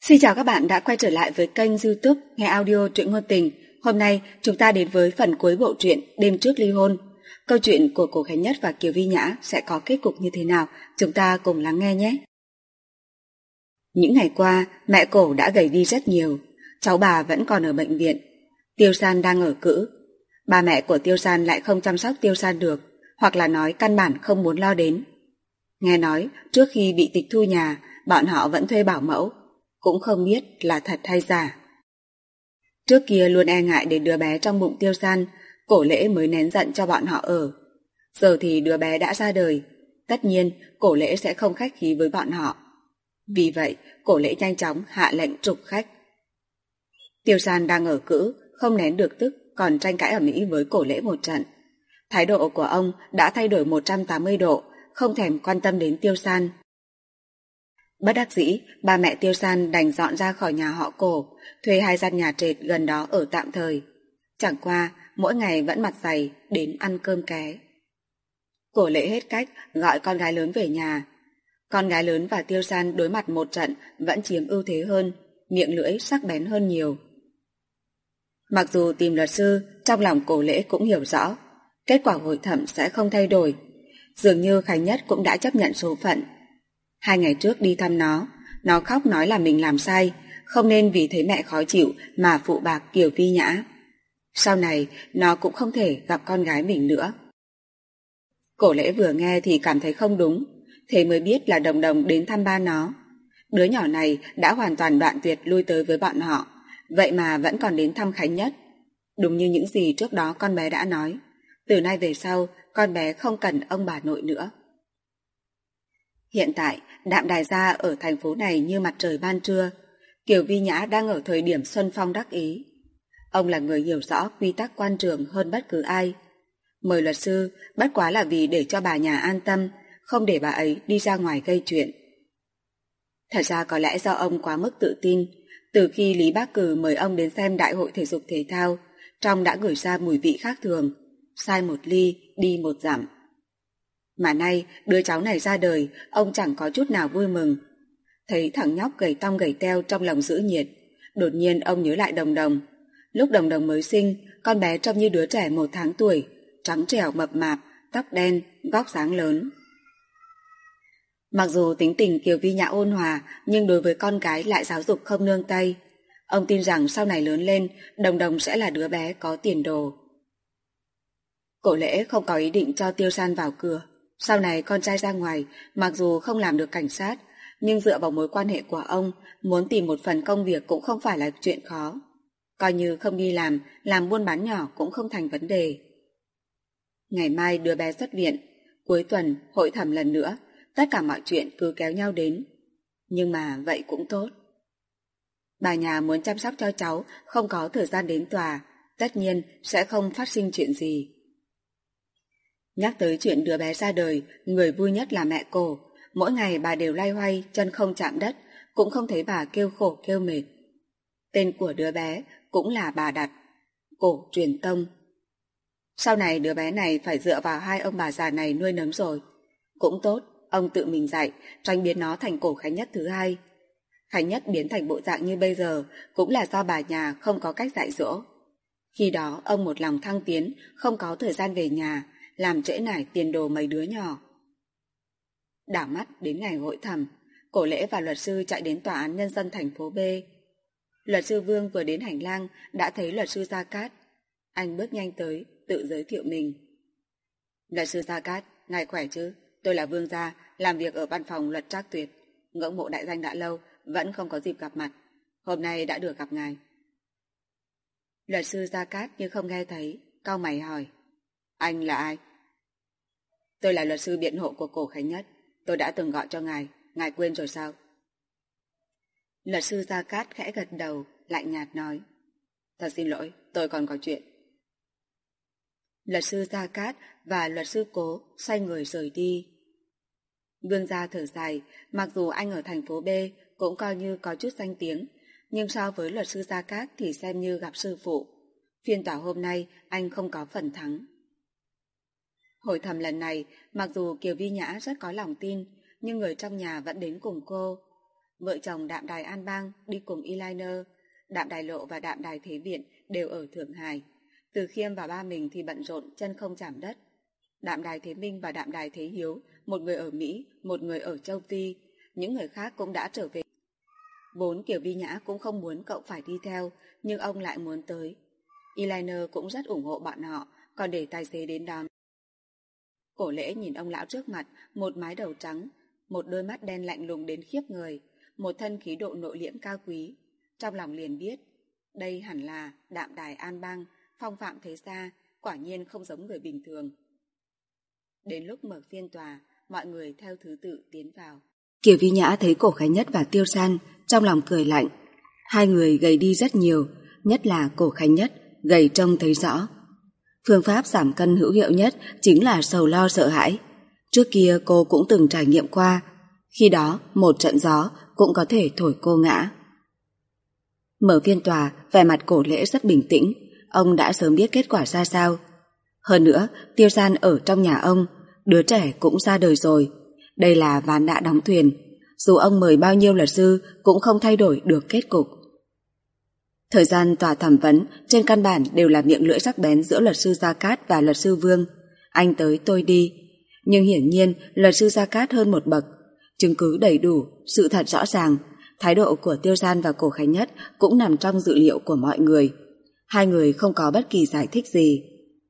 Xin chào các bạn đã quay trở lại với kênh YouTube Nghe Audio Truyện Ngôn Tình. Hôm nay chúng ta đến với phần cuối bộ truyện Đêm Trước Ly Hôn. Câu chuyện của Cổ Khánh Nhất và Kiều Vi Nhã sẽ có kết cục như thế nào? Chúng ta cùng lắng nghe nhé. Những ngày qua, mẹ Cổ đã gầy đi rất nhiều. Cháu bà vẫn còn ở bệnh viện. Tiêu San đang ở cữ. Ba mẹ của Tiêu San lại không chăm sóc Tiêu San được, hoặc là nói căn bản không muốn lo đến. Nghe nói trước khi bị tịch thu nhà, bọn họ vẫn thuê bảo mẫu, cũng không biết là thật hay giả. Trước kia luôn e ngại đến đứa bé trong bụng Tiêu San, Cổ Lễ mới nén giận cho bọn họ ở. Giờ thì đứa bé đã ra đời, tất nhiên Cổ Lễ sẽ không khách khí với bọn họ. Vì vậy, Cổ Lễ nhanh chóng hạ lệnh trục khách. Tiêu San đang ở cữ, không nén được tức, còn tranh cãi ầm ĩ với Cổ Lễ một trận. Thái độ của ông đã thay đổi 180 độ, không thèm quan tâm đến Tiêu San. Bất đắc dĩ, ba mẹ Tiêu San đành dọn ra khỏi nhà họ Cổ, thuê 2 gian nhà trệt gần đó ở tạm thời. Chẳng qua, mỗi ngày vẫn mặt dày đến ăn cơm ké. Cổ Lễ hết cách gọi con gái lớn về nhà. Con gái lớn và Tiêu San đối mặt một trận vẫn chiếm ưu thế hơn, miệng lưỡi sắc bén hơn nhiều. Mặc dù tìm luật sư, trong lòng Cổ Lễ cũng hiểu rõ, kết quả hội thẩm sẽ không thay đổi. Dường như Khánh Nhất cũng đã chấp nhận số phận. 2 ngày trước đi thăm nó khóc nói là mình làm sai, không nên vì thấy mẹ khó chịu mà phụ bạc Kiều Vi Nhã. Sau này, nó cũng không thể gặp con gái mình nữa. Cổ Lễ vừa nghe thì cảm thấy không đúng, thế mới biết là Đồng Đồng đến thăm ba nó. Đứa nhỏ này đã hoàn toàn đoạn tuyệt lui tới với bọn họ, vậy mà vẫn còn đến thăm Khánh Nhất. Đúng như những gì trước đó con bé đã nói, từ nay về sau, con bé không cần ông bà nội nữa. Hiện tại, Đạm Đài gia ở thành phố này như mặt trời ban trưa. Kiều Vi Nhã đang ở thời điểm xuân phong đắc ý. Ông là người hiểu rõ quy tắc quan trường hơn bất cứ ai. Mời luật sư bất quá là vì để cho bà nhà an tâm, không để bà ấy đi ra ngoài gây chuyện. Thật ra có lẽ do ông quá mức tự tin, từ khi Lý Bác Cừ mời ông đến xem đại hội thể dục thể thao, trong đã gửi ra mùi vị khác thường, sai một ly, đi một dặm. Mà nay, đứa cháu này ra đời, ông chẳng có chút nào vui mừng. Thấy thằng nhóc gầy tông gầy teo trong lòng giữ nhiệt, đột nhiên ông nhớ lại Đồng Đồng. Lúc Đồng Đồng mới sinh, con bé trông như đứa trẻ 1 tháng tuổi, trắng trẻo mập mạp, tóc đen, vóc dáng lớn. Mặc dù tính tình Kiều Vi Nhã ôn hòa, nhưng đối với con gái lại giáo dục không nương tay. Ông tin rằng sau này lớn lên, Đồng Đồng sẽ là đứa bé có tiền đồ. Cổ Lễ không có ý định cho Tiêu San vào cửa. Sau này con trai ra ngoài, mặc dù không làm được cảnh sát, nhưng dựa vào mối quan hệ của ông, muốn tìm một phần công việc cũng không phải là chuyện khó. Coi như không đi làm buôn bán nhỏ cũng không thành vấn đề. Ngày mai đứa bé xuất viện, cuối tuần hội thẩm lần nữa, tất cả mọi chuyện cứ kéo nhau đến. Nhưng mà vậy cũng tốt. Bà nhà muốn chăm sóc cho cháu, không có thời gian đến tòa, tất nhiên sẽ không phát sinh chuyện gì. Nhắc tới chuyện đứa bé ra đời, người vui nhất là mẹ Cổ. Mỗi ngày bà đều loay hoay, chân không chạm đất, cũng không thấy bà kêu khổ kêu mệt. Tên của đứa bé cũng là bà đặt, Cổ Truyền Tông. Sau này đứa bé này phải dựa vào 2 ông bà già này nuôi nấng rồi. Cũng tốt, ông tự mình dạy, tránh biến nó thành Cổ Khánh Nhất thứ hai. Khánh Nhất biến thành bộ dạng như bây giờ cũng là do bà nhà không có cách dạy dỗ. Khi đó ông một lòng thăng tiến, không có thời gian về nhà, làm trễ nải tiền đồ mấy đứa nhỏ. Đảo mắt đến ngày hội thẩm, Cổ Lễ và luật sư chạy đến tòa án nhân dân thành phố B. Luật sư Vương vừa đến hành lang đã thấy luật sư Gia Cát. Anh bước nhanh tới, tự giới thiệu mình. Luật sư Gia Cát, ngài khỏe chứ? Tôi là Vương Gia, làm việc ở văn phòng luật Trác Tuyệt. Ngưỡng mộ đại danh đã lâu, vẫn không có dịp gặp mặt. Hôm nay đã được gặp ngài. Luật sư Gia Cát như không nghe thấy, cau mày hỏi. Anh là ai? Tôi là luật sư biện hộ của Cổ Khánh Nhất. Tôi đã từng gọi cho ngài quên rồi sao? Luật sư Gia Cát khẽ gật đầu, lạnh nhạt nói. Thật xin lỗi, tôi còn có chuyện. Luật sư Gia Cát và luật sư Cố xoay người rời đi. Vương Gia thở dài, mặc dù anh ở thành phố B cũng coi như có chút danh tiếng, nhưng so với luật sư Gia Cát thì xem như gặp sư phụ. Phiên tòa hôm nay anh không có phần thắng. Hội thẩm lần này, mặc dù Kiều Vi Nhã rất có lòng tin, nhưng người trong nhà vẫn đến cùng cô. Vợ chồng Đạm Đài An Bang đi cùng Eliner. Đạm Đài Lộ và Đạm Đài Thế Viện đều ở Thượng Hải. Từ Khiêm và ba mình thì bận rộn chân không chạm đất. Đạm Đài Thế Minh và Đạm Đài Thế Hiếu, một người ở Mỹ, một người ở châu Phi. Những người khác cũng đã trở về. Vốn Kiều Vi Nhã cũng không muốn cậu phải đi theo, nhưng ông lại muốn tới. Eliner cũng rất ủng hộ bọn họ, còn để tài xế đến đón. Cổ Lễ nhìn ông lão trước mặt, một mái đầu trắng, một đôi mắt đen lạnh lùng đến khiếp người, một thân khí độ nội liễm cao quý. Trong lòng liền biết, đây hẳn là Đạm Đài An Bang, phong phạm thế gia, quả nhiên không giống người bình thường. Đến lúc mở phiên tòa, mọi người theo thứ tự tiến vào. Kiều Vi Nhã thấy Cổ Khánh Nhất và Tiêu San, trong lòng cười lạnh. Hai người gầy đi rất nhiều, nhất là Cổ Khánh Nhất, gầy trông thấy rõ. Phương pháp giảm cân hữu hiệu nhất chính là sầu lo sợ hãi. Trước kia cô cũng từng trải nghiệm qua, khi đó một trận gió cũng có thể thổi cô ngã. Mở phiên tòa, vẻ mặt Cổ Lễ rất bình tĩnh, ông đã sớm biết kết quả ra sao. Hơn nữa, Tiêu San ở trong nhà ông, đứa trẻ cũng ra đời rồi. Đây là ván đã đóng thuyền, dù ông mời bao nhiêu luật sư cũng không thay đổi được kết cục. Thời gian tòa thẩm vấn trên căn bản đều là miệng lưỡi sắc bén giữa luật sư Gia Cát và luật sư Vương. Anh tới tôi đi. Nhưng hiển nhiên luật sư Gia Cát hơn một bậc. Chứng cứ đầy đủ, sự thật rõ ràng. Thái độ của Tiêu San và Cổ Khánh Nhất cũng nằm trong dự liệu của mọi người. Hai người không có bất kỳ giải thích gì.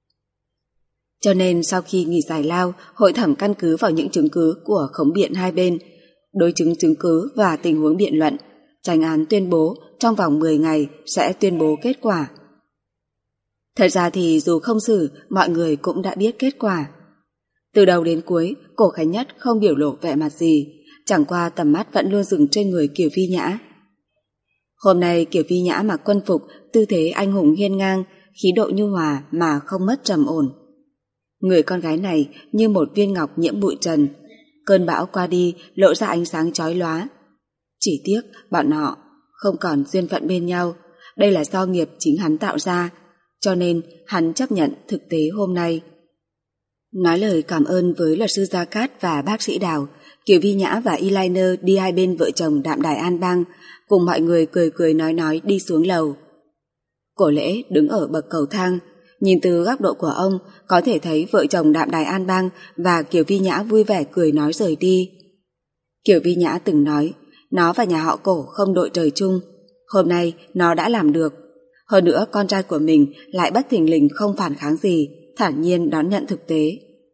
Cho nên sau khi nghỉ giải lao, hội thẩm căn cứ vào những chứng cứ của khống biện hai bên, đối chứng chứng cứ và tình huống biện luận, chánh án tuyên bố trong vòng 10 ngày sẽ tuyên bố kết quả. Thật ra thì dù không xử, mọi người cũng đã biết kết quả. Từ đầu đến cuối, Cổ Khánh Nhất không biểu lộ vẻ mặt gì, chẳng qua tầm mắt vẫn luôn dừng trên người Kiều Vi Nhã. Hôm nay Kiều Vi Nhã mặc quân phục, tư thế anh hùng hiên ngang, khí độ nhu hòa mà không mất trầm ổn. Người con gái này như một viên ngọc nhiễm bụi trần, cơn bão qua đi lộ ra ánh sáng chói lóa. Chỉ tiếc bọn họ không còn duyên phận bên nhau, đây là do nghiệp chính hắn tạo ra, cho nên hắn chấp nhận thực tế hôm nay. Nói lời cảm ơn với luật sư Gia Cát và bác sĩ Đào, Kiều Vi Nhã và Eliner đi hai bên vợ chồng Đạm Đài An Bang, cùng mọi người cười cười nói đi xuống lầu. Cổ Lễ đứng ở bậc cầu thang, nhìn từ góc độ của ông có thể thấy vợ chồng Đạm Đài An Bang và Kiều Vi Nhã vui vẻ cười nói rời đi. Kiều Vi Nhã từng nói nó và nhà họ Cổ không đội trời chung, hôm nay nó đã làm được. Hơn nữa con trai của mình lại bất thình lình không phản kháng gì, thản nhiên đón nhận thực tế.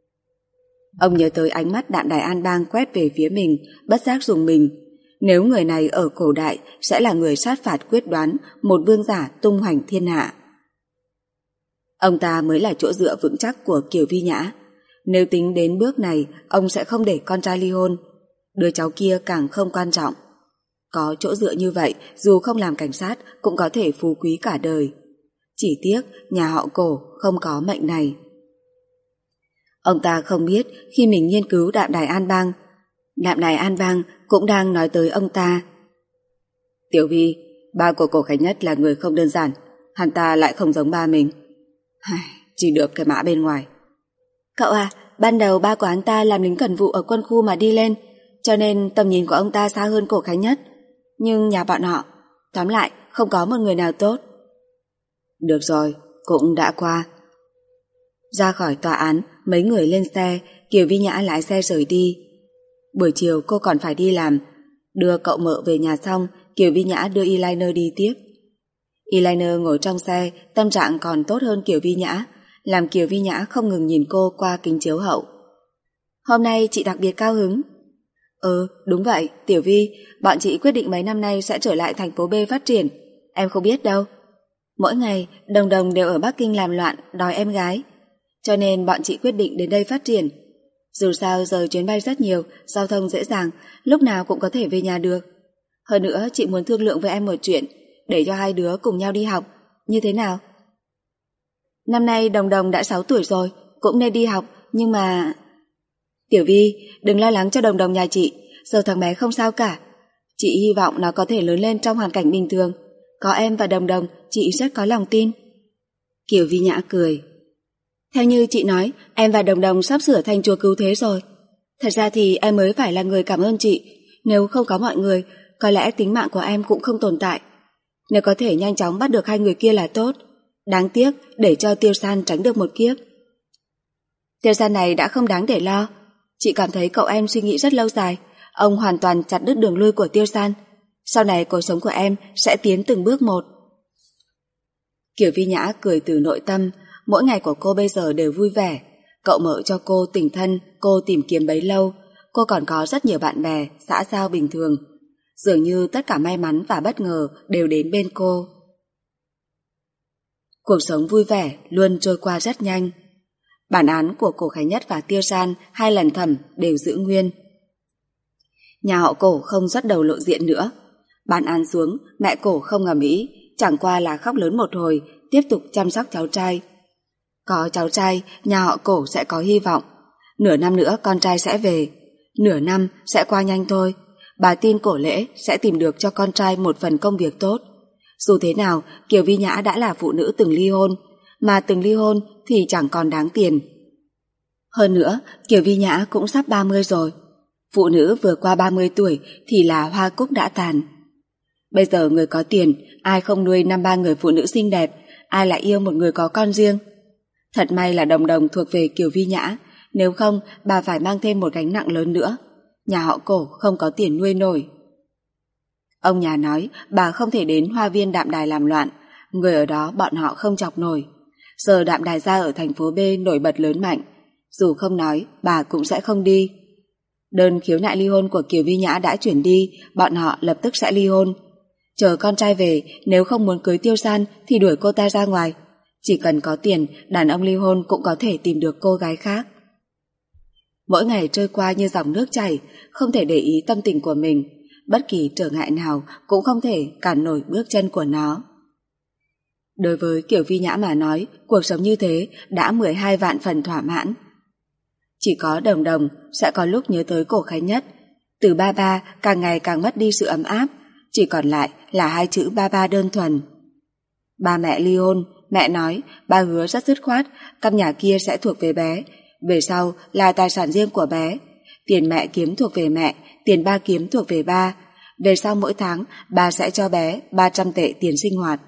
Ông nhớ tới ánh mắt Đạm Đài An Bang quét về phía mình, bất giác rùng mình. Nếu người này ở cổ đại sẽ là người sát phạt quyết đoán, một vương giả tung hoành thiên hạ. Ông ta mới là chỗ dựa vững chắc của Kiều Vi Nhã. Nếu tính đến bước này, ông sẽ không để con trai ly hôn. Đứa cháu kia càng không quan trọng. Có chỗ dựa như vậy, dù không làm cảnh sát cũng có thể phú quý cả đời. Chỉ tiếc nhà họ Cổ không có mệnh này. Ông ta không biết khi mình nghiên cứu Đạm Đài An Bang, Đạm Đài An Bang cũng đang nói tới ông ta. Tiểu Vi, ba của Cổ Khánh Nhất là người không đơn giản, hắn ta lại không giống ba mình. Chỉ được cái mã bên ngoài. Cậu à, ban đầu ba của hắn ta làm lính cẩn vụ ở quân khu mà đi lên, cho nên tầm nhìn của ông ta xa hơn Cổ Khánh Nhất. Nhưng nhà bọn họ, tóm lại không có một người nào tốt. Được rồi, cũng đã qua. Ra khỏi tòa án, mấy người lên xe, Kiều Vi Nhã lái xe rời đi. Buổi chiều cô còn phải đi làm. Đưa cậu mợ về nhà xong, Kiều Vi Nhã đưa Eliner đi tiếp. Eliner ngồi trong xe, tâm trạng còn tốt hơn Kiều Vi Nhã, làm Kiều Vi Nhã không ngừng nhìn cô qua kính chiếu hậu. Hôm nay chị đặc biệt cao hứng. Đúng vậy, Tiểu Vi, bọn chị quyết định mấy năm nay sẽ trở lại thành phố B phát triển. Em không biết đâu. Mỗi ngày, Đồng Đồng đều ở Bắc Kinh làm loạn, đòi em gái. Cho nên bọn chị quyết định đến đây phát triển. Dù sao giờ chuyến bay rất nhiều, giao thông dễ dàng, lúc nào cũng có thể về nhà được. Hơn nữa, chị muốn thương lượng với em một chuyện, để cho hai đứa cùng nhau đi học. Như thế nào? Năm nay Đồng Đồng đã 6 tuổi rồi, cũng nên đi học, nhưng mà... Tiểu Vi, đừng lo lắng cho Đồng Đồng nhà chị, giờ thằng bé không sao cả. Chị hy vọng nó có thể lớn lên trong hoàn cảnh bình thường. Có em và Đồng Đồng, chị rất có lòng tin. Kiều Vi Nhã cười. Theo như chị nói, em và Đồng Đồng sắp sửa thành chúa cứu thế rồi. Thật ra thì em mới phải là người cảm ơn chị. Nếu không có mọi người, có lẽ tính mạng của em cũng không tồn tại. Nếu có thể nhanh chóng bắt được hai người kia là tốt. Đáng tiếc để cho Tiêu San tránh được một kiếp. Tiêu San này đã không đáng để lo. Chị cảm thấy cậu em suy nghĩ rất lâu dài. Ông hoàn toàn chặt đứt đường lui của Tiêu San. Sau này cuộc sống của em sẽ tiến từng bước một. Kiều Vi Nhã cười từ nội tâm. Mỗi ngày của cô bây giờ đều vui vẻ. Cậu mở cho cô tình thân cô tìm kiếm bấy lâu. Cô còn có rất nhiều bạn bè, xã giao bình thường. Dường như tất cả may mắn và bất ngờ đều đến bên cô. Cuộc sống vui vẻ luôn trôi qua rất nhanh. Bản án của Cổ Khánh Nhất và Tiêu San 2 lần thẩm đều giữ nguyên. Nhà họ Cổ không dắt đầu lộ diện nữa. Bản án xuống, mẹ Cổ không ngầm ý, chẳng qua là khóc lớn một hồi, tiếp tục chăm sóc cháu trai. Có cháu trai, nhà họ Cổ sẽ có hy vọng. Nửa năm nữa con trai sẽ về. Nửa năm sẽ qua nhanh thôi. Bà tin Cổ Lễ sẽ tìm được cho con trai một phần công việc tốt. Dù thế nào, Kiều Vi Nhã đã là phụ nữ từng ly hôn, mà từng ly hôn thì chẳng còn đáng tiền. Hơn nữa, Kiều Vi Nhã cũng sắp 30 rồi. Phụ nữ vừa qua 30 tuổi thì là hoa cúc đã tàn. Bây giờ người có tiền, ai không nuôi 5-3 người phụ nữ xinh đẹp, ai lại yêu một người có con riêng. Thật may là Đồng Đồng thuộc về Kiều Vi Nhã, nếu không bà phải mang thêm một gánh nặng lớn nữa. Nhà họ Cổ không có tiền nuôi nổi. Ông nhà nói bà không thể đến Hoa Viên Đạm Đài làm loạn, người ở đó bọn họ không chọc nổi. Giờ Đạm Đài gia ở thành phố B nổi bật lớn mạnh, dù không nói bà cũng sẽ không đi. Đơn khiếu nại ly hôn của Kiều Vi Nhã đã chuyển đi, bọn họ lập tức sẽ ly hôn. Chờ con trai về, nếu không muốn cưới Tiêu San thì đuổi cô ta ra ngoài. Chỉ cần có tiền, đàn ông ly hôn cũng có thể tìm được cô gái khác. Mỗi ngày trôi qua như dòng nước chảy, không thể để ý tâm tình của mình. Bất kỳ trở ngại nào cũng không thể cản nổi bước chân của nó. Đối với Kiều Vi Nhã mà nói, cuộc sống như thế đã 12 vạn phần thỏa mãn. Chỉ có Đồng Đồng sẽ có lúc nhớ tới Cổ Khánh Nhất. Từ ba ba càng ngày càng mất đi sự ấm áp, chỉ còn lại là 2 chữ ba ba đơn thuần. Ba mẹ ly hôn, mẹ nói ba hứa rất dứt khoát, căn nhà kia sẽ thuộc về bé, về sau là tài sản riêng của bé. Tiền mẹ kiếm thuộc về mẹ, tiền ba kiếm thuộc về ba. Về sau mỗi tháng ba sẽ cho bé 300 tệ tiền sinh hoạt.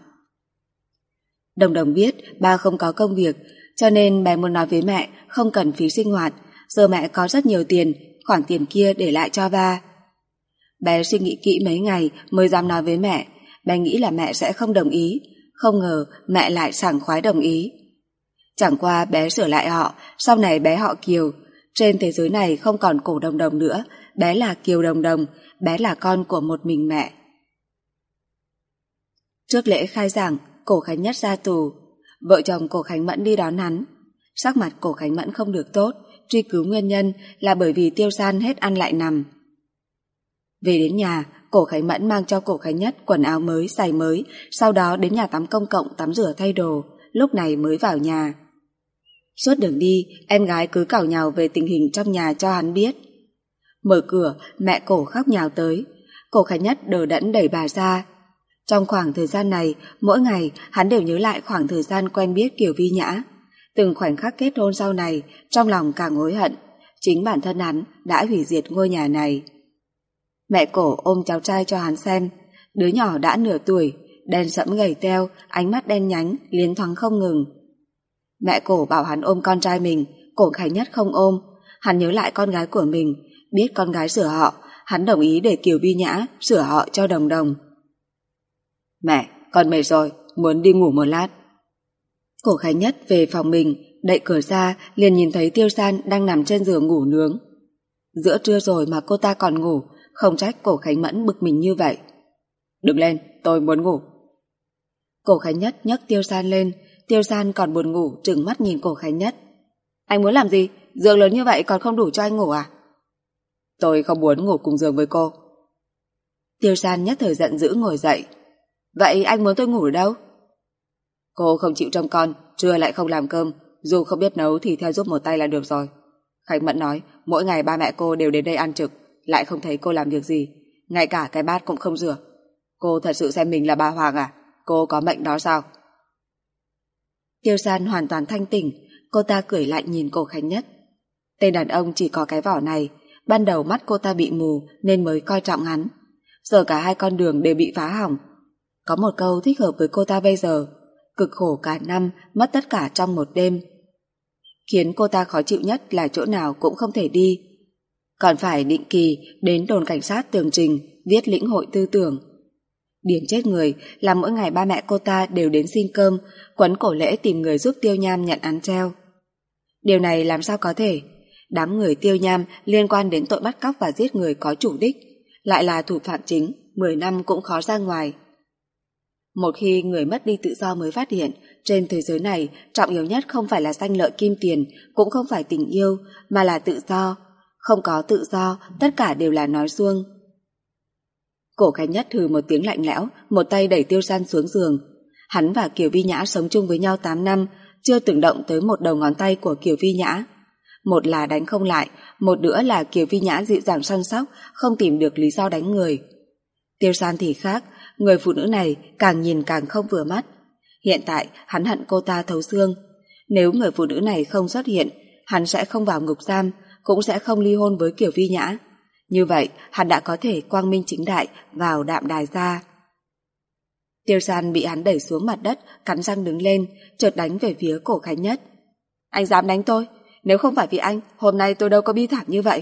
Đồng Đồng biết ba không có công việc, cho nên bé muốn nói với mẹ không cần phí sinh hoạt, giờ mẹ có rất nhiều tiền, khoản tiền kia để lại cho ba. Bé suy nghĩ kỹ mấy ngày mới dám nói với mẹ, bé nghĩ là mẹ sẽ không đồng ý, không ngờ mẹ lại sảng khoái đồng ý. Chẳng qua bé sửa lại họ, sau này bé họ Kiều. Trên thế giới này không còn Cổ Đồng Đồng nữa, bé là Kiều Đồng Đồng, bé là con của một mình mẹ. Trước lễ khai giảng, Cổ Khánh Nhất ra tù. Vợ chồng Cổ Khánh Mẫn đi đón hắn. Sắc mặt Cổ Khánh Mẫn không được tốt, truy cứu nguyên nhân là bởi vì Tiêu San hết ăn lại nằm. Về đến nhà, Cổ Khánh Mẫn mang cho Cổ Khánh Nhất quần áo mới, giày mới, sau đó đến nhà tắm công cộng tắm rửa thay đồ, lúc này mới vào nhà. Suốt đường đi, em gái cứ càu nhàu về tình hình trong nhà cho hắn biết. Mở cửa, mẹ Cổ khóc nhào tới. Cổ Khánh Nhất đờ đẫn đẩy bà ra. Trong khoảng thời gian này, mỗi ngày hắn đều nhớ lại khoảng thời gian quen biết Kiều Vi Nhã. Từng khoảnh khắc kết hôn sau này, trong lòng càng hối hận. Chính bản thân hắn đã hủy diệt ngôi nhà này. Mẹ Cổ ôm cháu trai cho hắn xem. Đứa nhỏ đã nửa tuổi, đen sẫm gầy teo, ánh mắt đen nhánh, liến thoáng không ngừng. Mẹ Cổ bảo hắn ôm con trai mình, Cổ Khánh Nhất không ôm. Hắn nhớ lại con gái của mình, biết con gái sửa họ, hắn đồng ý để Kiều Vi Nhã sửa họ cho Đồng Đồng. Mẹ, con mệt rồi, muốn đi ngủ một lát. Cổ Khánh Nhất về phòng mình, đậy cửa ra liền nhìn thấy Tiêu San đang nằm trên giường ngủ nướng. Giữa trưa rồi mà cô ta còn ngủ, không trách Cổ Khánh Mẫn bực mình như vậy. Đứng lên, tôi muốn ngủ. Cổ Khánh Nhất nhấc Tiêu San lên, Tiêu San còn buồn ngủ trừng mắt nhìn Cổ Khánh Nhất. Anh muốn làm gì? Giường lớn như vậy còn không đủ cho anh ngủ à? Tôi không muốn ngủ cùng giường với cô. Tiêu San nhất thời giận dữ ngồi dậy. Vậy anh muốn tôi ngủ ở đâu? Cô không chịu trông con, trưa lại không làm cơm, dù không biết nấu thì theo giúp một tay là được rồi. Khánh Mẫn nói mỗi ngày ba mẹ cô đều đến đây ăn trực, lại không thấy cô làm việc gì, ngay cả cái bát cũng không rửa. Cô thật sự xem mình là bà Hoàng à? Cô có mệnh đó sao? Tiêu San hoàn toàn thanh tỉnh, cô ta cười lạnh nhìn Cổ Khánh Nhất. Tên đàn ông chỉ có cái vỏ này, ban đầu mắt cô ta bị mù nên mới coi trọng hắn. giờ cả hai con đường đều bị phá hỏng. Có một câu thích hợp với cô ta bây giờ: cực khổ cả năm, mất tất cả trong một đêm. Khiến cô ta khó chịu nhất là chỗ nào cũng không thể đi, còn phải định kỳ đến đồn cảnh sát tường trình viết lĩnh hội tư tưởng. Điểm chết người là mỗi ngày ba mẹ cô ta đều đến xin cơm, quấn cổ Lễ tìm người giúp Tiêu Nham nhận án treo. Điều này làm sao có thể? Đám người Tiêu Nham liên quan đến tội bắt cóc và giết người có chủ đích, lại là thủ phạm chính, 10 năm cũng khó ra ngoài. Một khi người mất đi tự do mới phát hiện, trên thế giới này trọng yếu nhất không phải là danh lợi kim tiền, cũng không phải tình yêu, mà là tự do. Không có tự do, tất cả đều là nói suông. Cổ Khánh Nhất hừ một tiếng lạnh lẽo, một tay đẩy Tiêu San xuống giường. Hắn và Kiều Vi Nhã sống chung với nhau 8 năm, chưa từng động tới một đầu ngón tay của Kiều Vi Nhã. Một là đánh không lại, một nữa là Kiều Vi Nhã dịu dàng săn sóc, không tìm được lý do đánh người. Tiêu San thì khác, người phụ nữ này càng nhìn càng không vừa mắt. Hiện tại hắn hận cô ta thấu xương. Nếu người phụ nữ này không xuất hiện, hắn sẽ không vào ngục giam, cũng sẽ không ly hôn với Kiều Vi Nhã. Như vậy hắn đã có thể quang minh chính đại vào Đạm Đài gia. Tiêu San bị hắn đẩy xuống mặt đất, cắn răng đứng lên, chợt đánh về phía Cổ Khánh Nhất. Anh dám đánh tôi? Nếu không phải vì anh, hôm nay tôi đâu có bi thảm như vậy.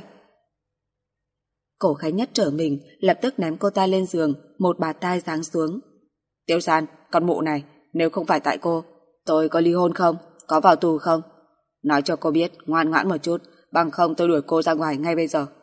Cổ Khánh Nhất trở mình, lập tức ném cô ta lên giường, một bạt tai giáng xuống. Tiêu San, con mụ này, nếu không phải tại cô, tôi có ly hôn không? Có vào tù không? Nói cho cô biết, ngoan ngoãn một chút, bằng không tôi đuổi cô ra ngoài ngay bây giờ.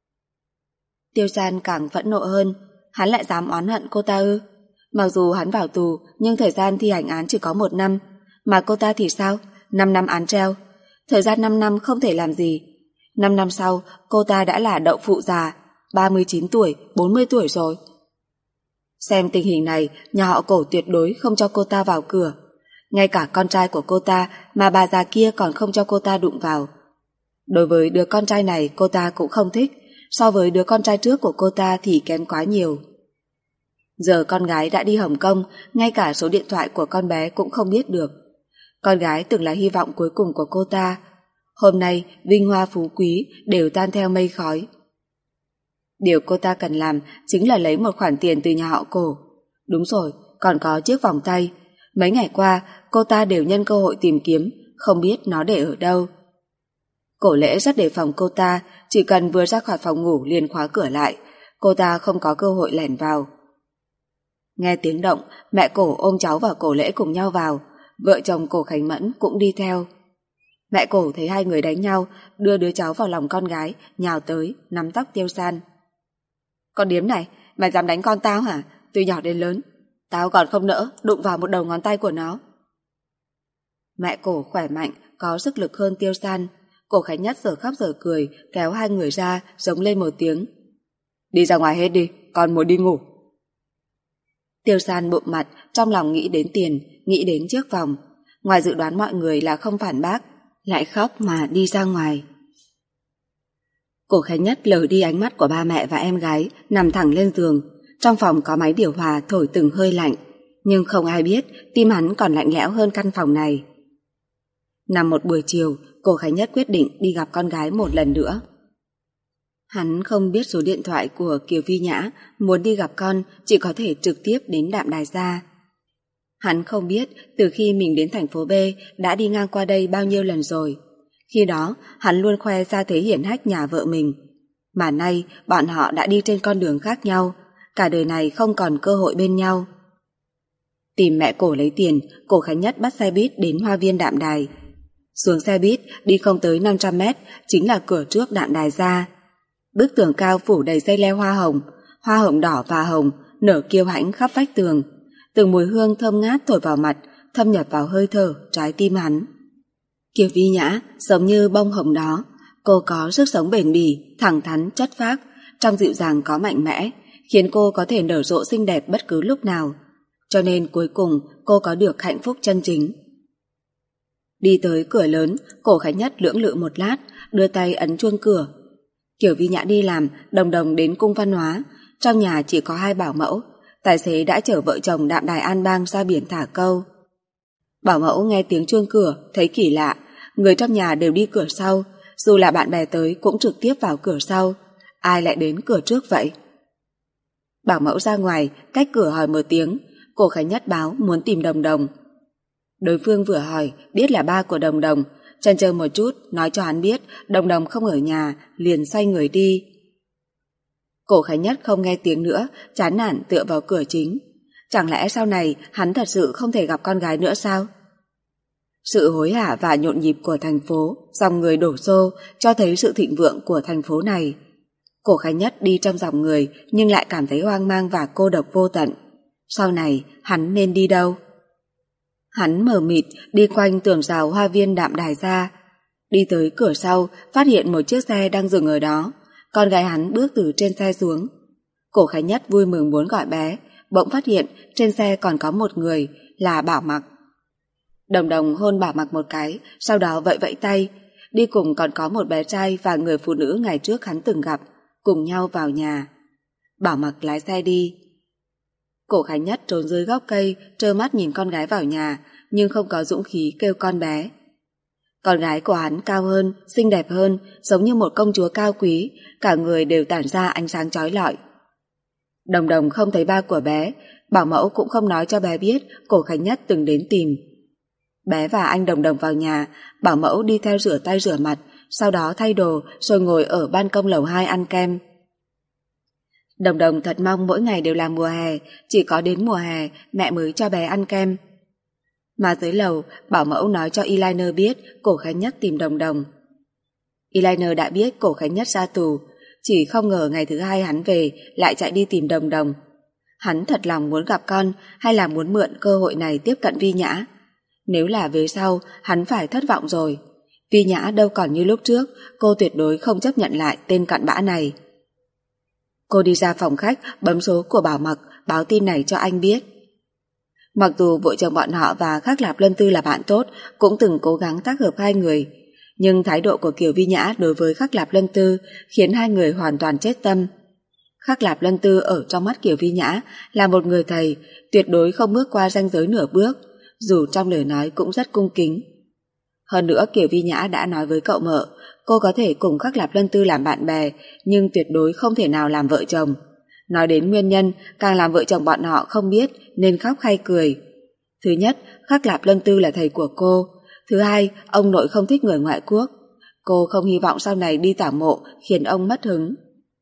Tiêu San càng phẫn nộ hơn, hắn lại dám oán hận cô ta ư? Mặc dù hắn vào tù, nhưng thời gian thi hành án chỉ có 1 năm, mà cô ta thì sao? 5 năm án treo. Thời gian 5 năm không thể làm gì. 5 năm sau, cô ta đã là đậu phụ già, 39 tuổi, 40 tuổi rồi. Xem tình hình này, nhà họ Cổ tuyệt đối không cho cô ta vào cửa. Ngay cả con trai của cô ta mà bà già kia còn không cho cô ta đụng vào. Đối với đứa con trai này cô ta cũng không thích, so với đứa con trai trước của cô ta thì kém quá nhiều. Giờ con gái đã đi Hồng Kông, ngay cả số điện thoại của con bé cũng không biết được. Con gái từng là hy vọng cuối cùng của cô ta. Hôm nay vinh hoa phú quý đều tan theo mây khói. Điều cô ta cần làm chính là lấy một khoản tiền từ nhà họ Cổ. Đúng rồi, còn có chiếc vòng tay. Mấy ngày qua cô ta đều nhân cơ hội tìm kiếm, không biết nó để ở đâu. Cổ Lễ rất đề phòng cô ta, chỉ cần vừa ra khỏi phòng ngủ liền khóa cửa lại, cô ta không có cơ hội lẻn vào. Nghe tiếng động, mẹ Cổ ôm cháu và Cổ Lễ cùng nhau vào, vợ chồng Cổ Khánh Mẫn cũng đi theo. Mẹ Cổ thấy hai người đánh nhau, đưa đứa cháu vào lòng con gái, nhào tới, nắm tóc Tiêu San. Con điếm này, mày dám đánh con tao hả? Từ nhỏ đến lớn, tao còn không nỡ đụng vào một đầu ngón tay của nó. Mẹ Cổ khỏe mạnh, có sức lực hơn Tiêu San. Cổ Khánh Nhất giờ khóc giờ cười, kéo hai người ra, giống lên một tiếng. Đi ra ngoài hết đi, con muốn đi ngủ. Tiêu San bụm mặt, trong lòng nghĩ đến tiền, nghĩ đến chiếc vòng. Ngoài dự đoán mọi người là không phản bác, lại khóc mà đi ra ngoài. Cổ Khánh Nhất lờ đi ánh mắt của ba mẹ và em gái, nằm thẳng lên giường. Trong phòng có máy điều hòa thổi từng hơi lạnh, nhưng không ai biết tim hắn còn lạnh lẽo hơn căn phòng này. Nằm một buổi chiều, Cổ Khánh Nhất quyết định đi gặp con gái một lần nữa. Hắn không biết số điện thoại của Kiều Vi Nhã, muốn đi gặp con chỉ có thể trực tiếp đến Đạm Đài gia. Hắn không biết từ khi mình đến thành phố B đã đi ngang qua đây bao nhiêu lần rồi. Khi đó hắn luôn khoe ra thế hiển hách nhà vợ mình, mà nay bọn họ đã đi trên con đường khác nhau, cả đời này không còn cơ hội bên nhau. Tìm mẹ Cổ lấy tiền, Cổ Khánh Nhất bắt xe buýt đến Hoa viên Đạm Đài. Xuống xe buýt, đi không tới 500 mét, chính là cửa trước Đạm Đài gia. Bức tường cao phủ đầy dây leo hoa hồng đỏ và hồng, nở kiêu hãnh khắp vách tường. Từng mùi hương thơm ngát thổi vào mặt, thâm nhập vào hơi thở, trái tim hắn. Kiều Vi Nhã giống như bông hồng đó, cô có sức sống bền bỉ, thẳng thắn, chất phác, trong dịu dàng có mạnh mẽ, khiến cô có thể nở rộ xinh đẹp bất cứ lúc nào. Cho nên cuối cùng cô có được hạnh phúc chân chính. Đi tới cửa lớn, Cổ Khánh Nhất lưỡng lự một lát, đưa tay ấn chuông cửa. Kiều Vi Nhã đi làm, đồng đồng đến cung văn hóa, trong nhà chỉ có 2 bảo mẫu, tài xế đã chở vợ chồng Đạm Đài An Bang ra biển thả câu. Bảo mẫu nghe tiếng chuông cửa, thấy kỳ lạ, người trong nhà đều đi cửa sau, dù là bạn bè tới cũng trực tiếp vào cửa sau, ai lại đến cửa trước vậy? Bảo mẫu ra ngoài, cách cửa hỏi một tiếng, Cổ Khánh Nhất báo muốn tìm Đồng Đồng. Đối phương vừa hỏi, biết là ba của Đồng Đồng, chần chờ một chút, nói cho hắn biết Đồng Đồng không ở nhà, liền xoay người đi. Cổ Khánh Nhất không nghe tiếng nữa, chán nản tựa vào cửa chính. Chẳng lẽ sau này hắn thật sự không thể gặp con gái nữa sao? Sự hối hả và nhộn nhịp của thành phố, dòng người đổ xô, cho thấy sự thịnh vượng của thành phố này. Cổ Khánh Nhất đi trong dòng người nhưng lại cảm thấy hoang mang và cô độc vô tận. Sau này hắn nên đi đâu? Hắn mờ mịt đi quanh tường rào hoa viên Đạm Đài ra. Đi tới cửa sau, phát hiện một chiếc xe đang dừng ở đó. Con gái hắn bước từ trên xe xuống. Cổ Khánh Nhất vui mừng muốn gọi bé, bỗng phát hiện trên xe còn có một người, là Bảo Mặc. Đồng Đồng hôn Bảo Mặc một cái, sau đó vẫy vẫy tay. Đi cùng còn có một bé trai và người phụ nữ ngày trước hắn từng gặp, cùng nhau vào nhà. Bảo Mặc lái xe đi. Cổ Khánh Nhất trốn dưới gốc cây, trơ mắt nhìn con gái vào nhà, nhưng không có dũng khí kêu con bé. Con gái của hắn cao hơn, xinh đẹp hơn, giống như một công chúa cao quý, cả người đều tản ra ánh sáng chói lọi. Đồng Đồng không thấy ba của bé, bảo mẫu cũng không nói cho bé biết Cổ Khánh Nhất từng đến tìm. Bé và anh Đồng Đồng vào nhà, bảo mẫu đi theo rửa tay rửa mặt, sau đó thay đồ rồi ngồi ở ban công lầu 2 ăn kem. Đồng Đồng thật mong mỗi ngày đều là mùa hè, chỉ có đến mùa hè mẹ mới cho bé ăn kem. Mà dưới lầu, bảo mẫu nói cho Eliner biết Cổ Khánh Nhất tìm Đồng Đồng. Eliner đã biết Cổ Khánh Nhất ra tù, chỉ không ngờ ngày thứ hai hắn về lại chạy đi tìm Đồng Đồng. Hắn thật lòng muốn gặp con hay là muốn mượn cơ hội này tiếp cận Vi Nhã? Nếu là về sau, hắn phải thất vọng rồi. Vi Nhã đâu còn như lúc trước, cô tuyệt đối không chấp nhận lại tên cặn bã này. Cô đi ra phòng khách, bấm số của Bảo Mặc, báo tin này cho anh biết. Mặc dù vợ chồng bọn họ và Khắc Lạp Lân Tư là bạn tốt, cũng từng cố gắng tác hợp hai người, nhưng thái độ của Kiều Vi Nhã đối với Khắc Lạp Lân Tư khiến hai người hoàn toàn chết tâm. Khắc Lạp Lân Tư ở trong mắt Kiều Vi Nhã là một người thầy, tuyệt đối không bước qua ranh giới nửa bước, dù trong lời nói cũng rất cung kính. Hơn nữa Kiều Vi Nhã đã nói với cậu mợ, cô có thể cùng Khắc Lạp Lân Tư làm bạn bè, nhưng tuyệt đối không thể nào làm vợ chồng. Nói đến nguyên nhân, càng làm vợ chồng bọn họ không biết nên khóc hay cười. Thứ nhất, Khắc Lạp Lân Tư là thầy của cô. Thứ hai, ông nội không thích người ngoại quốc. Cô không hy vọng sau này đi tảo mộ khiến ông mất hứng.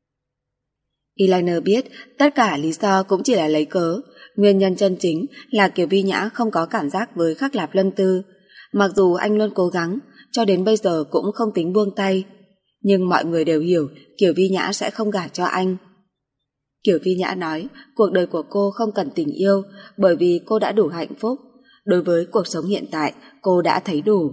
Eliner biết tất cả lý do cũng chỉ là lấy cớ. Nguyên nhân chân chính là Kiều Vi Nhã không có cảm giác với Khắc Lạp Lân Tư. Mặc dù anh luôn cố gắng, cho đến bây giờ cũng không tính buông tay. Nhưng mọi người đều hiểu Kiều Vi Nhã sẽ không gả cho anh. Kiều Vi Nhã nói cuộc đời của cô không cần tình yêu bởi vì cô đã đủ hạnh phúc. Đối với cuộc sống hiện tại, cô đã thấy đủ.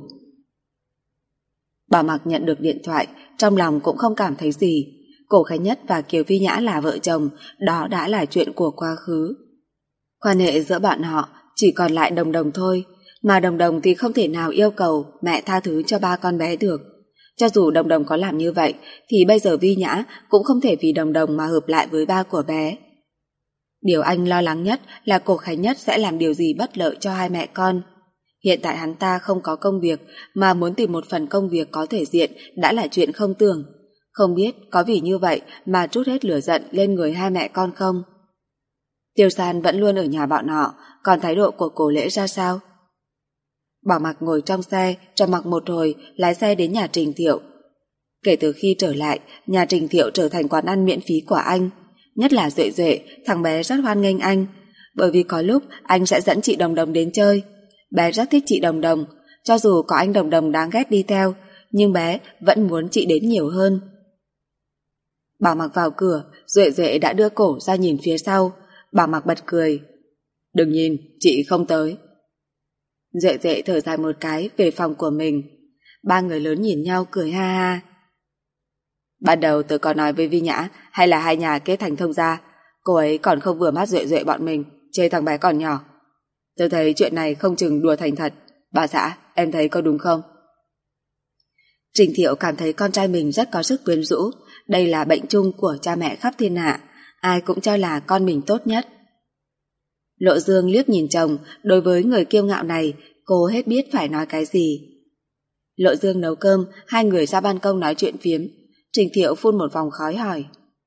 Bảo Mặc nhận được điện thoại, trong lòng cũng không cảm thấy gì. Cổ Khánh Nhất và Kiều Vi Nhã là vợ chồng, đó đã là chuyện của quá khứ. Quan hệ giữa bọn họ chỉ còn lại Đồng Đồng thôi, mà Đồng Đồng thì không thể nào yêu cầu mẹ tha thứ cho ba con bé được. Cho dù Đồng Đồng có làm như vậy, thì bây giờ Vi Nhã cũng không thể vì Đồng Đồng mà hợp lại với ba của bé. Điều anh lo lắng nhất là Cổ Khánh Nhất sẽ làm điều gì bất lợi cho hai mẹ con. Hiện tại hắn ta không có công việc, mà muốn tìm một phần công việc có thể diện đã là chuyện không tưởng. Không biết có vì như vậy mà trút hết lửa giận lên người hai mẹ con không? Tiêu San vẫn luôn ở nhà bọn họ, còn thái độ của Cổ Lễ ra sao? Bảo Mặc ngồi trong xe, trầm mặc một hồi, lái xe đến nhà Trình Thiệu. Kể từ khi trở lại, nhà Trình Thiệu trở thành quán ăn miễn phí của anh. Nhất là Duệ Duệ, thằng bé rất hoan nghênh anh, bởi vì có lúc anh sẽ dẫn chị Đồng Đồng đến chơi. Bé rất thích chị Đồng Đồng, cho dù có anh Đồng Đồng đáng ghét đi theo, nhưng bé vẫn muốn chị đến nhiều hơn. Bảo Mặc vào cửa, Duệ Duệ đã đưa cổ ra nhìn phía sau. Bảo Mặc bật cười. Đừng nhìn, chị không tới. Duệ Duệ thở dài một cái về phòng của mình. Ba người lớn nhìn nhau cười ha ha. Ban đầu tôi có nói với Vi Nhã hay là hai nhà kết thành thông gia, cô ấy còn không vừa mắt Duệ Duệ bọn mình, chê thằng bé còn nhỏ. Tôi thấy chuyện này không chừng đùa thành thật. Bà xã, em thấy có đúng không? Trình Thiệu cảm thấy con trai mình rất có sức quyến rũ. Đây là bệnh chung của cha mẹ khắp thiên hạ, ai cũng cho là con mình tốt nhất. Lộ Dương liếc nhìn chồng, đối với người kiêu ngạo này, cô hết biết phải nói cái gì. Lộ Dương nấu cơm, hai người ra ban công nói chuyện phiếm. Trình Thiệu phun một vòng khói hỏi.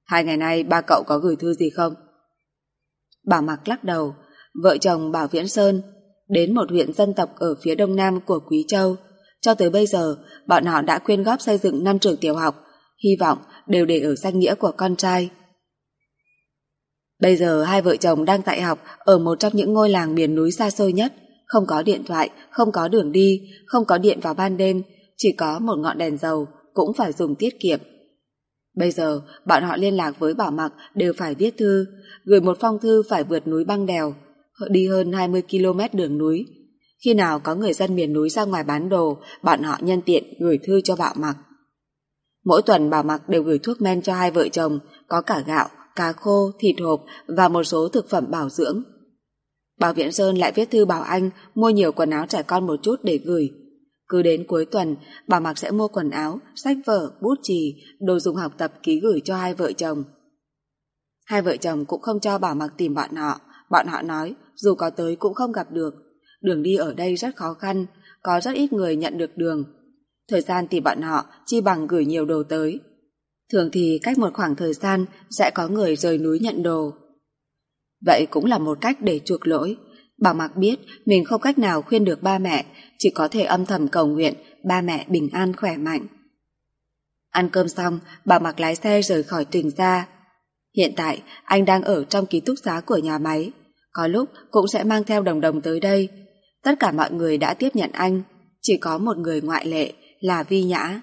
2 ngày nay ba cậu có gửi thư gì không? Bảo Mặc lắc đầu. Vợ chồng Bảo Viễn Sơn đến một huyện dân tộc ở phía đông nam của Quý Châu. Cho tới bây giờ, bọn họ đã quyên góp xây dựng 5 trường tiểu học, hy vọng đều để ở danh nghĩa của con trai. Bây giờ hai vợ chồng đang tại học ở một trong những ngôi làng miền núi xa xôi nhất, không có điện thoại, không có đường đi, không có điện vào ban đêm, chỉ có một ngọn đèn dầu, cũng phải dùng tiết kiệm. Bây giờ, bọn họ liên lạc với Bảo Mặc đều phải viết thư, gửi một phong thư phải vượt núi băng đèo, đi hơn 20 km đường núi. Khi nào có người dân miền núi ra ngoài bán đồ, bọn họ nhân tiện gửi thư cho Bảo Mặc. Mỗi tuần Bảo Mặc đều gửi thuốc men cho hai vợ chồng, có cả gạo, cá khô, thịt hộp và một số thực phẩm bảo dưỡng. Bảo Viễn Sơn lại viết thư bảo anh mua nhiều quần áo trẻ con một chút để gửi. Cứ đến cuối tuần, Bảo Mặc sẽ mua quần áo, sách vở, bút chì, đồ dùng học tập ký gửi cho hai vợ chồng. Hai vợ chồng cũng không cho Bảo Mặc tìm bọn họ nói dù có tới cũng không gặp được. Đường đi ở đây rất khó khăn, có rất ít người nhận được đường. Thời gian tìm bọn họ chi bằng gửi nhiều đồ tới. Thường thì cách một khoảng thời gian sẽ có người rời núi nhận đồ. Vậy cũng là một cách để chuộc lỗi. Bảo Mặc biết mình không cách nào khuyên được ba mẹ, chỉ có thể âm thầm cầu nguyện ba mẹ bình an khỏe mạnh. Ăn cơm xong, Bảo Mặc lái xe rời khỏi Trình gia. Hiện tại anh đang ở trong ký túc xá của nhà máy, có lúc cũng sẽ mang theo Đồng Đồng tới đây. Tất cả mọi người đã tiếp nhận anh, chỉ có một người ngoại lệ là Vi Nhã.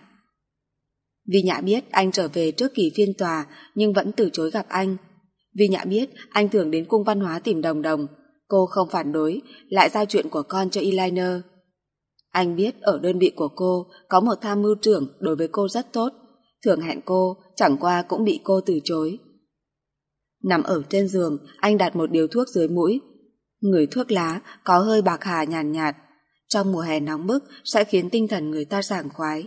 Vi Nhã biết anh trở về trước kỳ phiên tòa nhưng vẫn từ chối gặp anh. Vi Nhã biết anh thường đến cung văn hóa tìm Đồng Đồng, cô không phản đối, lại giao chuyện của con cho Eliner. Anh biết ở đơn vị của cô có một tham mưu trưởng đối với cô rất tốt, thường hẹn cô, chẳng qua cũng bị cô từ chối. Nằm ở trên giường, anh đặt một điếu thuốc dưới mũi. Ngửi thuốc lá có hơi bạc hà nhàn nhạt, trong mùa hè nóng bức sẽ khiến tinh thần người ta sảng khoái.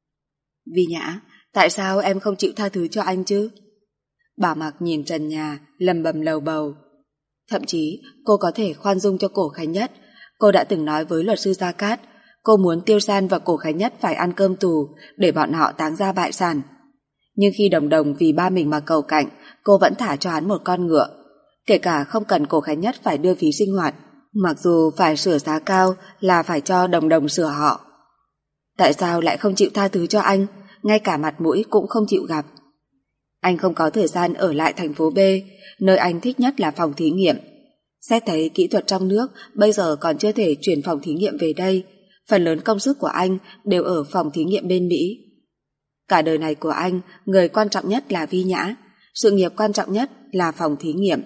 Vi Nhã, tại sao em không chịu tha thứ cho anh chứ? Bảo Mặc nhìn trần nhà, lầm bầm lầu bầu. Thậm chí cô có thể khoan dung cho Cổ Khánh Nhất. Cô đã từng nói với luật sư Gia Cát, cô muốn Tiêu San và Cổ Khánh Nhất phải ăn cơm tù để bọn họ táng ra bại sản. Nhưng khi Đồng Đồng vì ba mình mà cầu cạnh, cô vẫn thả cho hắn một con ngựa. Kể cả không cần Cổ Khánh Nhất phải đưa phí sinh hoạt, mặc dù phải sửa giá cao là phải cho Đồng Đồng sửa họ. Tại sao lại không chịu tha thứ cho anh, ngay cả mặt mũi cũng không chịu gặp? Anh không có thời gian ở lại thành phố B, nơi anh thích nhất là phòng thí nghiệm. Xét thấy kỹ thuật trong nước bây giờ còn chưa thể chuyển phòng thí nghiệm về đây, phần lớn công sức của anh đều ở phòng thí nghiệm bên Mỹ. Cả đời này của anh, người quan trọng nhất là Vi Nhã, sự nghiệp quan trọng nhất là phòng thí nghiệm.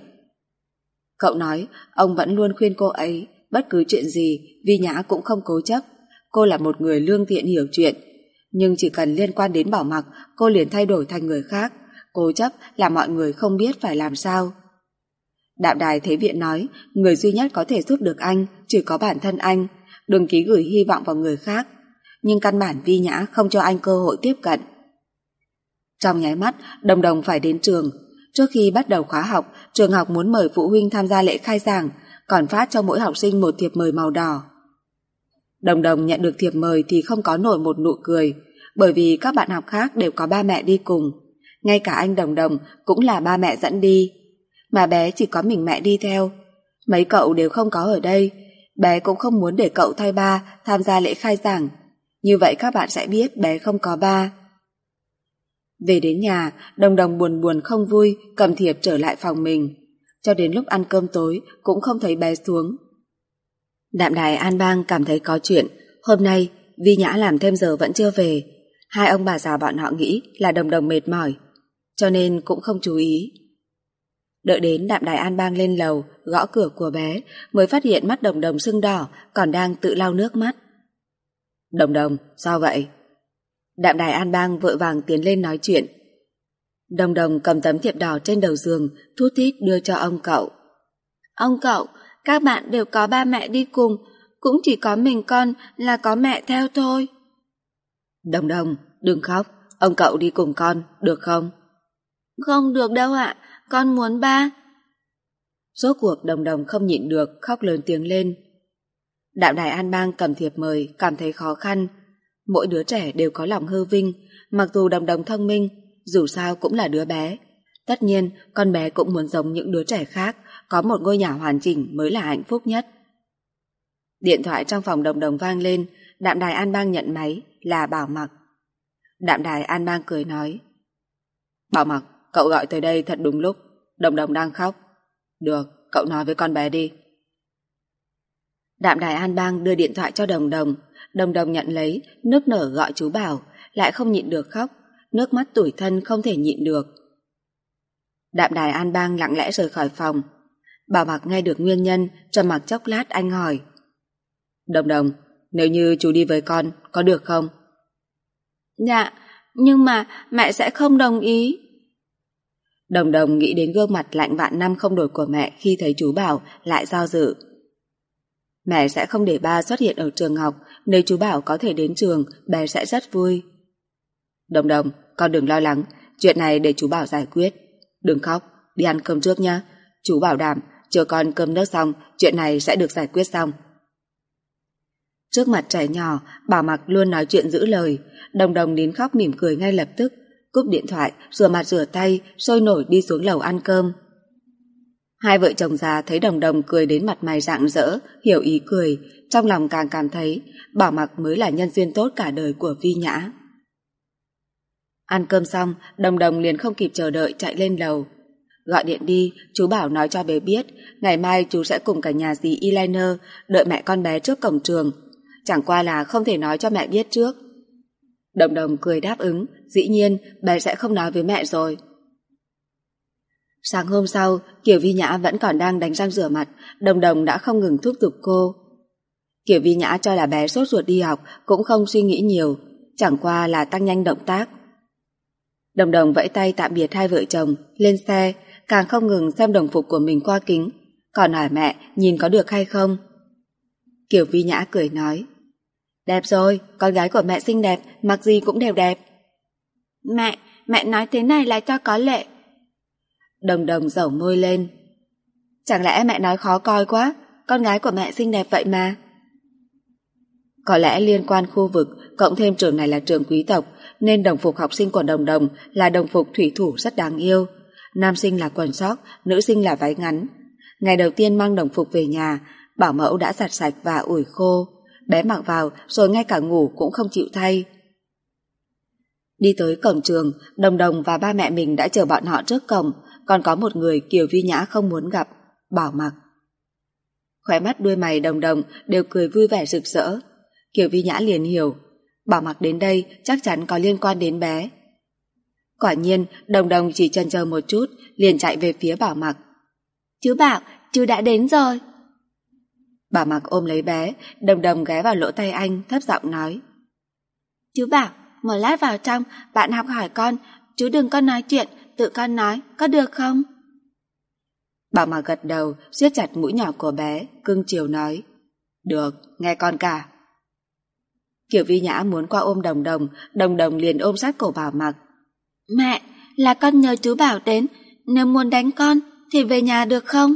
Cậu nói, ông vẫn luôn khuyên cô ấy, bất cứ chuyện gì, Vi Nhã cũng không cố chấp. Cô là một người lương thiện hiểu chuyện, nhưng chỉ cần liên quan đến Bảo Mặc, cô liền thay đổi thành người khác. Cố chấp là mọi người không biết phải làm sao. Đạm Đài Thế Viện nói, người duy nhất có thể giúp được anh chỉ có bản thân anh, đừng ký gửi hy vọng vào người khác. Nhưng căn bản Vi Nhã không cho anh cơ hội tiếp cận. Trong nháy mắt, Đồng Đồng phải đến trường. Trước khi bắt đầu khóa học, trường học muốn mời phụ huynh tham gia lễ khai giảng, còn phát cho mỗi học sinh một thiệp mời màu đỏ. Đồng Đồng nhận được thiệp mời thì không có nổi một nụ cười, bởi vì các bạn học khác đều có ba mẹ đi cùng. Ngay cả anh Đồng Đồng cũng là ba mẹ dẫn đi, mà bé chỉ có mình mẹ đi theo. Mấy cậu đều không có ở đây, bé cũng không muốn để cậu thay ba tham gia lễ khai giảng. Như vậy các bạn sẽ biết bé không có ba. Về đến nhà, Đồng Đồng buồn buồn không vui, cầm thiệp trở lại phòng mình. Cho đến lúc ăn cơm tối cũng không thấy bé xuống. Đạm Đài An Bang cảm thấy có chuyện. Hôm nay Vi Nhã làm thêm giờ vẫn chưa về. Hai ông bà già bọn họ nghĩ là Đồng Đồng mệt mỏi, cho nên cũng không chú ý. Đợi đến Đạm Đài An Bang lên lầu gõ cửa của bé, mới phát hiện mắt Đồng Đồng sưng đỏ, còn đang tự lau nước mắt. Đồng Đồng, sao vậy? Đạm Đài An Bang vội vàng tiến lên nói chuyện. Đồng Đồng cầm tấm thiệp đỏ trên đầu giường, thút thít đưa cho ông cậu. Ông cậu, các bạn đều có ba mẹ đi cùng, cũng chỉ có mình con là có mẹ theo thôi. Đồng Đồng, đừng khóc, ông cậu đi cùng con, được không? Không được đâu ạ, con muốn ba. Rốt cuộc Đồng Đồng không nhịn được, khóc lớn tiếng lên. Đạm Đài An Bang cầm thiệp mời, cảm thấy khó khăn. Mỗi đứa trẻ đều có lòng hư vinh, mặc dù Đồng Đồng thông minh, dù sao cũng là đứa bé. Tất nhiên, con bé cũng muốn giống những đứa trẻ khác, có một ngôi nhà hoàn chỉnh mới là hạnh phúc nhất. Điện thoại trong phòng Đồng Đồng vang lên, Đạm Đài An Bang nhận máy, là Bảo Mặc. Đạm Đài An Bang cười nói: Bảo Mặc, cậu gọi tới đây thật đúng lúc, Đồng Đồng đang khóc. Được, cậu nói với con bé đi. Đạm Đài An Bang đưa điện thoại cho Đồng Đồng. Đồng Đồng nhận lấy, nức nở gọi chú Bảo, lại không nhịn được khóc, nước mắt tủi thân không thể nhịn được. Đạm Đài An Bang lặng lẽ rời khỏi phòng. Bảo Mặc nghe được nguyên nhân, trầm mặc chốc lát anh hỏi: Đồng Đồng, nếu như chú đi với con, có được không? Dạ, nhưng mà mẹ sẽ không đồng ý. Đồng Đồng nghĩ đến gương mặt lạnh vạn năm không đổi của mẹ khi thấy chú Bảo, lại do dự. Mẹ sẽ không để ba xuất hiện ở trường học, nếu chú Bảo có thể đến trường, bé sẽ rất vui. Đồng Đồng, con đừng lo lắng, chuyện này để chú Bảo giải quyết. Đừng khóc, đi ăn cơm trước nhé. Chú bảo đảm, chờ con cơm nước xong, chuyện này sẽ được giải quyết xong. Trước mặt trẻ nhỏ, Bảo Mặc luôn nói chuyện giữ lời. Đồng Đồng nín khóc mỉm cười ngay lập tức, cúp điện thoại, rửa mặt rửa tay, sôi nổi đi xuống lầu ăn cơm. Hai vợ chồng già thấy Đồng Đồng cười đến mặt mày rạng rỡ, hiểu ý cười, trong lòng càng cảm thấy Bảo Mặc mới là nhân duyên tốt cả đời của Vi Nhã. Ăn cơm xong, Đồng Đồng liền không kịp chờ đợi chạy lên lầu. Gọi điện đi, chú Bảo nói cho bé biết, ngày mai chú sẽ cùng cả nhà dì Eliner đợi mẹ con bé trước cổng trường. Chẳng qua là không thể nói cho mẹ biết trước. Đồng Đồng cười đáp ứng, dĩ nhiên bé sẽ không nói với mẹ rồi. Sáng hôm sau, Kiều Vi Nhã vẫn còn đang đánh răng rửa mặt, Đồng Đồng đã không ngừng thúc giục cô. Kiều Vi Nhã cho là bé sốt ruột đi học, cũng không suy nghĩ nhiều, chẳng qua là tăng nhanh động tác. Đồng Đồng vẫy tay tạm biệt hai vợ chồng, lên xe, càng không ngừng xem đồng phục của mình qua kính, còn hỏi mẹ nhìn có được hay không. Kiều Vi Nhã cười nói: Đẹp rồi, con gái của mẹ xinh đẹp, mặc gì cũng đều đẹp. Mẹ nói thế này là cho có lệ. Đồng Đồng dẩu môi lên. Chẳng lẽ mẹ nói khó coi quá, con gái của mẹ xinh đẹp vậy mà. Có lẽ liên quan khu vực, cộng thêm trường này là trường quý tộc, nên đồng phục học sinh của Đồng Đồng là đồng phục thủy thủ rất đáng yêu. Nam sinh là quần sóc, nữ sinh là váy ngắn. Ngày đầu tiên mang đồng phục về nhà, bảo mẫu đã giặt sạch và ủi khô. Bé mặc vào rồi ngay cả ngủ cũng không chịu thay. Đi tới cổng trường, Đồng Đồng và ba mẹ mình đã chờ bọn họ trước cổng, còn có một người Kiều Vi Nhã không muốn gặp, Bảo Mặc. Khóe mắt đuôi mày Đồng Đồng đều cười vui vẻ rực rỡ. Kiều Vi Nhã liền hiểu, Bảo Mặc đến đây chắc chắn có liên quan đến bé. Quả nhiên, Đồng Đồng chỉ chần chờ một chút, liền chạy về phía Bảo Mặc. Chú Bảo, chú đã đến rồi. Bảo Mặc ôm lấy bé, Đồng Đồng ghé vào lỗ tai anh, thấp giọng nói: Chú Bảo, một lát vào trong, bạn học hỏi con, chú đừng có nói chuyện, tự con nói, có được không? Bảo Mặc gật đầu, siết chặt mũi nhỏ của bé, cưng chiều nói: Được, nghe con cả. Kiều Vi Nhã muốn qua ôm Đồng Đồng, Đồng Đồng liền ôm sát cổ Bảo Mặc. Mẹ, là con nhờ chú Bảo đến, nếu muốn đánh con thì về nhà được không?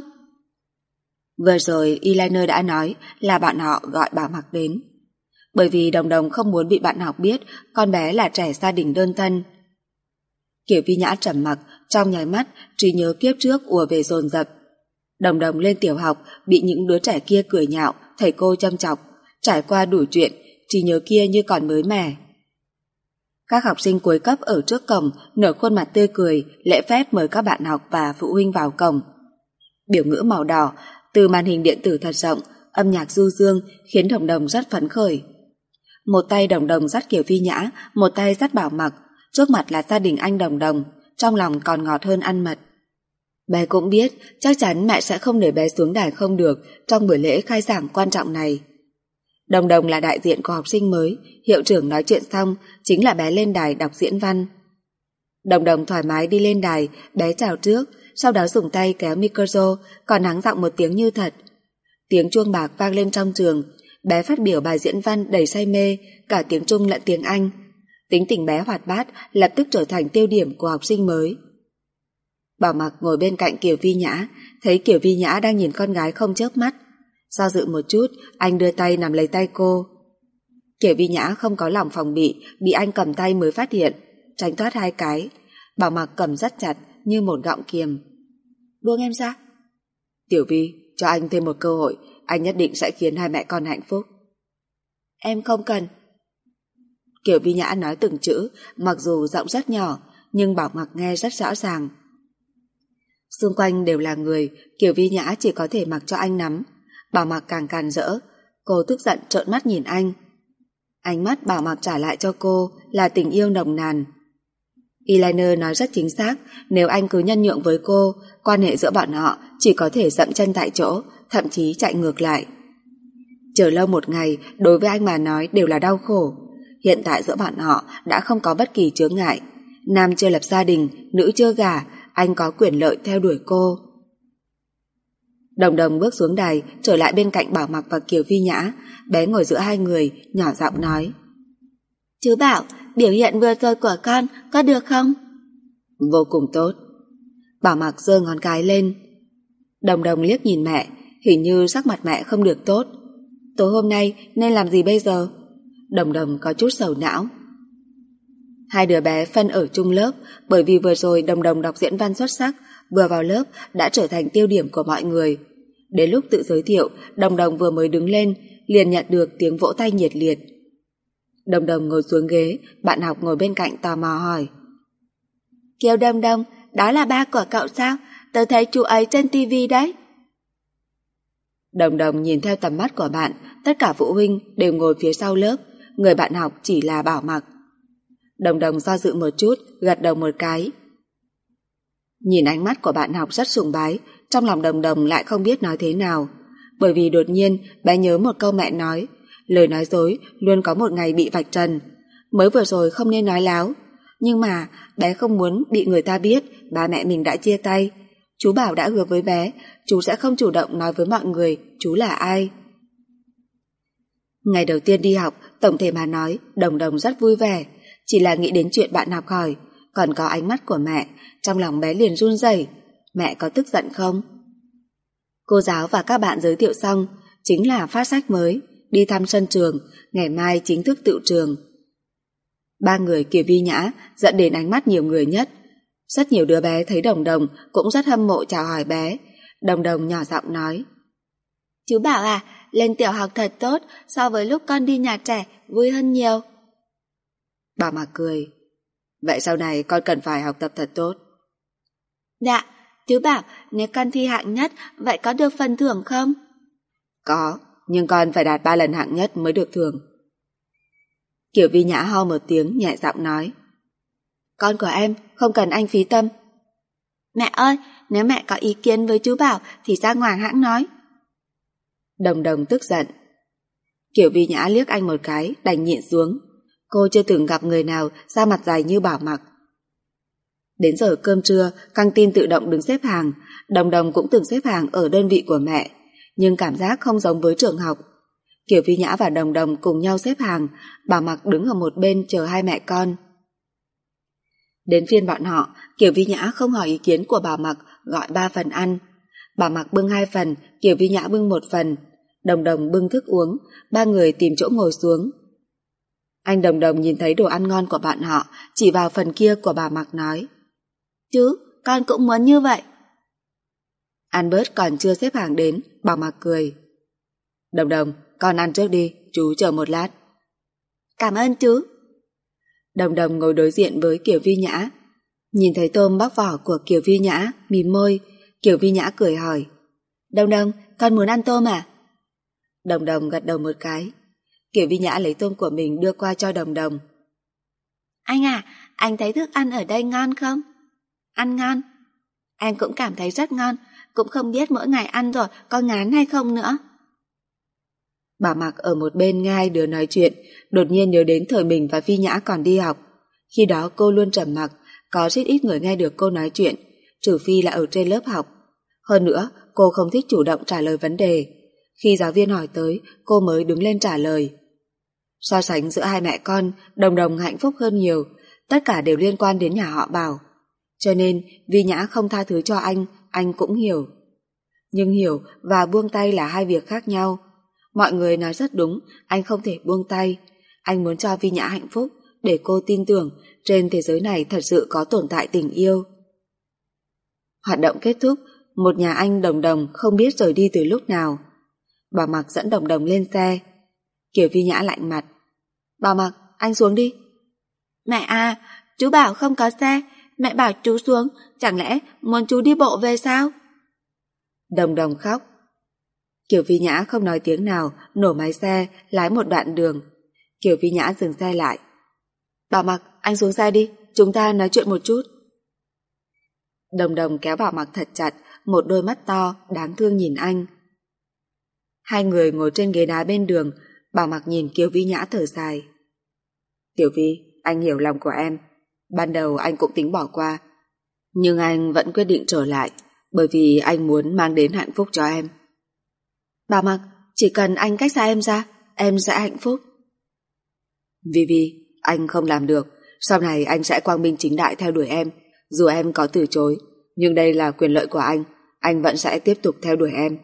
Vừa rồi Eliner đã nói là bạn họ gọi Bảo Mặc đến, bởi vì Đồng Đồng không muốn bị bạn học biết con bé là trẻ gia đình đơn thân. Kiều Vi Nhã trầm mặc, trong nháy mắt trí nhớ kiếp trước ùa về dồn dập. Đồng Đồng lên tiểu học bị những đứa trẻ kia cười nhạo, thầy cô châm chọc, trải qua đủ chuyện, trí nhớ kia như còn mới mẻ. Các học sinh cuối cấp ở trước cổng nở khuôn mặt tươi cười, lễ phép mời các bạn học và phụ huynh vào cổng. Biểu ngữ màu đỏ từ màn hình điện tử thật rộng, âm nhạc du dương khiến Đồng Đồng rất phấn khởi. Một tay Đồng Đồng dắt Kiều Vi Nhã, một tay dắt Bảo Mặc, trước mặt là gia đình anh Đồng Đồng, trong lòng còn ngọt hơn ăn mật. Bé cũng biết chắc chắn mẹ sẽ không để bé xuống đài không được trong buổi lễ khai giảng quan trọng này. Đồng Đồng là đại diện của học sinh mới, hiệu trưởng nói chuyện xong chính là bé lên đài đọc diễn văn. Đồng Đồng thoải mái đi lên đài, bé chào trước, sau đó dùng tay kéo micro, còn hắng giọng một tiếng như thật. Tiếng chuông bạc vang lên trong trường, bé phát biểu bài diễn văn đầy say mê, cả tiếng Trung lẫn tiếng Anh. Tính tình bé hoạt bát, lập tức trở thành tiêu điểm của học sinh mới. Bảo Mặc ngồi bên cạnh Kiều Vi Nhã, thấy Kiều Vi Nhã đang nhìn con gái không chớp mắt. Do dự một chút, anh đưa tay nắm lấy tay cô. Kiều Vi Nhã không có lòng phòng bị anh cầm tay mới phát hiện, tránh thoát hai cái. Bảo Mặc cầm rất chặt, như một gọng kiềm. Buông em ra. Tiểu Vi, cho anh thêm một cơ hội, anh nhất định sẽ khiến hai mẹ con hạnh phúc. Em không cần. Kiều Vi Nhã nói từng chữ, mặc dù giọng rất nhỏ, nhưng Bảo Mặc nghe rất rõ ràng. Xung quanh đều là người, Kiều Vi Nhã chỉ có thể mặc cho anh nắm. Bảo Mặc càng càn rỡ, cô tức giận trợn mắt nhìn anh. Ánh mắt Bảo Mặc trả lại cho cô là tình yêu nồng nàn. Eyeliner nói rất chính xác, nếu anh cứ nhân nhượng với cô, quan hệ giữa bọn họ chỉ có thể dậm chân tại chỗ, thậm chí chạy ngược lại. Chờ lâu một ngày, đối với anh mà nói đều là đau khổ. Hiện tại giữa bọn họ đã không có bất kỳ chướng ngại. Nam chưa lập gia đình, nữ chưa gả, anh có quyền lợi theo đuổi cô. Đồng Đồng bước xuống đài, trở lại bên cạnh Bảo Mặc và Kiều Vi Nhã. Bé ngồi giữa hai người, nhỏ giọng nói: Chú Bảo, biểu hiện vừa rồi của con có được không? Vô cùng tốt. Bảo Mặc giơ ngón cái lên. Đồng Đồng liếc nhìn mẹ, hình như sắc mặt mẹ không được tốt. Tối hôm nay nên làm gì bây giờ? Đồng Đồng có chút sầu não. Hai đứa bé phân ở chung lớp, bởi vì vừa rồi Đồng Đồng đọc diễn văn xuất sắc, vừa vào lớp đã trở thành tiêu điểm của mọi người. Đến lúc tự giới thiệu, Đồng Đồng vừa mới đứng lên, liền nhận được tiếng vỗ tay nhiệt liệt. Đồng Đồng ngồi xuống ghế, bạn học ngồi bên cạnh tò mò hỏi: Kiều Đồng Đồng, đó là ba của cậu sao? Tớ thấy chú ấy trên tivi đấy. Đồng Đồng nhìn theo tầm mắt của bạn, tất cả phụ huynh đều ngồi phía sau lớp, người bạn học chỉ là Bảo Mặc. Đồng Đồng do dự một chút, gật đầu một cái. Nhìn ánh mắt của bạn học rất sùng bái, trong lòng Đồng Đồng lại không biết nói thế nào, bởi vì đột nhiên bé nhớ một câu mẹ nói: lời nói dối luôn có một ngày bị vạch trần. Mới vừa rồi không nên nói láo, nhưng mà bé không muốn bị người ta biết ba mẹ mình đã chia tay. Chú bảo đã hứa với bé, chú sẽ không chủ động nói với mọi người chú là ai. Ngày đầu tiên đi học, tổng thể mà nói, Đồng Đồng rất vui vẻ. Chỉ là nghĩ đến chuyện bạn học hỏi, còn có ánh mắt của mẹ, trong lòng bé liền run rẩy. Mẹ có tức giận không? Cô giáo và các bạn giới thiệu xong, chính là phát sách mới, đi thăm sân trường, ngày mai chính thức tựu trường. Ba người Kiều Vi Nhã dẫn đến ánh mắt nhiều người nhất. Rất nhiều đứa bé thấy Đồng Đồng cũng rất hâm mộ chào hỏi bé. Đồng Đồng nhỏ giọng nói: Chú Bảo à, lên tiểu học thật tốt, so với lúc con đi nhà trẻ vui hơn nhiều. Bảo Mặc cười: Vậy sau này con cần phải học tập thật tốt. Dạ, chú Bảo, nếu con thi hạng nhất, vậy có được phần thưởng không? Có, nhưng con phải đạt 3 lần hạng nhất mới được thưởng. Kiều Vi Nhã ho một tiếng, nhẹ giọng nói: Con của em không cần anh phí tâm. Mẹ ơi, nếu mẹ có ý kiến với chú Bảo thì ra ngoài hãng nói. Đồng Đồng tức giận. Kiều Vi Nhã liếc anh một cái, đành nhịn xuống. Cô chưa từng gặp người nào da mặt dày như Bảo Mặc. Đến giờ cơm trưa, căng tin tự động đứng xếp hàng. Đồng Đồng cũng từng xếp hàng ở đơn vị của mẹ, nhưng cảm giác không giống với trường học. Kiều Vi Nhã và Đồng Đồng cùng nhau xếp hàng, Bảo Mặc đứng ở một bên chờ hai mẹ con. Đến phiên bọn họ, Kiều Vi Nhã không hỏi ý kiến của Bảo Mặc, gọi 3 phần ăn. Bảo Mặc bưng 2 phần, Kiều Vi Nhã bưng 1 phần. Đồng Đồng bưng thức uống, ba người tìm chỗ ngồi xuống. Anh Đồng Đồng nhìn thấy đồ ăn ngon của bạn họ, chỉ vào phần kia của Bảo Mặc nói: Chú, con cũng muốn như vậy. Albert còn chưa xếp hàng đến, Bảo Mặc cười: Đồng Đồng, con ăn trước đi, chú chờ một lát. Cảm ơn chú. Đồng Đồng ngồi đối diện với Kiều Vi Nhã. Nhìn thấy tôm bóc vỏ của Kiều Vi Nhã, mím môi. Kiều Vi Nhã cười hỏi: Đồng Đồng, con muốn ăn tôm à? Đồng Đồng gật đầu một cái. Kiều Vi Nhã lấy tôm của mình đưa qua cho Đồng Đồng. Anh à, anh thấy thức ăn ở đây ngon không? Ăn ngon. Em cũng cảm thấy rất ngon, cũng không biết mỗi ngày ăn rồi có ngán hay không nữa. Bảo Mặc ở một bên nghe hai đứa nói chuyện, đột nhiên nhớ đến thời mình và Vi Nhã còn đi học. Khi đó cô luôn trầm mặc, có rất ít người nghe được cô nói chuyện, trừ phi là ở trên lớp học. Hơn nữa, cô không thích chủ động trả lời vấn đề. Khi giáo viên hỏi tới, cô mới đứng lên trả lời. So sánh giữa hai mẹ con, Đồng Đồng hạnh phúc hơn nhiều, tất cả đều liên quan đến nhà họ Bảo. Cho nên, Vi Nhã không tha thứ cho anh cũng hiểu. Nhưng hiểu và buông tay là hai việc khác nhau. Mọi người nói rất đúng, anh không thể buông tay. Anh muốn cho Vi Nhã hạnh phúc, để cô tin tưởng trên thế giới này thật sự có tồn tại tình yêu. Hoạt động kết thúc, một nhà anh Đồng Đồng không biết rời đi từ lúc nào. Bảo Mặc dẫn Đồng Đồng lên xe. Kiều Vi Nhã lạnh mặt. Bảo Mặc, anh xuống đi. Mẹ à, chú bảo không có xe, mẹ bảo chú xuống, chẳng lẽ muốn chú đi bộ về sao? Đồng Đồng khóc. Kiều Vi Nhã không nói tiếng nào, nổ máy xe, lái một đoạn đường. Kiều Vi Nhã dừng xe lại. Bảo Mặc, anh xuống xe đi, chúng ta nói chuyện một chút. Đồng Đồng kéo Bảo Mặc thật chặt, một đôi mắt to, đáng thương nhìn anh. Hai người ngồi trên ghế đá bên đường, Bảo Mặc nhìn Kiều Vi Nhã thở dài. Tiểu Vi, anh hiểu lòng của em. Ban đầu anh cũng tính bỏ qua, nhưng anh vẫn quyết định trở lại, bởi vì anh muốn mang đến hạnh phúc cho em. Bảo Mặc, chỉ cần anh cách xa em ra, em sẽ hạnh phúc. Vi, anh không làm được. Sau này anh sẽ quang minh chính đại theo đuổi em. Dù em có từ chối, nhưng đây là quyền lợi của anh vẫn sẽ tiếp tục theo đuổi em.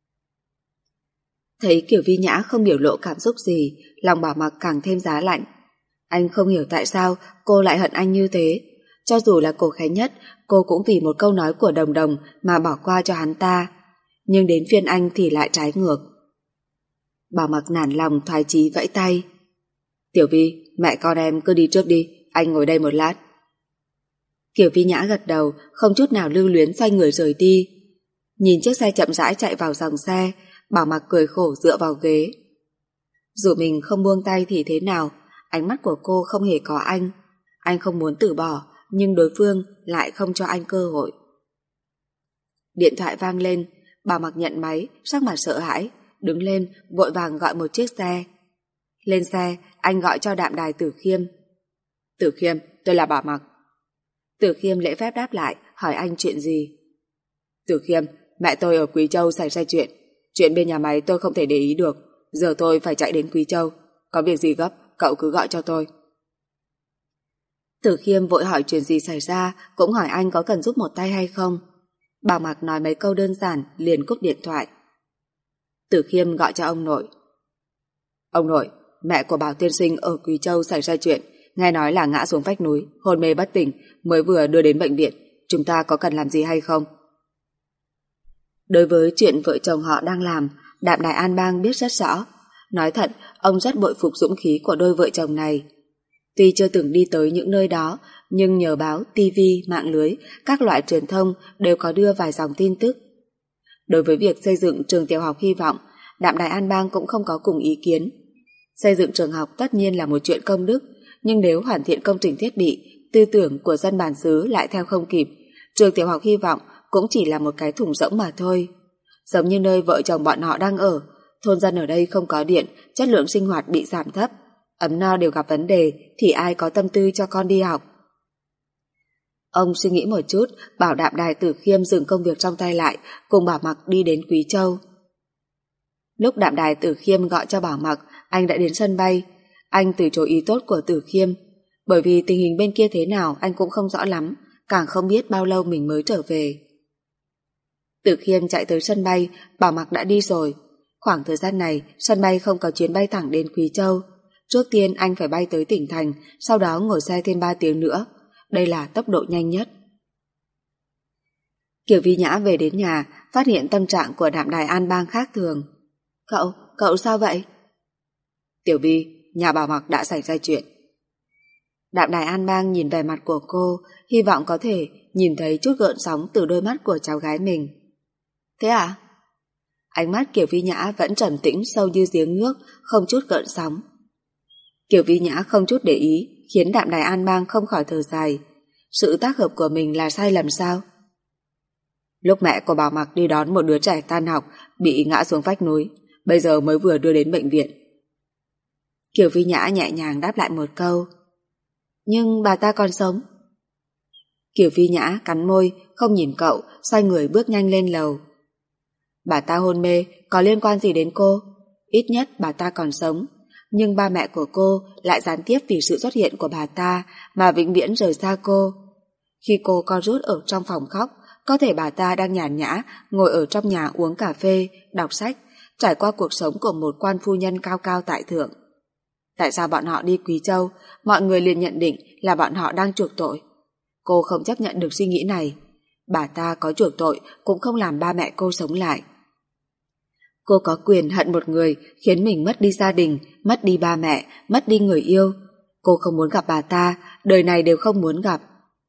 Thấy Kiều Vi Nhã không biểu lộ cảm xúc gì, lòng Bảo Mặc càng thêm giá lạnh. Anh không hiểu tại sao cô lại hận anh như thế. Cho dù là Cổ Khánh Nhất, cô cũng vì một câu nói của Đồng Đồng mà bỏ qua cho hắn ta. Nhưng đến phiên anh thì lại trái ngược. Bảo Mặc nản lòng thoái chí vẫy tay. Tiểu Vi, mẹ con em cứ đi trước đi, anh ngồi đây một lát. Kiều Vi Nhã gật đầu, không chút nào lưu luyến xoay người rời đi. Nhìn chiếc xe chậm rãi chạy vào dòng xe, Bảo Mặc cười khổ dựa vào ghế. Dù mình không buông tay thì thế nào, ánh mắt của cô không hề có anh. Anh không muốn từ bỏ, nhưng đối phương lại không cho anh cơ hội. Điện thoại vang lên, Bảo Mặc nhận máy, sắc mặt sợ hãi, đứng lên vội vàng gọi một chiếc xe. Lên xe, anh gọi cho Đạm Đài Tử Khiêm. Tử Khiêm, tôi là Bảo Mặc. Tử Khiêm lễ phép đáp lại, hỏi anh chuyện gì. Tử Khiêm, mẹ tôi ở Quý Châu xảy ra chuyện. Chuyện bên nhà máy tôi không thể để ý được. Giờ tôi phải chạy đến Quý Châu. Có việc gì gấp, cậu cứ gọi cho tôi. Tử Khiêm vội hỏi chuyện gì xảy ra, cũng hỏi anh có cần giúp một tay hay không. Bảo Mặc nói mấy câu đơn giản, liền cúp điện thoại. Tử Khiêm gọi cho ông nội. Ông nội, mẹ của Bảo tiên sinh ở Quý Châu xảy ra chuyện, nghe nói là ngã xuống vách núi, hôn mê bất tỉnh, mới vừa đưa đến bệnh viện. Chúng ta có cần làm gì hay không? Đối với chuyện vợ chồng họ đang làm, Đạm Đài An Bang biết rất rõ. Nói thật, ông rất bội phục dũng khí của đôi vợ chồng này. Tuy chưa từng đi tới những nơi đó, nhưng nhờ báo, tivi, mạng lưới, các loại truyền thông đều có đưa vài dòng tin tức. Đối với việc xây dựng trường tiểu học Hy Vọng, Đạm Đài An Bang cũng không có cùng ý kiến. Xây dựng trường học tất nhiên là một chuyện công đức, nhưng nếu hoàn thiện công trình thiết bị, tư tưởng của dân bản xứ lại theo không kịp, trường tiểu học Hy Vọng cũng chỉ là một cái thùng rỗng mà thôi. Giống như nơi vợ chồng bọn họ đang ở, thôn dân ở đây không có điện, chất lượng sinh hoạt bị giảm thấp, ấm no đều gặp vấn đề, thì ai có tâm tư cho con đi học. Ông suy nghĩ một chút, bảo Đạm Đài Tử Khiêm dừng công việc trong tay lại, cùng Bảo Mặc đi đến Quý Châu. Lúc Đạm Đài Tử Khiêm gọi cho Bảo Mặc, anh đã đến sân bay. Anh từ chối ý tốt của Tử Khiêm, bởi vì tình hình bên kia thế nào anh cũng không rõ lắm, càng không biết bao lâu mình mới trở về. Tử Khiêm chạy tới sân bay, Bảo Mặc đã đi rồi. Khoảng thời gian này, sân bay không có chuyến bay thẳng đến Quý Châu. Trước tiên anh phải bay tới tỉnh thành, sau đó ngồi xe thêm 3 tiếng nữa. Đây là tốc độ nhanh nhất. Kiều Vi Nhã về đến nhà, phát hiện tâm trạng của Đạm Đài An Bang khác thường. Cậu sao vậy? Tiểu Vi, nhà Bảo Mặc đã xảy ra chuyện. Đạm Đài An Bang nhìn vẻ mặt của cô, hy vọng có thể nhìn thấy chút gợn sóng từ đôi mắt của cháu gái mình. Thế à? Ánh mắt Kiều Vi Nhã vẫn trầm tĩnh sâu như giếng nước, không chút gợn sóng. Kiều Vi Nhã không chút để ý, khiến Đạm Đài An Bang không khỏi thở dài. Sự tác hợp của mình là sai lầm sao? Lúc mẹ của Bảo Mặc đi đón một đứa trẻ tan học bị ngã xuống vách núi, bây giờ mới vừa đưa đến bệnh viện. Kiều Vi Nhã nhẹ nhàng đáp lại một câu. Nhưng bà ta còn sống. Kiều Vi Nhã cắn môi, không nhìn cậu, xoay người bước nhanh lên lầu. Bà ta hôn mê, có liên quan gì đến cô? Ít nhất bà ta còn sống. Nhưng ba mẹ của cô lại gián tiếp vì sự xuất hiện của bà ta mà vĩnh viễn rời xa cô. Khi cô co rút ở trong phòng khóc, có thể bà ta đang nhàn nhã ngồi ở trong nhà uống cà phê, đọc sách, trải qua cuộc sống của một quan phu nhân cao cao tại thượng. Tại sao bọn họ đi Quý Châu, mọi người liền nhận định là bọn họ đang chuộc tội? Cô không chấp nhận được suy nghĩ này. Bà ta có chuộc tội cũng không làm ba mẹ cô sống lại. Cô có quyền hận một người khiến mình mất đi gia đình, mất đi ba mẹ, mất đi người yêu. Cô không muốn gặp bà ta, đời này đều không muốn gặp.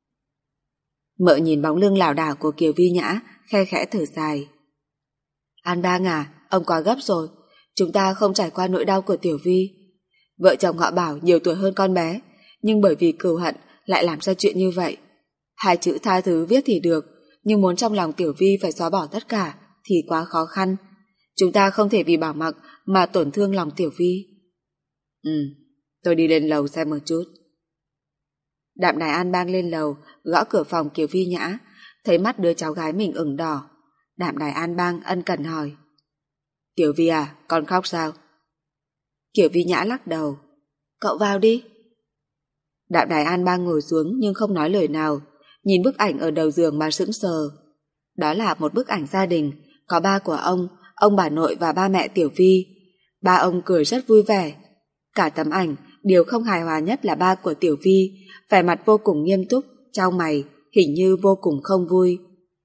Mợ nhìn bóng lưng lảo đảo của Kiều Vi Nhã, khe khẽ thở dài. An Bang à, ông quá gấp rồi, chúng ta không trải qua nỗi đau của Tiểu Vi. Vợ chồng họ Bảo nhiều tuổi hơn con bé, nhưng bởi vì cừu hận lại làm ra chuyện như vậy. Hai chữ tha thứ viết thì được, nhưng muốn trong lòng Tiểu Vi phải xóa bỏ tất cả thì quá khó khăn. Chúng ta không thể vì Bảo Mặc mà tổn thương lòng Tiểu Vi. Tôi đi lên lầu xem một chút. Đạm Đài An Bang lên lầu, gõ cửa phòng Kiều Vi Nhã, thấy mắt đứa cháu gái mình ửng đỏ. Đạm Đài An Bang ân cần hỏi. Tiểu Vi à, con khóc sao? Kiều Vi Nhã lắc đầu. Cậu vào đi. Đạm Đài An Bang ngồi xuống nhưng không nói lời nào, nhìn bức ảnh ở đầu giường mà sững sờ. Đó là một bức ảnh gia đình, có ba của ông bà nội và ba mẹ Tiểu Vi. Ba ông cười rất vui vẻ. Cả tấm ảnh, điều không hài hòa nhất là ba của Tiểu Vi, vẻ mặt vô cùng nghiêm túc, chau mày, hình như vô cùng không vui.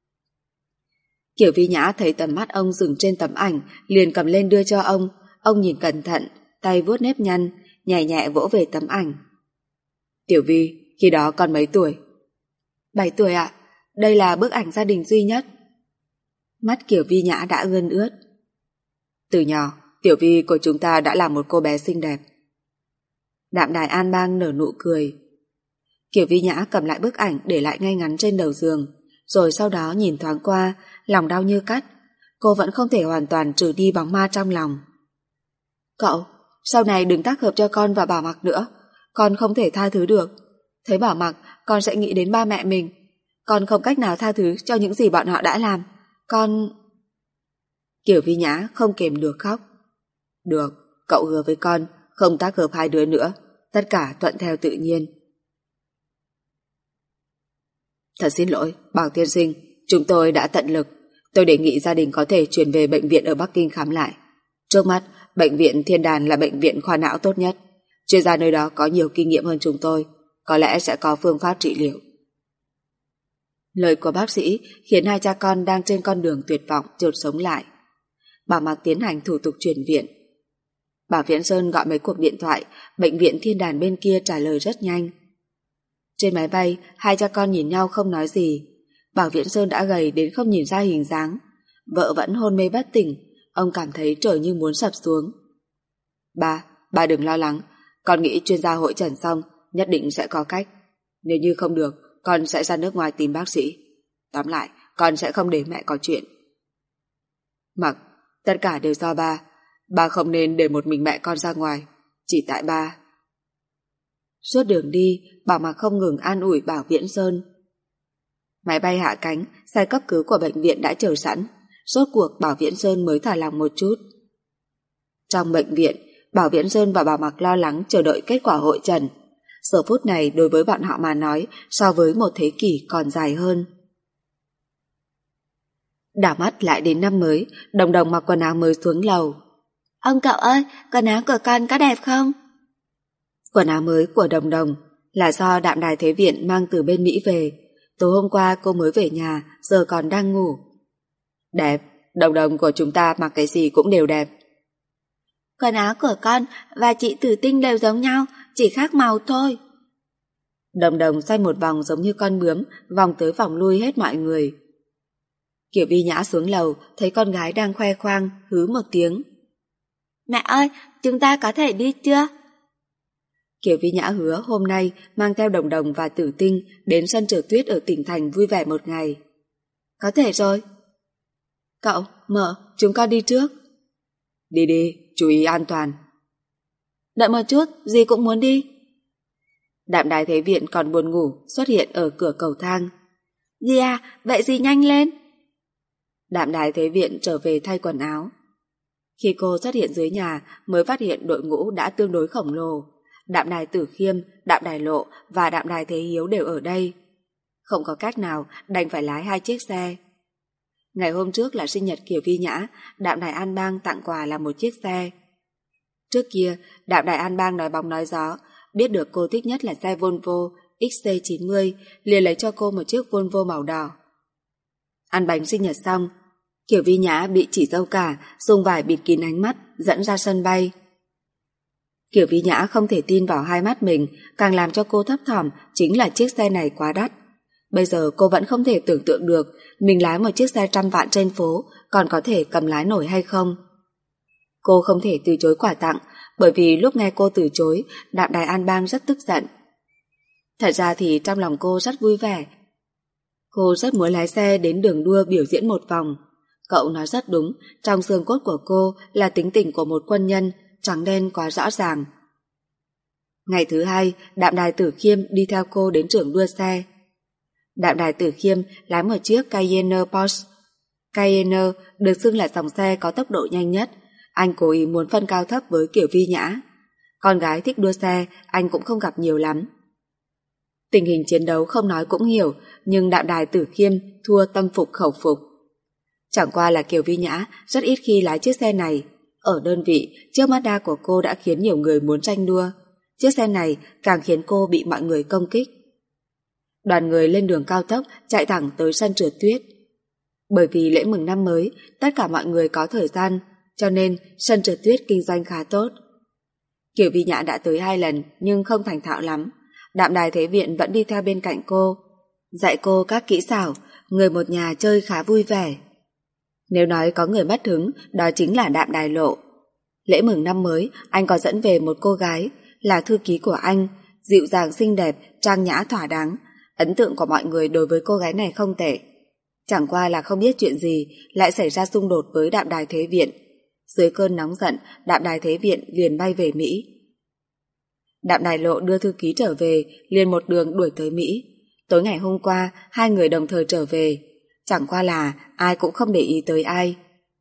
Kiều Vi Nhã thấy tầm mắt ông dừng trên tấm ảnh, liền cầm lên đưa cho ông nhìn cẩn thận, tay vuốt nếp nhăn, nhẹ nhẹ vỗ về tấm ảnh. Tiểu Vi, khi đó con mấy tuổi? 7 tuổi ạ, đây là bức ảnh gia đình duy nhất. Mắt Kiều Vi Nhã đã ươn ướt. Từ nhỏ, Tiểu Vi của chúng ta đã là một cô bé xinh đẹp. Đạm Đài An Bang nở nụ cười. Kiều Vi Nhã cầm lại bức ảnh để lại ngay ngắn trên đầu giường, rồi sau đó nhìn thoáng qua, lòng đau như cắt. Cô vẫn không thể hoàn toàn trừ đi bóng ma trong lòng. Cậu, sau này đừng tác hợp cho con và Bảo Mặc nữa. Con không thể tha thứ được. Thấy Bảo Mặc, con sẽ nghĩ đến ba mẹ mình. Con không cách nào tha thứ cho những gì bọn họ đã làm. Con... Kiều Vi Nhã không kềm được khóc. Được, cậu hứa với con không tác hợp hai đứa nữa. Tất cả thuận theo tự nhiên. Thật xin lỗi, Bảo tiên sinh, chúng tôi đã tận lực. Tôi đề nghị gia đình có thể chuyển về bệnh viện ở Bắc Kinh khám lại. Trước mắt, bệnh viện Thiên Đàn là bệnh viện khoa não tốt nhất. Chuyên gia nơi đó có nhiều kinh nghiệm hơn chúng tôi, có lẽ sẽ có phương pháp trị liệu. Lời của bác sĩ khiến hai cha con đang trên con đường tuyệt vọng chợt sống lại. Bảo Mặc tiến hành thủ tục chuyển viện. Bảo Viễn Sơn gọi mấy cuộc điện thoại, bệnh viện Thiên Đàn bên kia trả lời rất nhanh. Trên máy bay, hai cha con nhìn nhau không nói gì. Bảo Viễn Sơn đã gầy đến không nhìn ra hình dáng. Vợ vẫn hôn mê bất tỉnh, ông cảm thấy trời như muốn sập xuống. Ba đừng lo lắng, con nghĩ chuyên gia hội trần xong nhất định sẽ có cách. Nếu như không được, con sẽ ra nước ngoài tìm bác sĩ. Tóm lại, con sẽ không để mẹ có chuyện. Mặc, tất cả đều do ba. Ba không nên để một mình mẹ con ra ngoài. Chỉ tại ba. Suốt đường đi, Bảo Mặc không ngừng an ủi Bảo Viễn Sơn. Máy bay hạ cánh, xe cấp cứu của bệnh viện đã chờ sẵn. Rốt cuộc Bảo Viễn Sơn mới thả lòng một chút. Trong bệnh viện, Bảo Viễn Sơn và Bảo Mặc lo lắng chờ đợi kết quả hội trần. Giờ phút này đối với bọn họ mà nói, so với một thế kỷ còn dài hơn. Đảo mắt lại đến năm mới, Đồng Đồng mặc quần áo mới xuống lầu. Ông cậu ơi, quần áo của con có đẹp không? Quần áo mới của Đồng Đồng là do Đạm Đài Thế Viện mang từ bên Mỹ về. Tối hôm qua cô mới về nhà, giờ còn đang ngủ. Đẹp, Đồng Đồng của chúng ta mặc cái gì cũng đều đẹp. Quần áo của con và chị Tử Tinh đều giống nhau, chỉ khác màu thôi. Đồng Đồng xoay một vòng giống như con bướm, vòng tới vòng lui hết mọi người. Kiều Vi Nhã xuống lầu, thấy con gái đang khoe khoang, hứ một tiếng. Mẹ ơi, chúng ta có thể đi chưa? Kiều Vi Nhã hứa hôm nay mang theo Đồng Đồng và Tử Tinh đến sân trượt tuyết ở tỉnh thành vui vẻ một ngày. Có thể rồi. Cậu, mợ, chúng con đi trước. Đi đi, chú ý an toàn. Đợi một chút, dì cũng muốn đi. Đạm Đài Thế Viện còn buồn ngủ xuất hiện ở cửa cầu thang. Dì à, vậy dì nhanh lên. Đạm Đài Thế Viện trở về thay quần áo. Khi cô xuất hiện dưới nhà mới phát hiện đội ngũ đã tương đối khổng lồ. Đạm Đài Tử Khiêm, Đạm Đài Lộ và Đạm Đài Thế Hiếu đều ở đây. Không có cách nào, đành phải lái hai chiếc xe. Ngày hôm trước là sinh nhật Kiều Vi Nhã, Đạm Đài An Bang tặng quà là một chiếc xe. Trước kia, Đạm Đài An Bang nói bóng nói gió, biết được cô thích nhất là xe Volvo XC90, liền lấy cho cô một chiếc Volvo màu đỏ. Ăn bánh sinh nhật xong, Kiều Vi Nhã bị chỉ dâu cả dùng vải bịt kín ánh mắt dẫn ra sân bay. Kiều Vi Nhã không thể tin vào hai mắt mình, càng làm cho cô thấp thỏm chính là chiếc xe này quá đắt. Bây giờ cô vẫn không thể tưởng tượng được mình lái một chiếc xe trăm vạn trên phố còn có thể cầm lái nổi hay không. Cô không thể từ chối quà tặng, bởi vì lúc nghe cô từ chối, Đạm Đài An Bang rất tức giận. Thật ra thì trong lòng cô rất vui vẻ. Cô rất muốn lái xe đến đường đua biểu diễn một vòng. Cậu nói rất đúng, trong xương cốt của cô là tính tình của một quân nhân, trắng đen quá rõ ràng. Ngày thứ hai, Đạm Đài Tử Khiêm đi theo cô đến trường đua xe. Đạm Đài Tử Khiêm lái một chiếc Cayenne Porsche. Cayenne được xưng là dòng xe có tốc độ nhanh nhất. Anh cố ý muốn phân cao thấp với Kiều Vi Nhã. Con gái thích đua xe, anh cũng không gặp nhiều lắm. Tình hình chiến đấu không nói cũng hiểu, nhưng Đạm Đài Tử Khiêm thua tâm phục khẩu phục. Chẳng qua là Kiều Vi Nhã rất ít khi lái chiếc xe này. Ở đơn vị, chiếc Mazda của cô đã khiến nhiều người muốn tranh đua. Chiếc xe này càng khiến cô bị mọi người công kích. Đoàn người lên đường cao tốc chạy thẳng tới sân trượt tuyết. Bởi vì lễ mừng năm mới, tất cả mọi người có thời gian, cho nên sân trượt tuyết kinh doanh khá tốt. Kiều Vi Nhã đã tới 2 lần nhưng không thành thạo lắm. Đạm Đài Thế Viện vẫn đi theo bên cạnh cô, dạy cô các kỹ xảo, người một nhà chơi khá vui vẻ. Nếu nói có người mất hứng, đó chính là Đạm Đài Lộ. Lễ mừng năm mới, anh có dẫn về một cô gái, là thư ký của anh, dịu dàng xinh đẹp, trang nhã thỏa đáng. Ấn tượng của mọi người đối với cô gái này không tệ. Chẳng qua là không biết chuyện gì lại xảy ra xung đột với Đạm Đài Thế Viện. Dưới cơn nóng giận, Đạm Đài Thế Viện liền bay về Mỹ. Đạm Đài Lộ đưa thư ký trở về, liền một đường đuổi tới Mỹ. Tối ngày hôm qua, hai người đồng thời trở về. Chẳng qua là ai cũng không để ý tới ai.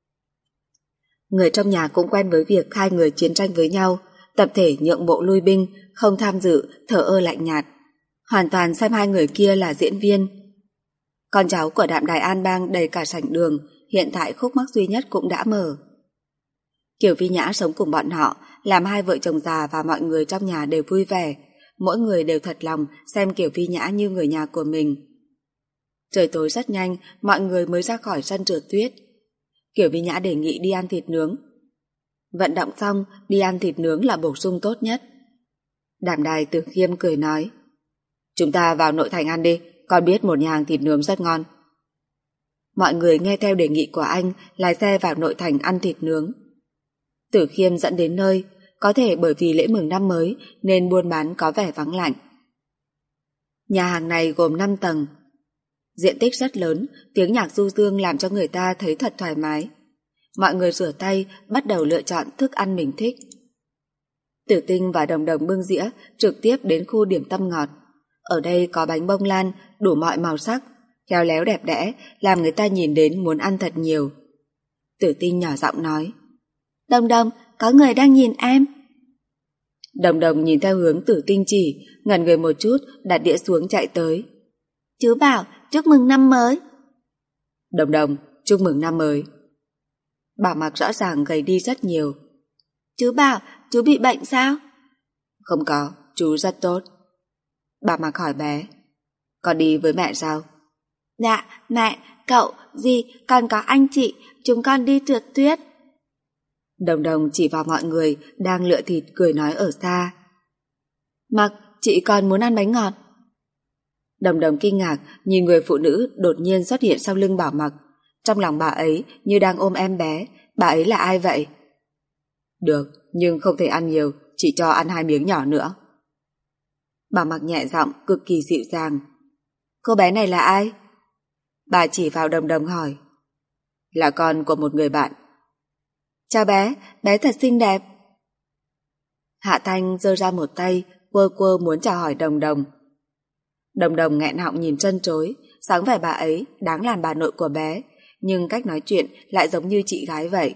Người trong nhà cũng quen với việc hai người chiến tranh với nhau, tập thể nhượng bộ lui binh, không tham dự, thờ ơ lạnh nhạt. Hoàn toàn xem hai người kia là diễn viên. Con cháu của Đạm Đài An Bang đầy cả sảnh đường, hiện tại khúc mắc duy nhất cũng đã mở. Kiều Vi Nhã sống cùng bọn họ, làm hai vợ chồng già và mọi người trong nhà đều vui vẻ. Mỗi người đều thật lòng xem Kiều Vi Nhã như người nhà của mình. Trời tối rất nhanh, mọi người mới ra khỏi sân trượt tuyết. Kiều Vi Nhã đề nghị đi ăn thịt nướng. Vận động xong, đi ăn thịt nướng là bổ sung tốt nhất. Đạm Đài Tử Khiêm cười nói, chúng ta vào nội thành ăn đi, con biết một nhà hàng thịt nướng rất ngon. Mọi người nghe theo đề nghị của anh, lái xe vào nội thành ăn thịt nướng. Tử Khiêm dẫn đến nơi, có thể bởi vì lễ mừng năm mới nên buôn bán có vẻ vắng lạnh. Nhà hàng này gồm 5 tầng. Diện tích rất lớn, tiếng nhạc du dương làm cho người ta thấy thật thoải mái. Mọi người rửa tay, bắt đầu lựa chọn thức ăn mình thích. Tử Tinh và Đồng Đồng bưng dĩa trực tiếp đến khu điểm tâm ngọt. Ở đây có bánh bông lan đủ mọi màu sắc, khéo léo đẹp đẽ, làm người ta nhìn đến muốn ăn thật nhiều. Tử Tinh nhỏ giọng nói, Đồng Đồng, có người đang nhìn em. Đồng Đồng nhìn theo hướng Tử Tinh chỉ, ngẩn người một chút, đặt đĩa xuống chạy tới. Chú bảo chúc mừng năm mới. Đồng Đồng, chúc mừng năm mới. Bảo Mặc rõ ràng gầy đi rất nhiều. Chú bảo chú bị bệnh sao? Không có, chú rất tốt. Bảo Mặc hỏi bé, con đi với mẹ sao? Dạ, mẹ, cậu, dì, còn có anh chị, chúng con đi trượt tuyết. Đồng Đồng chỉ vào mọi người đang lựa thịt cười nói ở xa. Mặc, chị còn muốn ăn bánh ngọt. Đồng Đồng kinh ngạc nhìn người phụ nữ đột nhiên xuất hiện sau lưng Bảo Mặc. Trong lòng bà ấy như đang ôm em bé. Bà ấy là ai vậy? Được, nhưng không thể ăn nhiều, chỉ cho ăn 2 miếng nhỏ nữa. Bảo Mặc nhẹ giọng cực kỳ dịu dàng. Cô bé này là ai? Bà chỉ vào Đồng Đồng hỏi. Là con của một người bạn. Chào bé, bé thật xinh đẹp. Hạ Thanh giơ ra một tay, quơ quơ muốn chào hỏi Đồng Đồng. Đồng Đồng nghẹn họng nhìn trân trối, sáng vẻ bà ấy đáng làm bà nội của bé, nhưng cách nói chuyện lại giống như chị gái vậy.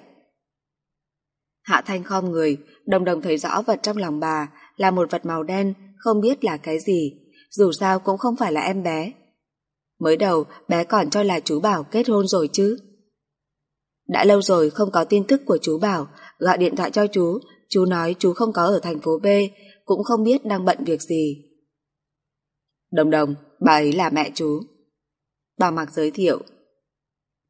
Hạ Thanh khom người, Đồng Đồng thấy rõ vật trong lòng bà là một vật màu đen, không biết là cái gì, dù sao cũng không phải là em bé. Mới đầu bé còn cho là chú Bảo kết hôn rồi chứ. Đã lâu rồi không có tin tức của chú Bảo, gọi điện thoại cho chú nói chú không có ở thành phố B, cũng không biết đang bận việc gì. Đồng Đồng, bà ấy là mẹ chú. Bảo Mặc giới thiệu.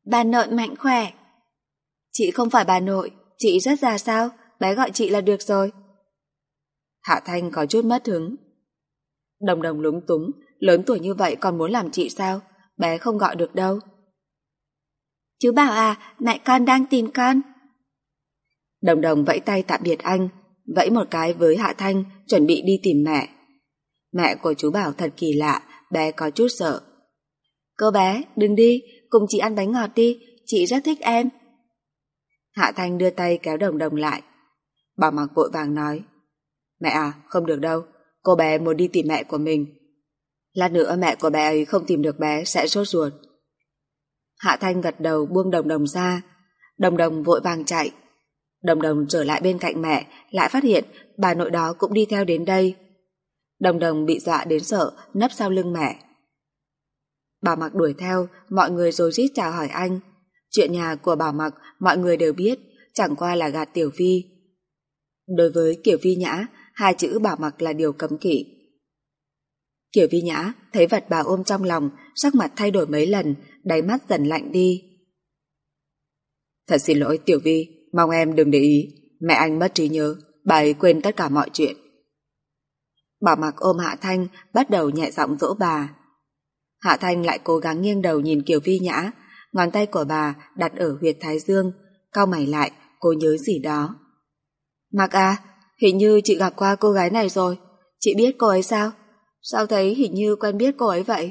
Bà nội mạnh khỏe. Chị không phải bà nội, chị rất già sao, bé gọi chị là được rồi. Hạ Thanh có chút mất hứng. Đồng Đồng lúng túng, lớn tuổi như vậy còn muốn làm chị sao, bé không gọi được đâu. Chú bảo à, mẹ con đang tìm con. Đồng Đồng vẫy tay tạm biệt anh, vẫy một cái với Hạ Thanh chuẩn bị đi tìm mẹ. Mẹ của chú Bảo thật kỳ lạ, bé có chút sợ. Cô bé, đừng đi, cùng chị ăn bánh ngọt đi, chị rất thích em. Hạ Thanh đưa tay kéo Đồng Đồng lại. Bảo Mặc vội vàng nói, mẹ à, không được đâu, cô bé muốn đi tìm mẹ của mình. Lát nữa mẹ của bé ấy không tìm được bé sẽ sốt ruột. Hạ Thanh gật đầu buông Đồng Đồng ra. Đồng Đồng vội vàng chạy. Đồng Đồng trở lại bên cạnh mẹ, lại phát hiện bà nội đó cũng đi theo đến đây. Đồng Đồng bị dọa đến sợ, nấp sau lưng mẹ. Bảo Mặc đuổi theo, mọi người rối rít chào hỏi anh. Chuyện nhà của Bảo Mặc mọi người đều biết, chẳng qua là gạt Tiểu Vi. Đối với Kiều Vi Nhã, hai chữ Bảo Mặc là điều cấm kỵ. Kiều Vi Nhã thấy vật bà ôm trong lòng, sắc mặt thay đổi mấy lần, đáy mắt dần lạnh đi. Thật xin lỗi Tiểu Vi, mong em đừng để ý, mẹ anh mất trí nhớ, bà ấy quên tất cả mọi chuyện. Bảo Mặc ôm Hạ Thanh, bắt đầu nhẹ giọng dỗ bà. Hạ Thanh lại cố gắng nghiêng đầu nhìn Kiều Vi Nhã, ngón tay của bà đặt ở huyệt thái dương, cau mày lại, cố nhớ gì đó. Mặc à, hình như chị gặp qua cô gái này rồi, chị biết cô ấy sao? Sao thấy hình như quen biết cô ấy vậy?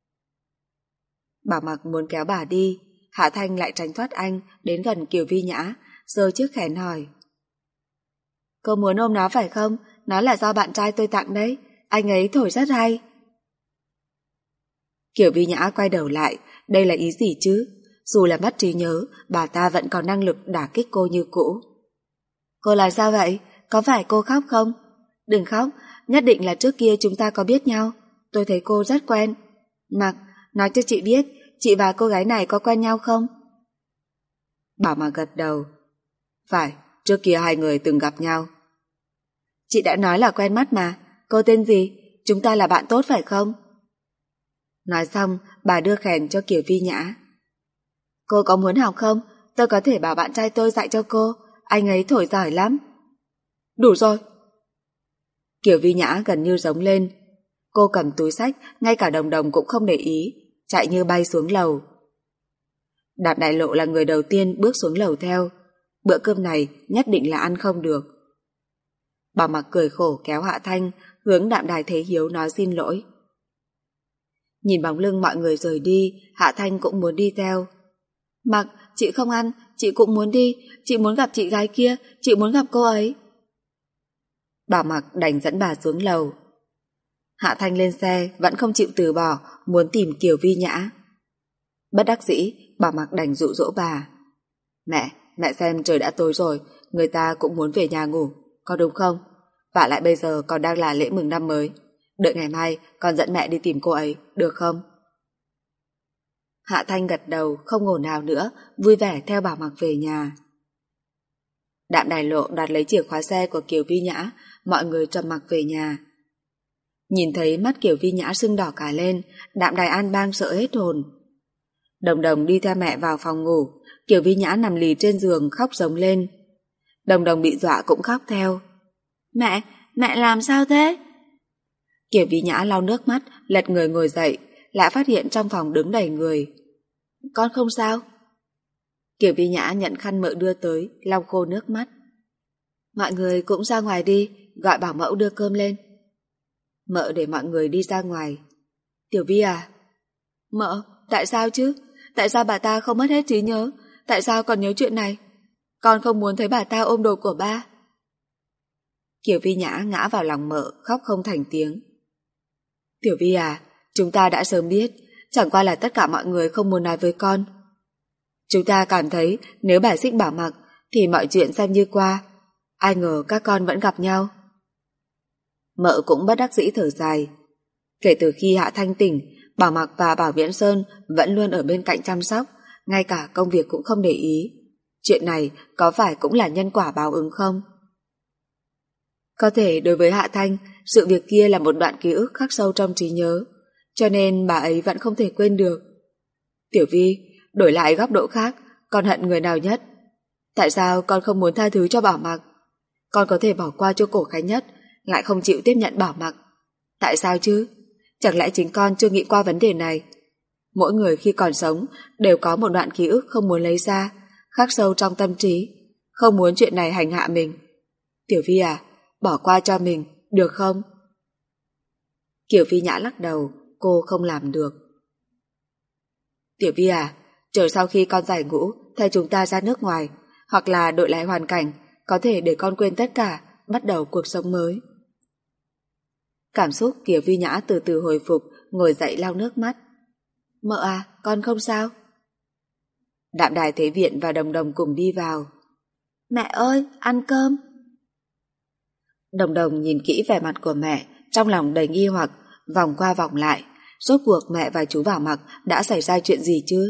Bảo Mặc muốn kéo bà đi, Hạ Thanh lại tránh thoát anh, đến gần Kiều Vi Nhã, giơ chiếc khén hỏi. Cô muốn ôm nó phải không? Nó là do bạn trai tôi tặng đấy, anh ấy thổi rất hay. Kiều Vi Nhã quay đầu lại, đây là ý gì chứ? Dù là mất trí nhớ, bà ta vẫn có năng lực đả kích cô như cũ. Cô là sao vậy? Có phải cô khóc không? Đừng khóc, nhất định là trước kia chúng ta có biết nhau. Tôi thấy cô rất quen. Mặc, nói cho chị biết, chị và cô gái này có quen nhau không? Bảo Mặc gật đầu. Phải, trước kia hai người từng gặp nhau. Chị đã nói là quen mắt mà. Cô tên gì? Chúng ta là bạn tốt phải không? Nói xong, bà đưa khèn cho Kiều Vi Nhã. Cô có muốn học không? Tôi có thể bảo bạn trai tôi dạy cho cô. Anh ấy thổi giỏi lắm. Đủ rồi. Kiều Vi Nhã gần như giống lên. Cô cầm túi xách, ngay cả Đồng Đồng cũng không để ý, chạy như bay xuống lầu. Đạp Đại Lộ là người đầu tiên bước xuống lầu theo. Bữa cơm này nhất định là ăn không được. Bảo Mặc cười khổ kéo Hạ Thanh hướng Đạm Đài Thế Hiếu nói xin lỗi. Nhìn bóng lưng mọi người rời đi, Hạ Thanh cũng muốn đi theo. Mặc, chị không ăn, chị cũng muốn đi, chị muốn gặp chị gái kia, chị muốn gặp cô ấy. Bảo Mặc đành dẫn bà xuống lầu. Hạ Thanh lên xe vẫn không chịu từ bỏ, muốn tìm Kiều Vi Nhã. Bất đắc dĩ, Bảo Mặc đành dụ dỗ bà. Mẹ xem trời đã tối rồi, người ta cũng muốn về nhà ngủ, có đúng không? Vả lại bây giờ còn đang là lễ mừng năm mới. Đợi ngày mai con dẫn mẹ đi tìm cô ấy, được không? Hạ Thanh gật đầu, không ồn ào nữa, vui vẻ theo Bảo Mặc về nhà. Đạm Đài Lộ đoạt lấy chìa khóa xe của Kiều Vi Nhã, mọi người trầm mặc về nhà. Nhìn thấy mắt Kiều Vi Nhã sưng đỏ cả lên, Đạm Đài An Bang sợ hết hồn. Đồng Đồng đi theo mẹ vào phòng ngủ, Kiều Vi Nhã nằm lì trên giường khóc rống lên. Đồng Đồng bị dọa cũng khóc theo. Mẹ làm sao thế? Kiều Vi Nhã lau nước mắt, lật người ngồi dậy, lại phát hiện trong phòng đứng đầy người. Con không sao? Kiều Vi Nhã nhận khăn mợ đưa tới, lau khô nước mắt. Mọi người cũng ra ngoài đi, gọi bảo mẫu đưa cơm lên. Mợ để mọi người đi ra ngoài. Tiểu Vi à? Mợ, tại sao chứ? Tại sao bà ta không mất hết trí nhớ? Tại sao còn nhớ chuyện này? Con không muốn thấy bà ta ôm đồ của ba. Kiều Vi Nhã ngã vào lòng mợ, khóc không thành tiếng. Tiểu Vi à, chúng ta đã sớm biết, chẳng qua là tất cả mọi người không muốn nói với con. Chúng ta cảm thấy nếu bài xích Bảo Mặc thì mọi chuyện xem như qua. Ai ngờ các con vẫn gặp nhau. Mợ cũng bất đắc dĩ thở dài. Kể từ khi Hạ Thanh tỉnh, Bảo Mặc và Bảo Viễn Sơn vẫn luôn ở bên cạnh chăm sóc, ngay cả công việc cũng không để ý. Chuyện này có phải cũng là nhân quả báo ứng không? Có thể đối với Hạ Thanh, sự việc kia là một đoạn ký ức khắc sâu trong trí nhớ, cho nên bà ấy vẫn không thể quên được. Tiểu Vi, Đổi lại góc độ khác, con hận người nào nhất? Tại sao con không muốn tha thứ cho Bảo Mặc? Con có thể bỏ qua cho Cổ Khánh Nhất, lại không chịu tiếp nhận Bảo Mặc. Tại sao chứ? Chẳng lẽ chính con chưa nghĩ qua vấn đề này? Mỗi người khi còn sống đều có một đoạn ký ức không muốn lấy ra, khắc sâu trong tâm trí, không muốn chuyện này hành hạ mình. Tiểu Vi à, bỏ qua cho mình, được không? Kiều Phi Nhã lắc đầu, cô không làm được. Tiểu Vi à, chờ sau khi con giải ngũ, theo chúng ta ra nước ngoài, hoặc là đổi lại hoàn cảnh, có thể để con quên tất cả, bắt đầu cuộc sống mới. Cảm xúc Kiều Vi Nhã từ từ hồi phục, ngồi dậy lau nước mắt. Mợ à, con không sao? Đạm Đài Thế Viện và Đồng Đồng cùng đi vào. Mẹ ơi, ăn cơm. Đồng Đồng nhìn kỹ vẻ mặt của mẹ, trong lòng đầy nghi hoặc, vòng qua vòng lại. Rốt cuộc mẹ và chú Bảo Mặc đã xảy ra chuyện gì chứ?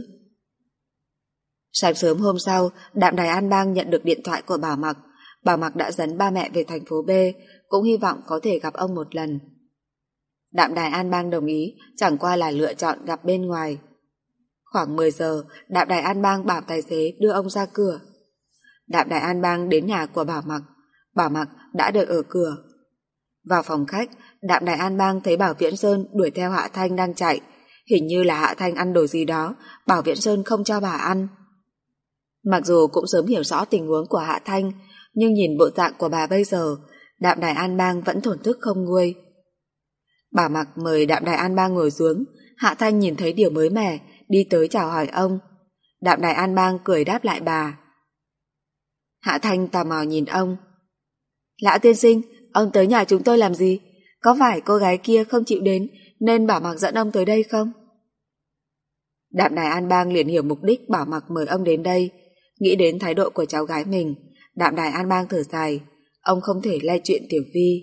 Sáng sớm hôm sau, Đạm Đài An Bang nhận được điện thoại của Bảo Mặc. Bảo Mặc đã dẫn ba mẹ về thành phố B, cũng hy vọng có thể gặp ông một lần. Đạm Đài An Bang đồng ý, chẳng qua là lựa chọn gặp bên ngoài. Khoảng 10 giờ, Đạm Đài An Bang bảo tài xế đưa ông ra cửa. Đạm Đài An Bang đến nhà của Bảo Mặc đã đợi ở cửa. Vào phòng khách, Đạm Đài An Bang thấy Bảo Viễn Sơn đuổi theo Hạ Thanh đang chạy. Hình như là Hạ Thanh ăn đồ gì đó, Bảo Viễn Sơn không cho bà ăn. Mặc dù cũng sớm hiểu rõ tình huống của Hạ Thanh, nhưng nhìn bộ dạng của bà bây giờ, Đạm Đài An Bang vẫn thổn thức không nguôi. Bảo Mặc mời Đạm Đài An Bang ngồi xuống. Hạ Thanh nhìn thấy điều mới mẻ, đi tới chào hỏi ông. Đạm Đài An Bang cười đáp lại bà. Hạ Thanh tò mò nhìn ông. Lão tiên sinh, ông tới nhà chúng tôi làm gì? Có phải cô gái kia không chịu đến nên Bảo Mặc dẫn ông tới đây không? Đạm Đài An Bang liền hiểu mục đích Bảo Mặc mời ông đến đây. Nghĩ đến thái độ của cháu gái mình, Đạm Đài An Bang thở dài. Ông không thể lay chuyện Tiểu Vi.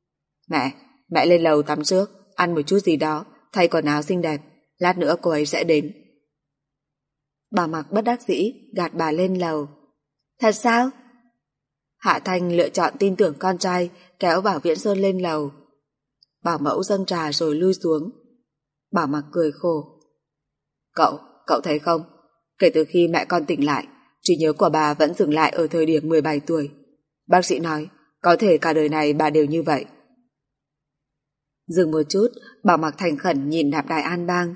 Mẹ lên lầu tắm trước, ăn một chút gì đó, thay quần áo xinh đẹp, lát nữa cô ấy sẽ đến. Bảo Mặc bất đắc dĩ gạt bà lên lầu. Thật sao? Hạ Thanh lựa chọn tin tưởng con trai, kéo Bảo Viễn Sơn lên lầu. Bảo mẫu dâng trà rồi lui xuống. Bảo Mặc cười khổ. Cậu thấy không? Kể từ khi mẹ con tỉnh lại, trí nhớ của bà vẫn dừng lại ở thời điểm 17 tuổi. Bác sĩ nói, có thể cả đời này bà đều như vậy. Dừng một chút, Bảo Mặc thành khẩn nhìn Đạm Đài An Bang.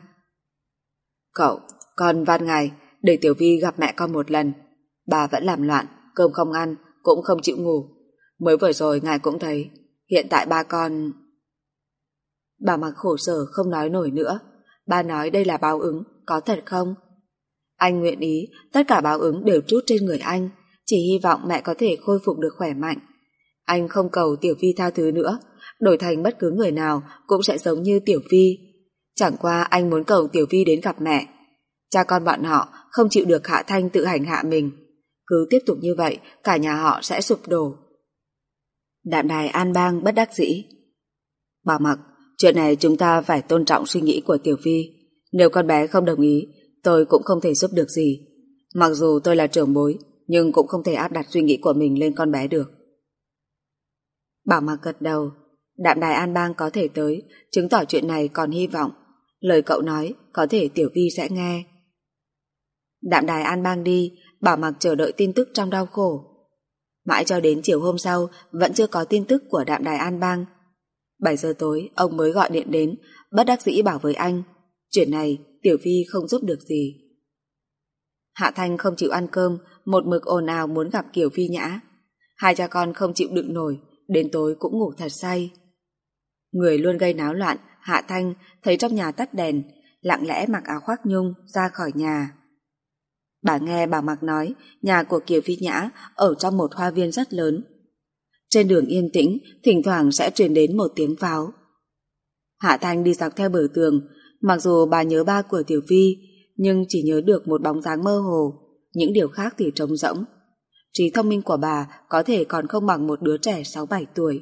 Con van ngài, để Tiểu Vi gặp mẹ con một lần. Bà vẫn làm loạn, cơm không ăn, cũng không chịu ngủ. Mới vừa rồi ngài cũng thấy, hiện tại ba con... Bảo Mặc khổ sở không nói nổi nữa. Ba nói đây là báo ứng, có thật không? Anh nguyện ý, tất cả báo ứng đều trút trên người anh, chỉ hy vọng mẹ có thể khôi phục được khỏe mạnh. Anh không cầu Tiểu Vi tha thứ nữa, đổi thành bất cứ người nào cũng sẽ giống như Tiểu Vi. Chẳng qua anh muốn cầu Tiểu Vi đến gặp mẹ. Cha con bọn họ không chịu được Hạ Thanh tự hành hạ mình. Cứ tiếp tục như vậy, cả nhà họ sẽ sụp đổ. Đạm Đài An Bang bất đắc dĩ. Bảo Mặc, chuyện này chúng ta phải tôn trọng suy nghĩ của Tiểu Vi. Nếu con bé không đồng ý, tôi cũng không thể giúp được gì. Mặc dù tôi là trưởng bối, nhưng cũng không thể áp đặt suy nghĩ của mình lên con bé được. Bảo Mặc gật đầu. Đạm Đài An Bang có thể tới, chứng tỏ chuyện này còn hy vọng. Lời cậu nói, có thể Tiểu Vi sẽ nghe. Đạm Đài An Bang đi, Bảo Mặc chờ đợi tin tức trong đau khổ. Mãi cho đến chiều hôm sau, vẫn chưa có tin tức của Đạm Đài An Bang. 7 giờ tối, ông mới gọi điện đến, bất đắc dĩ bảo với anh, chuyện này Tiểu Vi không giúp được gì. Hạ Thanh không chịu ăn cơm, một mực ồn ào muốn gặp Kiều Phi Nhã. Hai cha con không chịu đựng nổi, đến tối cũng ngủ thật say. Người luôn gây náo loạn, Hạ Thanh thấy trong nhà tắt đèn, lặng lẽ mặc áo khoác nhung ra khỏi nhà. Bà nghe Bảo Mặc nói nhà của Kiều Phi Nhã ở trong một hoa viên rất lớn. Trên đường yên tĩnh, thỉnh thoảng sẽ truyền đến một tiếng pháo. Hạ Thanh đi dọc theo bờ tường, mặc dù bà nhớ ba của Tiểu Vi, nhưng chỉ nhớ được một bóng dáng mơ hồ, những điều khác thì trống rỗng. Trí thông minh của bà có thể còn không bằng một đứa trẻ 6-7 tuổi.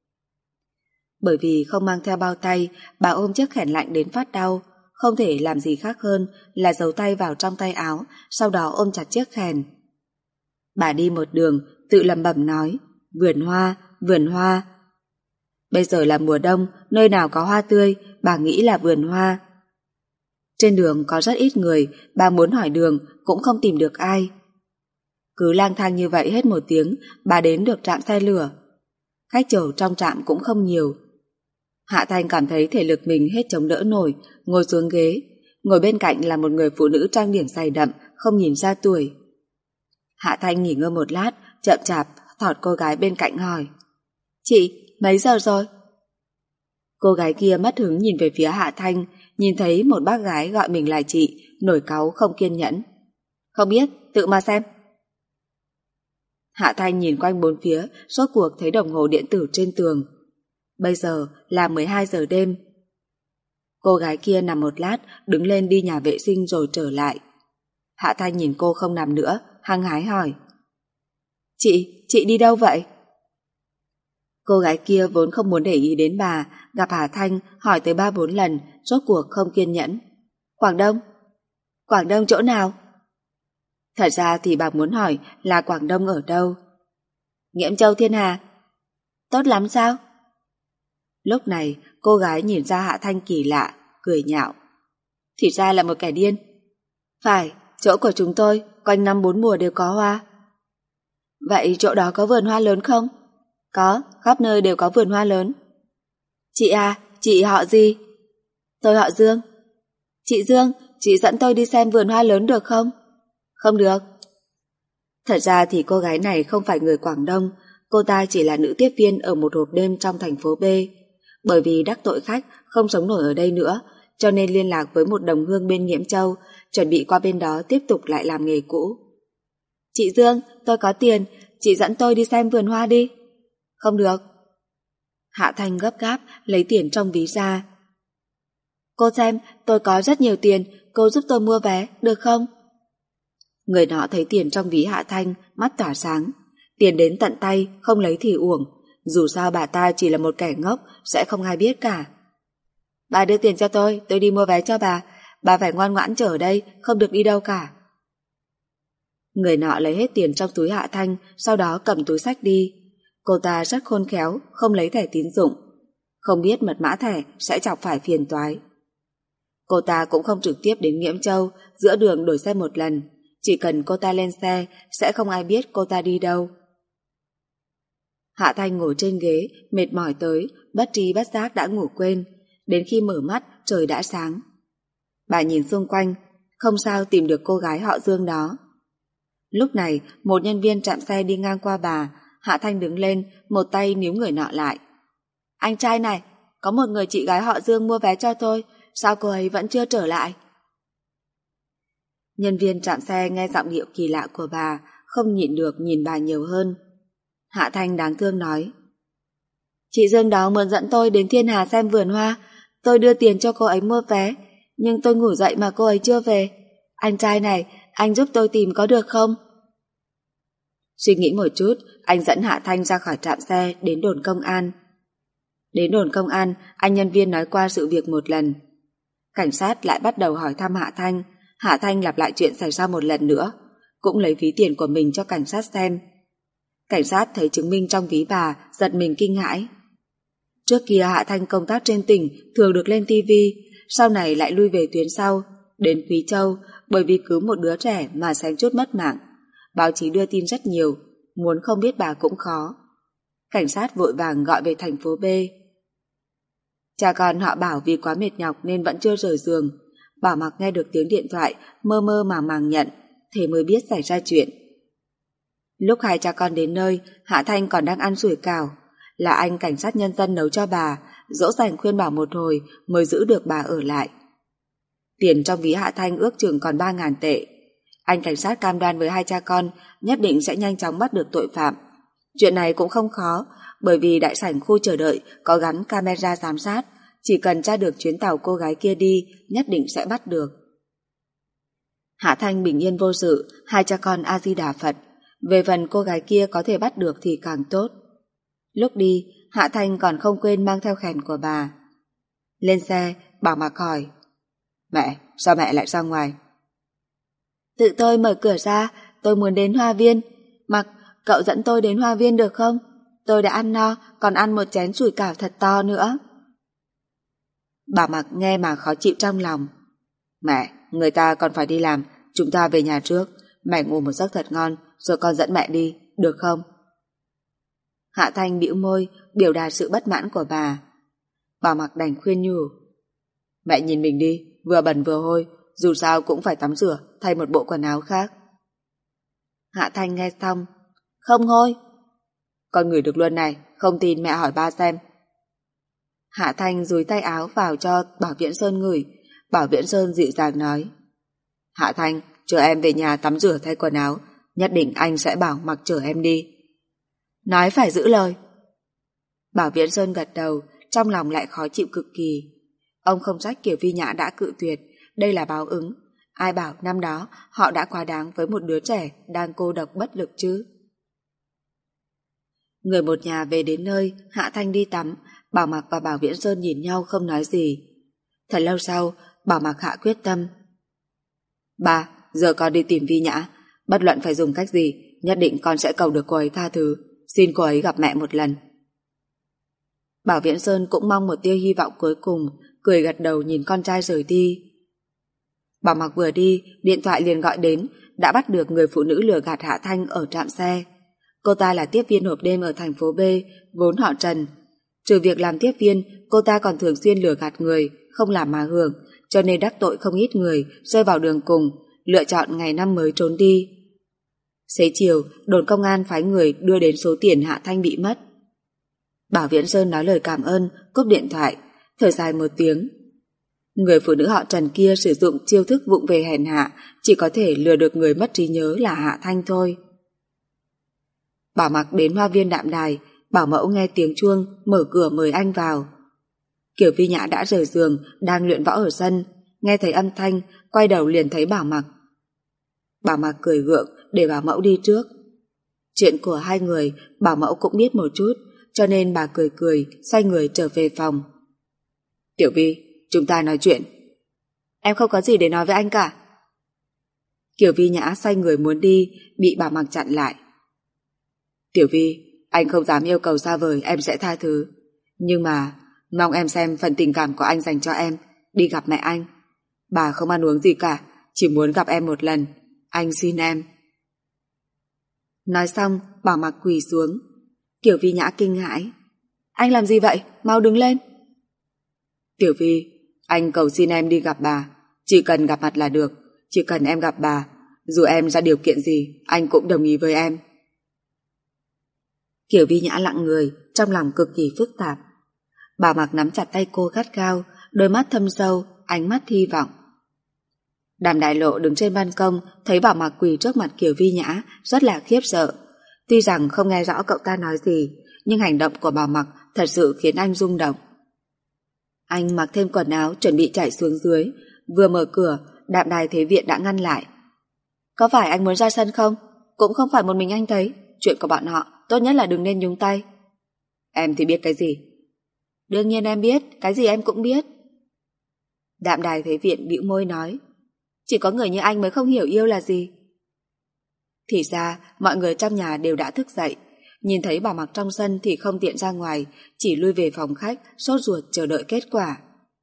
Bởi vì không mang theo bao tay, bà ôm chiếc khẻn lạnh đến phát đau, không thể làm gì khác hơn là giấu tay vào trong tay áo, sau đó ôm chặt chiếc khèn. Bà đi một đường, tự lẩm bẩm nói, vườn hoa, vườn hoa. Bây giờ là mùa đông, nơi nào có hoa tươi, bà nghĩ là vườn hoa. Trên đường có rất ít người, bà muốn hỏi đường cũng không tìm được ai. Cứ lang thang như vậy hết 1 tiếng, bà đến được trạm xe lửa. Khách chờ trong trạm cũng không nhiều. Hạ Thanh cảm thấy thể lực mình hết chống đỡ nổi, ngồi xuống ghế. Ngồi bên cạnh là một người phụ nữ trang điểm dày đậm, không nhìn ra tuổi. Hạ Thanh nghỉ ngơi một lát, chậm chạp thọt cô gái bên cạnh hỏi: "Chị, mấy giờ rồi?" Cô gái kia mất hứng nhìn về phía Hạ Thanh, nhìn thấy một bác gái gọi mình là chị, nổi cáu không kiên nhẫn. "Không biết, tự mà xem." Hạ Thanh nhìn quanh bốn phía, rốt cuộc thấy đồng hồ điện tử trên tường. Bây giờ là 12 giờ đêm. Cô gái kia nằm một lát, đứng lên đi nhà vệ sinh rồi trở lại. Hạ Thanh nhìn cô không nằm nữa, hăng hái hỏi: Chị đi đâu vậy?" Cô gái kia vốn không muốn để ý đến bà, gặp Hạ Thanh hỏi tới 3-4 lần, rốt cuộc không kiên nhẫn. "Quảng Đông." "Quảng Đông chỗ nào?" Thật ra thì bà muốn hỏi là Quảng Đông ở đâu. "Nghiễm Châu Thiên Hà." "Tốt lắm sao?" Lúc này cô gái nhìn ra Hạ Thanh kỳ lạ, cười nhạo: "Thì ra là một kẻ điên." "Phải, chỗ của chúng tôi quanh năm 4 mùa đều có hoa." "Vậy chỗ đó có vườn hoa lớn không?" "Có, khắp nơi đều có vườn hoa lớn." "Chị à, chị họ gì?" "Tôi họ Dương." "Chị Dương, chị dẫn tôi đi xem vườn hoa lớn được không?" "Không được." Thật ra thì cô gái này không phải người Quảng Đông, cô ta chỉ là nữ tiếp viên ở một hộp đêm trong thành phố B. Bởi vì đắc tội khách, không sống nổi ở đây nữa, cho nên liên lạc với một đồng hương bên Nghiễm Châu, chuẩn bị qua bên đó tiếp tục lại làm nghề cũ. "Chị Dương, tôi có tiền, chị dẫn tôi đi xem vườn hoa đi." "Không được." Hạ Thanh gấp gáp lấy tiền trong ví ra. "Cô xem, tôi có rất nhiều tiền, cô giúp tôi mua vé, được không?" Người nọ thấy tiền trong ví Hạ Thanh, mắt tỏa sáng. Tiền đến tận tay, không lấy thì uổng. Dù sao bà ta chỉ là một kẻ ngốc, sẽ không ai biết cả. "Bà đưa tiền cho tôi đi mua vé cho bà phải ngoan ngoãn chờ ở đây, không được đi đâu cả." Người nọ lấy hết tiền trong túi Hạ Thanh, sau đó cầm túi xách đi. Cô ta rất khôn khéo, không lấy thẻ tín dụng. Không biết mật mã thẻ sẽ chọc phải phiền toái. Cô ta cũng không trực tiếp đến Nghiễm Châu, giữa đường đổi xe một lần. Chỉ cần cô ta lên xe, sẽ không ai biết cô ta đi đâu. Hạ Thanh ngồi trên ghế, mệt mỏi tới, bất tri bất giác đã ngủ quên. Đến khi mở mắt, trời đã sáng. Bà nhìn xung quanh, không sao tìm được cô gái họ Dương đó. Lúc này, một nhân viên trạm xe đi ngang qua bà. Hạ Thanh đứng lên, một tay níu người nọ lại. "Anh trai này, có một người chị gái họ Dương mua vé cho tôi, sao cô ấy vẫn chưa trở lại?" Nhân viên trạm xe nghe giọng điệu kỳ lạ của bà, không nhịn được nhìn bà nhiều hơn. Hạ Thanh đáng thương nói: "Chị Dương đó muốn dẫn tôi đến Thiên Hà xem vườn hoa, tôi đưa tiền cho cô ấy mua vé, nhưng tôi ngủ dậy mà cô ấy chưa về. Anh trai này, anh giúp tôi tìm có được không?" Suy nghĩ một chút, anh dẫn Hạ Thanh ra khỏi trạm xe đến đồn công an. Đến đồn công an, anh nhân viên nói qua sự việc một lần. Cảnh sát lại bắt đầu hỏi thăm Hạ Thanh. Hạ Thanh lặp lại chuyện xảy ra một lần nữa, cũng lấy ví tiền của mình cho cảnh sát xem. Cảnh sát thấy chứng minh trong ví bà, giật mình kinh hãi. Trước kia Hạ Thanh công tác trên tỉnh, thường được lên TV, sau này lại lui về tuyến sau, đến Quý Châu, bởi vì cứu một đứa trẻ mà xém chút mất mạng. Báo chí đưa tin rất nhiều, muốn không biết bà cũng khó. Cảnh sát vội vàng gọi về thành phố B. Cha con họ Bảo vì quá mệt nhọc nên vẫn chưa rời giường. Bảo Mặc nghe được tiếng điện thoại, mơ mơ màng nhận, thế mới biết xảy ra chuyện. Lúc hai cha con đến nơi, Hạ Thanh còn đang ăn sủi cảo. Là anh cảnh sát nhân dân nấu cho bà, dỗ dành khuyên bảo một hồi mới giữ được bà ở lại. Tiền trong ví Hạ Thanh ước chừng còn 3.000 tệ. Anh cảnh sát cam đoan với hai cha con nhất định sẽ nhanh chóng bắt được tội phạm. Chuyện này cũng không khó, bởi vì đại sảnh khu chờ đợi có gắn camera giám sát, chỉ cần tra được chuyến tàu cô gái kia đi, nhất định sẽ bắt được. Hạ Thanh bình yên vô sự, hai cha con A Di Đà Phật. Về phần cô gái kia có thể bắt được thì càng tốt. Lúc đi, Hạ Thanh còn không quên mang theo khèn của bà. Lên xe, Bảo Mặc hỏi: "Mẹ, sao mẹ lại ra ngoài?" "Tự tôi mở cửa ra, tôi muốn đến hoa viên. Mặc, cậu dẫn tôi đến hoa viên được không? Tôi đã ăn no, còn ăn một chén sủi cảo thật to nữa." Bảo Mặc nghe mà khó chịu trong lòng. Mẹ, người ta còn phải đi làm, chúng ta về nhà trước. Mẹ ngủ một giấc thật ngon, rồi con dẫn mẹ đi, được không? Hạ Thanh bĩu môi, biểu đạt sự bất mãn của bà. Bà Mặc đành khuyên nhủ. Mẹ nhìn mình đi, vừa bẩn vừa hôi, dù sao cũng phải tắm rửa, thay một bộ quần áo khác. Hạ Thanh nghe xong. Không hôi. Con ngửi được luôn này, không tin mẹ hỏi ba xem. Hạ Thanh dúi tay áo vào cho Bảo Viễn Sơn ngửi. Bảo Viễn Sơn dịu dàng nói. Hạ Thanh, chờ em về nhà tắm rửa thay quần áo, nhất định anh sẽ bảo Mặc chở em đi. Nói phải giữ lời. Bảo Viễn Sơn gật đầu, trong lòng lại khó chịu cực kỳ. Ông không trách Kiều Vi Nhã đã cự tuyệt, đây là báo ứng. Ai bảo năm đó họ đã quá đáng với một đứa trẻ đang cô độc bất lực chứ. Người một nhà về đến nơi, Hạ Thanh đi tắm, Bảo Mặc và Bảo Viễn Sơn nhìn nhau không nói gì. Thật lâu sau, Bảo Mặc hạ quyết tâm. Ba, giờ con đi tìm Vi Nhã, bất luận phải dùng cách gì, nhất định con sẽ cầu được cô ấy tha thứ, xin cô ấy gặp mẹ một lần. Bảo Viễn Sơn cũng mong một tia hy vọng cuối cùng, cười gật đầu nhìn con trai rời đi. Bảo Mặc vừa đi, điện thoại liền gọi đến, đã bắt được người phụ nữ lừa gạt Hạ Thanh ở trạm xe. Cô ta là tiếp viên hộp đêm ở thành phố B, vốn họ Trần. Trừ việc làm tiếp viên, cô ta còn thường xuyên lừa gạt người, không làm mà hưởng, cho nên đắc tội không ít người, rơi vào đường cùng, lựa chọn ngày năm mới trốn đi. Xế chiều, đồn công an phái người đưa đến số tiền Hạ Thanh bị mất. Bảo Viễn Sơn nói lời cảm ơn, cúp điện thoại, thở dài một tiếng. Người phụ nữ họ Trần kia sử dụng chiêu thức vụng về hèn hạ, chỉ có thể lừa được người mất trí nhớ là Hạ Thanh thôi. Bảo Mặc đến hoa viên Đạm Đài, bảo mẫu nghe tiếng chuông, mở cửa mời anh vào. Kiều Vi Nhã đã rời giường, đang luyện võ ở sân, nghe thấy âm thanh, quay đầu liền thấy Bảo Mặc. Bảo Mặc cười gượng để bảo mẫu đi trước. Chuyện của hai người, bảo mẫu cũng biết một chút, cho nên bà cười cười, xoay người trở về phòng. Tiểu Vi, chúng ta nói chuyện. Em không có gì để nói với anh cả. Kiều Vi Nhã xoay người muốn đi, bị Bảo Mặc chặn lại. Tiểu Vi, anh không dám yêu cầu xa vời em sẽ tha thứ, nhưng mà mong em xem phần tình cảm của anh dành cho em, đi gặp mẹ anh. Bà không ăn uống gì cả, chỉ muốn gặp em một lần, anh xin em. Nói xong, Bảo Mặc quỳ xuống. Kiều Vi Nhã kinh hãi. Anh làm gì vậy? Mau đứng lên. Tiểu Vi, anh cầu xin em đi gặp bà, chỉ cần gặp mặt là được, chỉ cần em gặp bà, dù em ra điều kiện gì, anh cũng đồng ý với em. Kiều Vi Nhã lặng người, trong lòng cực kỳ phức tạp. Bảo Mặc nắm chặt tay cô gắt gao, đôi mắt thâm sâu, ánh mắt hy vọng. Đàm Đại Lộ đứng trên ban công, thấy Bảo Mặc quỳ trước mặt Kiều Vi Nhã, rất là khiếp sợ. Tuy rằng không nghe rõ cậu ta nói gì, nhưng hành động của Bảo Mặc thật sự khiến anh rung động. Anh mặc thêm quần áo, chuẩn bị chạy xuống dưới. Vừa mở cửa, Đạm Đài Thế Viện đã ngăn lại. Có phải anh muốn ra sân không? Cũng không phải một mình anh thấy. Chuyện của bọn họ, tốt nhất là đừng nên nhúng tay. Em thì biết cái gì? Đương nhiên em biết, cái gì em cũng biết. Đạm Đài Thế Viện bĩu môi nói. Chỉ có người như anh mới không hiểu yêu là gì. Thì ra, mọi người trong nhà đều đã thức dậy. Nhìn thấy Bảo Mặc trong sân thì không tiện ra ngoài, chỉ lui về phòng khách, sốt ruột chờ đợi kết quả.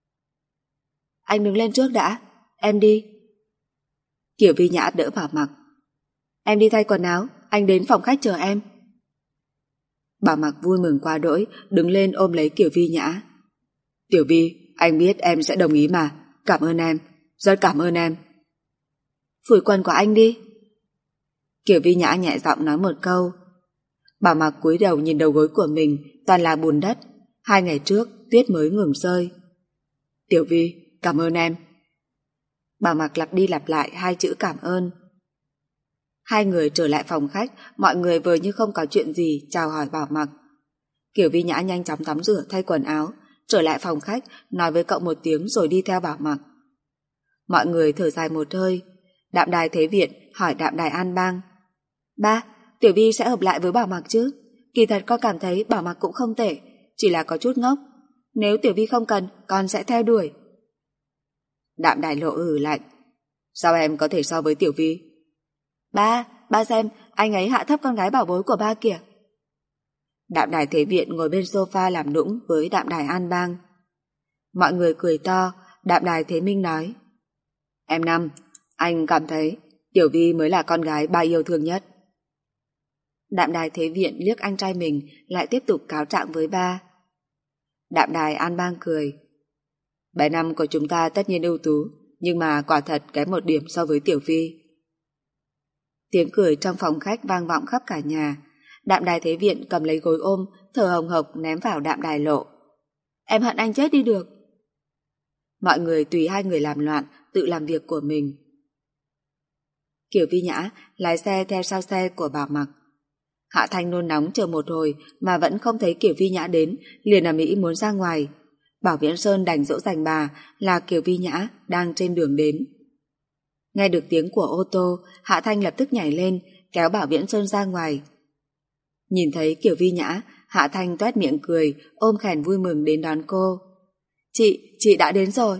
Anh đứng lên trước đã, em đi. Kiều Vi Nhã đỡ Bảo Mặc. Em đi thay quần áo, anh đến phòng khách chờ em. Bảo Mặc vui mừng quá đỗi, đứng lên ôm lấy Kiều Vi Nhã. Tiểu Vi, anh biết em sẽ đồng ý mà, cảm ơn em, rất cảm ơn em. Phủi quần của anh đi. Kiều Vi Nhã nhẹ giọng nói một câu. Bảo Mặc cúi đầu nhìn đầu gối của mình, toàn là bùn đất. 2 ngày trước, tuyết mới ngừng rơi. Tiểu Vi, cảm ơn em. Bảo Mặc lặp đi lặp lại 2 chữ cảm ơn. Hai người trở lại phòng khách, mọi người vừa như không có chuyện gì chào hỏi Bảo Mặc. Kiều Vi Nhã nhanh chóng tắm rửa thay quần áo, trở lại phòng khách, nói với cậu một tiếng rồi đi theo Bảo Mặc. Mọi người thở dài một hơi. Đạm Đài Thế Viện hỏi Đạm Đài An Bang. Ba, Tiểu Vi sẽ hợp lại với Bảo Mặc chứ? Kỳ thật con cảm thấy Bảo Mặc cũng không tệ, chỉ là có chút ngốc. Nếu Tiểu Vi không cần, con sẽ theo đuổi. Đạm Đài Lộ lạnh. Sao em có thể so với Tiểu Vi? Ba xem, anh ấy hạ thấp con gái bảo bối của ba kìa. Đạm Đài Thế Viện ngồi bên sofa làm nũng với Đạm Đài An Bang. Mọi người cười to. Đạm Đài Thế Minh nói. Em Năm, anh cảm thấy Tiểu Vi mới là con gái ba yêu thương nhất. Đạm Đài Thế Viện liếc anh trai mình, lại tiếp tục cáo trạng với ba. Đạm Đài an bang cười. Bé Năm của chúng ta tất nhiên ưu tú, nhưng mà quả thật kém một điểm so với Tiểu Vi. Tiếng cười trong phòng khách vang vọng khắp cả nhà. Đạm Đài Thế Viện cầm lấy gối ôm, thở hồng hộc ném vào Đạm Đài Lộ. Em hận anh chết đi được. Mọi người tùy hai người làm loạn, tự làm việc của mình. Kiều Vi Nhã lái xe theo sau xe của Bảo Mặc. Hạ Thanh nôn nóng chờ một hồi mà vẫn không thấy Kiều Vi Nhã đến, liền ầm ĩ muốn ra ngoài. Bảo Viễn Sơn đành dỗ dành bà là Kiều Vi Nhã đang trên đường đến. Nghe được tiếng của ô tô, Hạ Thanh lập tức nhảy lên, kéo Bảo Viễn Sơn ra ngoài. Nhìn thấy Kiều Vi Nhã, Hạ Thanh toét miệng cười, ôm khèn vui mừng đến đón cô. Chị đã đến rồi.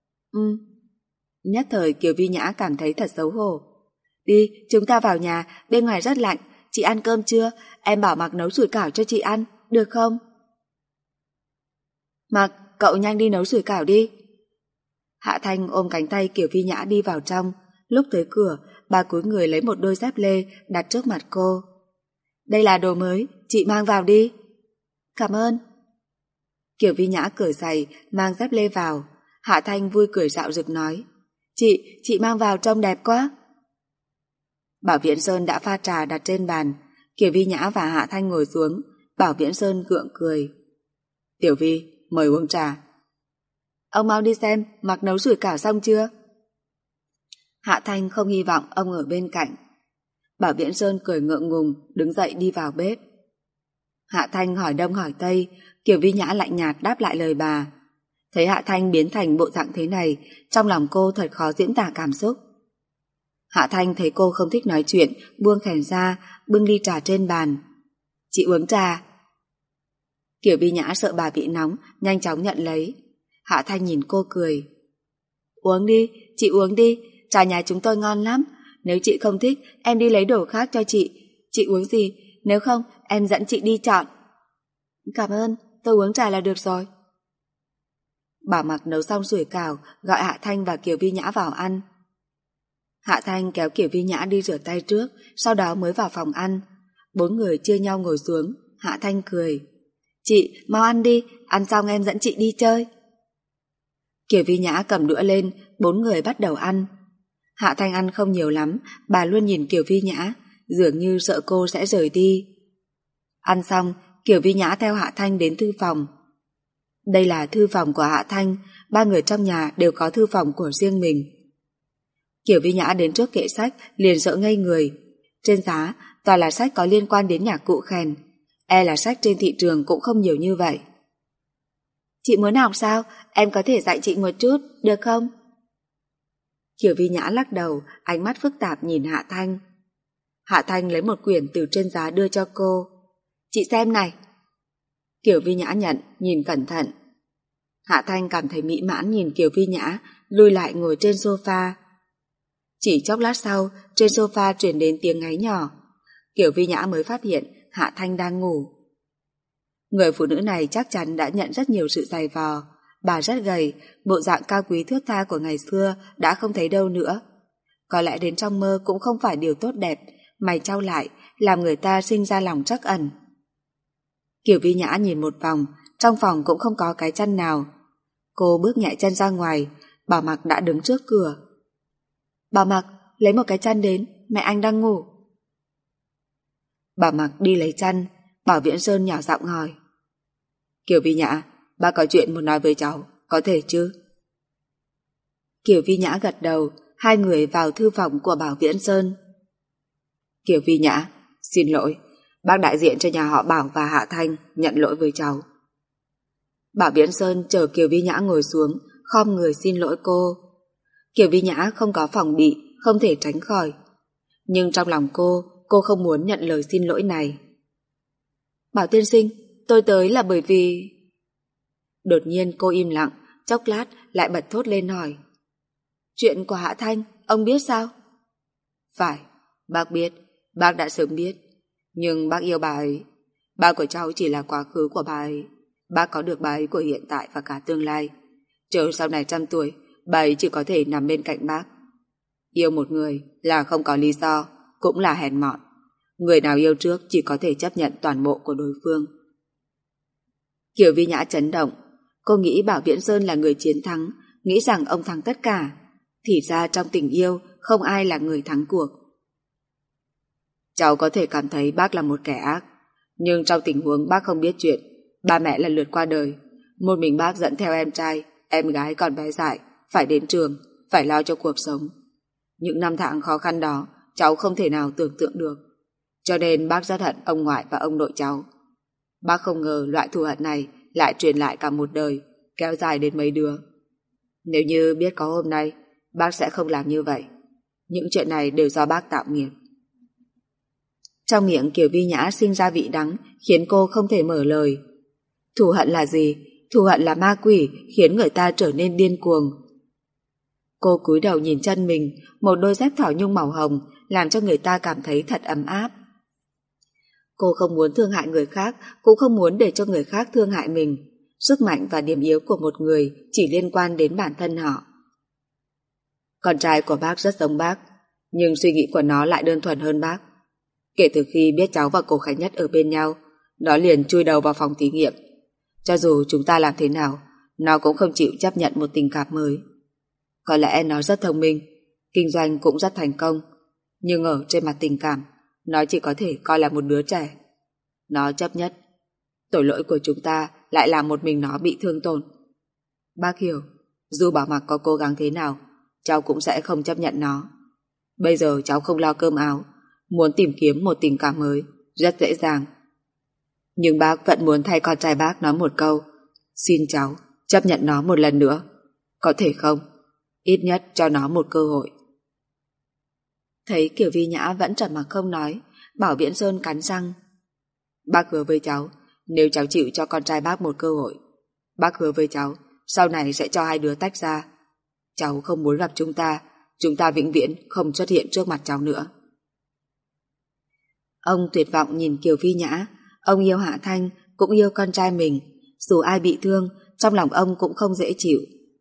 Nhất thời Kiều Vi Nhã cảm thấy thật xấu hổ. Đi, chúng ta vào nhà, bên ngoài rất lạnh. Chị ăn cơm chưa? Em bảo Mặc nấu sủi cảo cho chị ăn, được không? Mặc, cậu nhanh đi nấu sủi cảo đi. Hạ Thanh ôm cánh tay Kiều Vi Nhã đi vào trong. Lúc tới cửa, bà cúi người lấy một đôi dép lê đặt trước mặt cô. Đây là đồ mới, chị mang vào đi. Cảm ơn. Kiều Vi Nhã cởi giày, mang dép lê vào. Hạ Thanh vui cười rạo rực nói. Chị mang vào trông đẹp quá. Bảo Viễn Sơn đã pha trà đặt trên bàn. Kiều Vi Nhã và Hạ Thanh ngồi xuống. Bảo Viễn Sơn gượng cười. Tiểu Vi, mời uống trà. Ông mau đi xem Mặc nấu sủi cảo xong chưa? Hạ Thanh không hy vọng ông ở bên cạnh. Bảo Viễn Sơn cười ngượng ngùng, đứng dậy đi vào bếp. Hạ Thanh hỏi đông hỏi tây, Kiều Vi Nhã lạnh nhạt đáp lại lời bà. Thấy Hạ Thanh biến thành bộ dạng thế này, trong lòng cô thật khó diễn tả cảm xúc. Hạ Thanh thấy cô không thích nói chuyện, buông khèn ra, bưng ly trà trên bàn. Chị uống trà. Kiều Vi Nhã sợ bà bị nóng, nhanh chóng nhận lấy. Hạ Thanh nhìn cô cười. Uống đi, chị uống đi, trà nhà chúng tôi ngon lắm. Nếu chị không thích, em đi lấy đồ khác cho chị. Chị uống gì, nếu không, em dẫn chị đi chọn. Cảm ơn, tôi uống trà là được rồi. Bảo Mặc nấu xong sủi cảo, gọi Hạ Thanh và Kiều Vi Nhã vào ăn. Hạ Thanh kéo Kiều Vi Nhã đi rửa tay trước, sau đó mới vào phòng ăn. Bốn người chia nhau ngồi xuống, Hạ Thanh cười. Chị, mau ăn đi, ăn xong em dẫn chị đi chơi. Kiều Vi Nhã cầm đũa lên, bốn người bắt đầu ăn. Hạ Thanh ăn không nhiều lắm, bà luôn nhìn Kiều Vi Nhã, dường như sợ cô sẽ rời đi. Ăn xong, Kiều Vi Nhã theo Hạ Thanh đến thư phòng. Đây là thư phòng của Hạ Thanh, ba người trong nhà đều có thư phòng của riêng mình. Kiều Vi Nhã đến trước kệ sách, liền sợ ngây người. Trên giá, toàn là sách có liên quan đến nhạc cụ khen. Là sách trên thị trường cũng không nhiều như vậy. Chị muốn học sao? Em có thể dạy chị một chút, được không? Kiều Vi Nhã lắc đầu, ánh mắt phức tạp nhìn Hạ Thanh. Hạ Thanh lấy một quyển từ trên giá đưa cho cô. Chị xem này. Kiều Vi Nhã nhận, nhìn cẩn thận. Hạ Thanh cảm thấy mỹ mãn nhìn Kiều Vi Nhã, lùi lại ngồi trên sofa. Chỉ chốc lát sau, trên sofa truyền đến tiếng ngáy nhỏ. Kiều Vi Nhã mới phát hiện Hạ Thanh đang ngủ. Người phụ nữ này chắc chắn đã nhận rất nhiều sự dày vò. Bà rất gầy, bộ dạng cao quý thướt tha của ngày xưa đã không thấy đâu nữa. Có lẽ đến trong mơ cũng không phải điều tốt đẹp, mày chau lại, làm người ta sinh ra lòng trắc ẩn. Kiều Vi Nhã nhìn một vòng, trong phòng cũng không có cái chăn nào. Cô bước nhẹ chân ra ngoài, Bảo Mặc đã đứng trước cửa. Bảo Mặc, lấy một cái chăn đến, mẹ anh đang ngủ. Bảo Mặc đi lấy chăn, Bảo Viễn Sơn nhỏ giọng hỏi. Kiều Vi Nhã, ba có chuyện muốn nói với cháu, có thể chứ? Kiều Vi Nhã gật đầu, hai người vào thư phòng của Bảo Viễn Sơn. Kiều Vi Nhã, xin lỗi, bác đại diện cho nhà họ Bảo và Hạ Thanh nhận lỗi với cháu. Bảo Viễn Sơn chờ Kiều Vi Nhã ngồi xuống, khom người xin lỗi cô. Kiều Vi Nhã không có phòng bị, không thể tránh khỏi. Nhưng trong lòng cô không muốn nhận lời xin lỗi này. Bảo tiên sinh, tôi tới là bởi vì... Đột nhiên cô im lặng, chốc lát lại bật thốt lên hỏi. Chuyện của Hạ Thanh, ông biết sao? Phải, bác biết, bác đã sớm biết. Nhưng bác yêu bà ấy. Ba của cháu chỉ là quá khứ của bà ấy. Bác có được bà ấy của hiện tại và cả tương lai. Chờ sau này 100 tuổi, bà ấy chỉ có thể nằm bên cạnh bác, Yêu một người là không có lý do, cũng là hèn mọn. Người nào yêu trước chỉ có thể chấp nhận toàn bộ của đối phương. Kiều Vi Nhã chấn động. Cô nghĩ Bảo Viễn Sơn là người chiến thắng, nghĩ rằng ông thắng tất cả. Thì ra trong tình yêu không ai là người thắng cuộc. Cháu có thể cảm thấy bác là một kẻ ác, nhưng trong tình huống bác không biết chuyện, ba mẹ lần lượt qua đời, một mình bác dẫn theo em trai, em gái còn bé dại, phải đến trường, phải lo cho cuộc sống. Những năm tháng khó khăn đó cháu không thể nào tưởng tượng được, cho nên bác rất hận ông ngoại và ông nội cháu. Bác không ngờ loại thù hận này lại truyền lại cả một đời, kéo dài đến mấy đứa. Nếu như biết có hôm nay, bác sẽ không làm như vậy. Những chuyện này đều do bác tạo nghiệp. Trong miệng Kiều Vi Nhã sinh ra vị đắng, khiến cô không thể mở lời. Thù hận là gì? Thù hận là ma quỷ, khiến người ta trở nên điên cuồng. Cô cúi đầu nhìn chân mình, một đôi dép thỏ nhung màu hồng, làm cho người ta cảm thấy thật ấm áp. Cô không muốn thương hại người khác, cũng không muốn để cho người khác thương hại mình. Sức mạnh và điểm yếu của một người chỉ liên quan đến bản thân họ. Con trai của bác rất giống bác, nhưng suy nghĩ của nó lại đơn thuần hơn bác. Kể từ khi biết cháu và cô Khánh Nhất ở bên nhau, nó liền chui đầu vào phòng thí nghiệm. Cho dù chúng ta làm thế nào, nó cũng không chịu chấp nhận một tình cảm mới. Có lẽ nó rất thông minh, kinh doanh cũng rất thành công, nhưng ở trên mặt tình cảm, nó chỉ có thể coi là một đứa trẻ. Nó chấp nhất. Tội lỗi của chúng ta lại làm một mình nó bị thương tổn. Bác hiểu, dù Bảo Mặc có cố gắng thế nào, cháu cũng sẽ không chấp nhận nó. Bây giờ cháu không lo cơm áo, muốn tìm kiếm một tình cảm mới rất dễ dàng. Nhưng bác vẫn muốn thay con trai bác nói một câu: xin cháu chấp nhận nó một lần nữa. Có thể không? Ít nhất cho nó một cơ hội. Thấy Kiều Vi Nhã vẫn trầm mặc không nói, Bảo Viễn Sơn cắn răng. Bác hứa với cháu, nếu cháu chịu cho con trai bác một cơ hội, bác hứa với cháu sau này sẽ cho hai đứa tách ra. Cháu không muốn gặp chúng ta vĩnh viễn không xuất hiện trước mặt cháu nữa. Ông tuyệt vọng nhìn Kiều Vi Nhã. Ông yêu Hạ Thanh, cũng yêu con trai mình. Dù ai bị thương, trong lòng ông cũng không dễ chịu.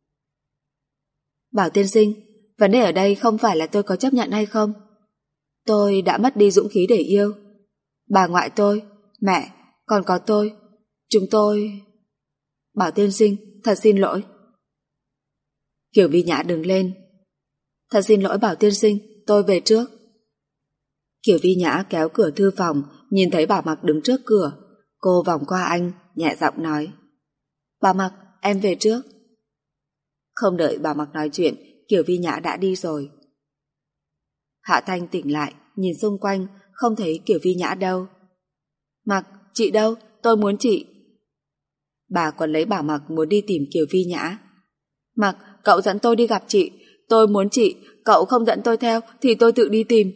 Bảo tiên sinh, vấn đề ở đây không phải là tôi có chấp nhận hay không. Tôi đã mất đi dũng khí để yêu. Bà ngoại tôi, mẹ, còn có tôi. Chúng tôi... Bảo tiên sinh, thật xin lỗi. Kiều Vi Nhã đứng lên. Thật xin lỗi Bảo tiên sinh, tôi về trước. Kiều Vi Nhã kéo cửa thư phòng, nhìn thấy Bảo Mặc đứng trước cửa. Cô vòng qua anh, nhẹ giọng nói: Bảo Mặc, em về trước. Không đợi Bảo Mặc nói chuyện, Kiều Vi Nhã đã đi rồi. Hạ Thanh tỉnh lại, nhìn xung quanh, không thấy Kiều Vi Nhã đâu. Mặc, chị đâu? Tôi muốn chị. Bà còn lấy Bảo Mặc muốn đi tìm Kiều Vi Nhã. Mặc, cậu dẫn tôi đi gặp chị. Tôi muốn chị, cậu không dẫn tôi theo thì tôi tự đi tìm.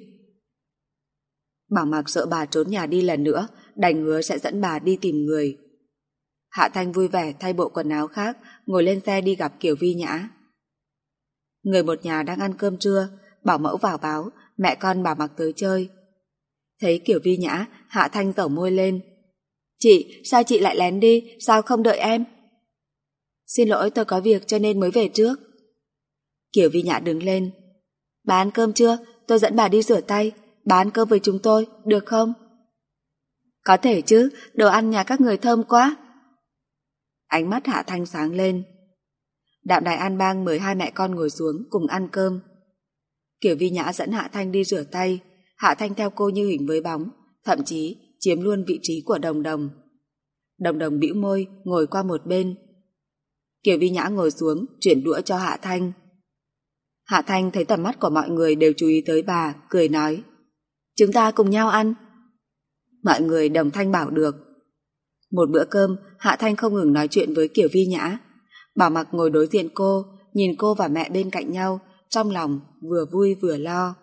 Bảo Mặc sợ bà trốn nhà đi lần nữa, đành hứa sẽ dẫn bà đi tìm người. Hạ Thanh vui vẻ thay bộ quần áo khác, ngồi lên xe đi gặp Kiều Vi Nhã. Người một nhà đang ăn cơm trưa, bảo mẫu vào báo mẹ con Bảo Mặc tới chơi. Thấy Kiều Vi Nhã, Hạ Thanh dẩu môi lên. Chị, sao chị lại lén đi, sao không đợi em? Xin lỗi, tôi có việc cho nên mới về trước. Kiều Vi Nhã đứng lên. Bà ăn cơm chưa? Tôi dẫn bà đi rửa tay. Bà ăn cơm với chúng tôi, được không? Có thể chứ, đồ ăn nhà các người thơm quá. Ánh mắt Hạ Thanh sáng lên. Đạm Đài An Bang mời hai mẹ con ngồi xuống cùng ăn cơm. Kiều Vi Nhã dẫn Hạ Thanh đi rửa tay. Hạ Thanh theo cô như hình với bóng, thậm chí chiếm luôn vị trí của Đồng Đồng. Đồng Đồng bĩu môi, ngồi qua một bên. Kiều Vi Nhã ngồi xuống, chuyển đũa cho Hạ Thanh. Hạ Thanh thấy tầm mắt của mọi người đều chú ý tới bà, cười nói: Chúng ta cùng nhau ăn. Mọi người đồng thanh bảo được. Một bữa cơm, Hạ Thanh không ngừng nói chuyện với Kiều Vi Nhã. Bảo Mặc ngồi đối diện cô, nhìn cô và mẹ bên cạnh nhau, trong lòng vừa vui vừa lo.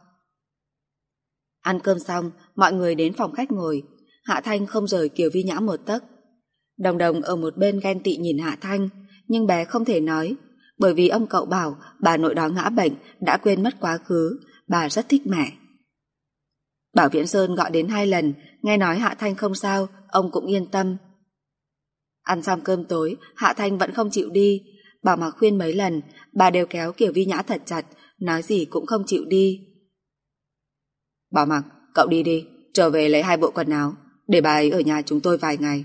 Ăn cơm xong, mọi người đến phòng khách ngồi. Hạ Thanh không rời Kiều Vi Nhã một tấc. Đồng Đồng ở một bên ghen tị nhìn Hạ Thanh, nhưng bé không thể nói, bởi vì ông cậu bảo bà nội đó ngã bệnh, đã quên mất quá khứ, bà rất thích mẹ. Bảo Viễn Sơn gọi đến 2 lần, nghe nói Hạ Thanh không sao, ông cũng yên tâm. Ăn xong cơm tối, Hạ Thanh vẫn không chịu đi. Bảo Mặc khuyên mấy lần, bà đều kéo Kiều Vi Nhã thật chặt, nói gì cũng không chịu đi. Bảo Mặc, cậu đi đi, trở về lấy 2 bộ quần áo, để bà ấy ở nhà chúng tôi vài ngày.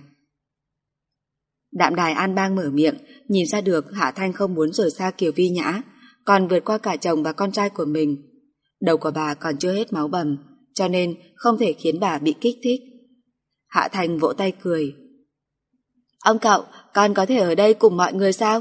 Đạm Đài An Bang mở miệng, nhìn ra được Hạ Thanh không muốn rời xa Kiều Vi Nhã, còn vượt qua cả chồng và con trai của mình. Đầu của bà còn chưa hết máu bầm, cho nên không thể khiến bà bị kích thích. Hạ Thanh vỗ tay cười. Ông cậu, con có thể ở đây cùng mọi người sao?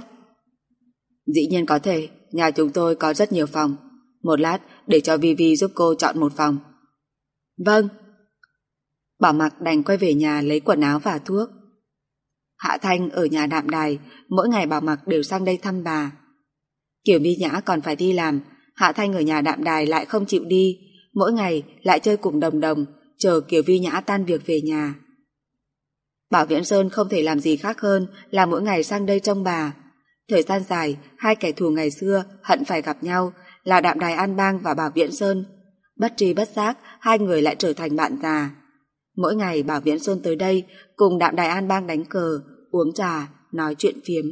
Dĩ nhiên có thể, nhà chúng tôi có rất nhiều phòng. Một lát để cho Vivi giúp cô chọn một phòng. Vâng. Bảo Mặc đành quay về nhà lấy quần áo và thuốc. Hạ Thanh ở nhà Đạm Đài, mỗi ngày Bảo Mặc đều sang đây thăm bà. Kiều Vi Nhã còn phải đi làm, Hạ Thanh ở nhà Đạm Đài lại không chịu đi, mỗi ngày lại chơi cùng Đồng Đồng, chờ Kiều Vi Nhã tan việc về nhà. Bảo Viễn Sơn không thể làm gì khác hơn là mỗi ngày sang đây trông bà. Thời gian dài, hai kẻ thù ngày xưa hận phải gặp nhau là Đạm Đài An Bang và Bảo Viễn Sơn. Bất tri bất giác, hai người lại trở thành bạn già. Mỗi ngày Bảo Viễn Sơn tới đây cùng Đạm Đài An Bang đánh cờ, uống trà, nói chuyện phiếm.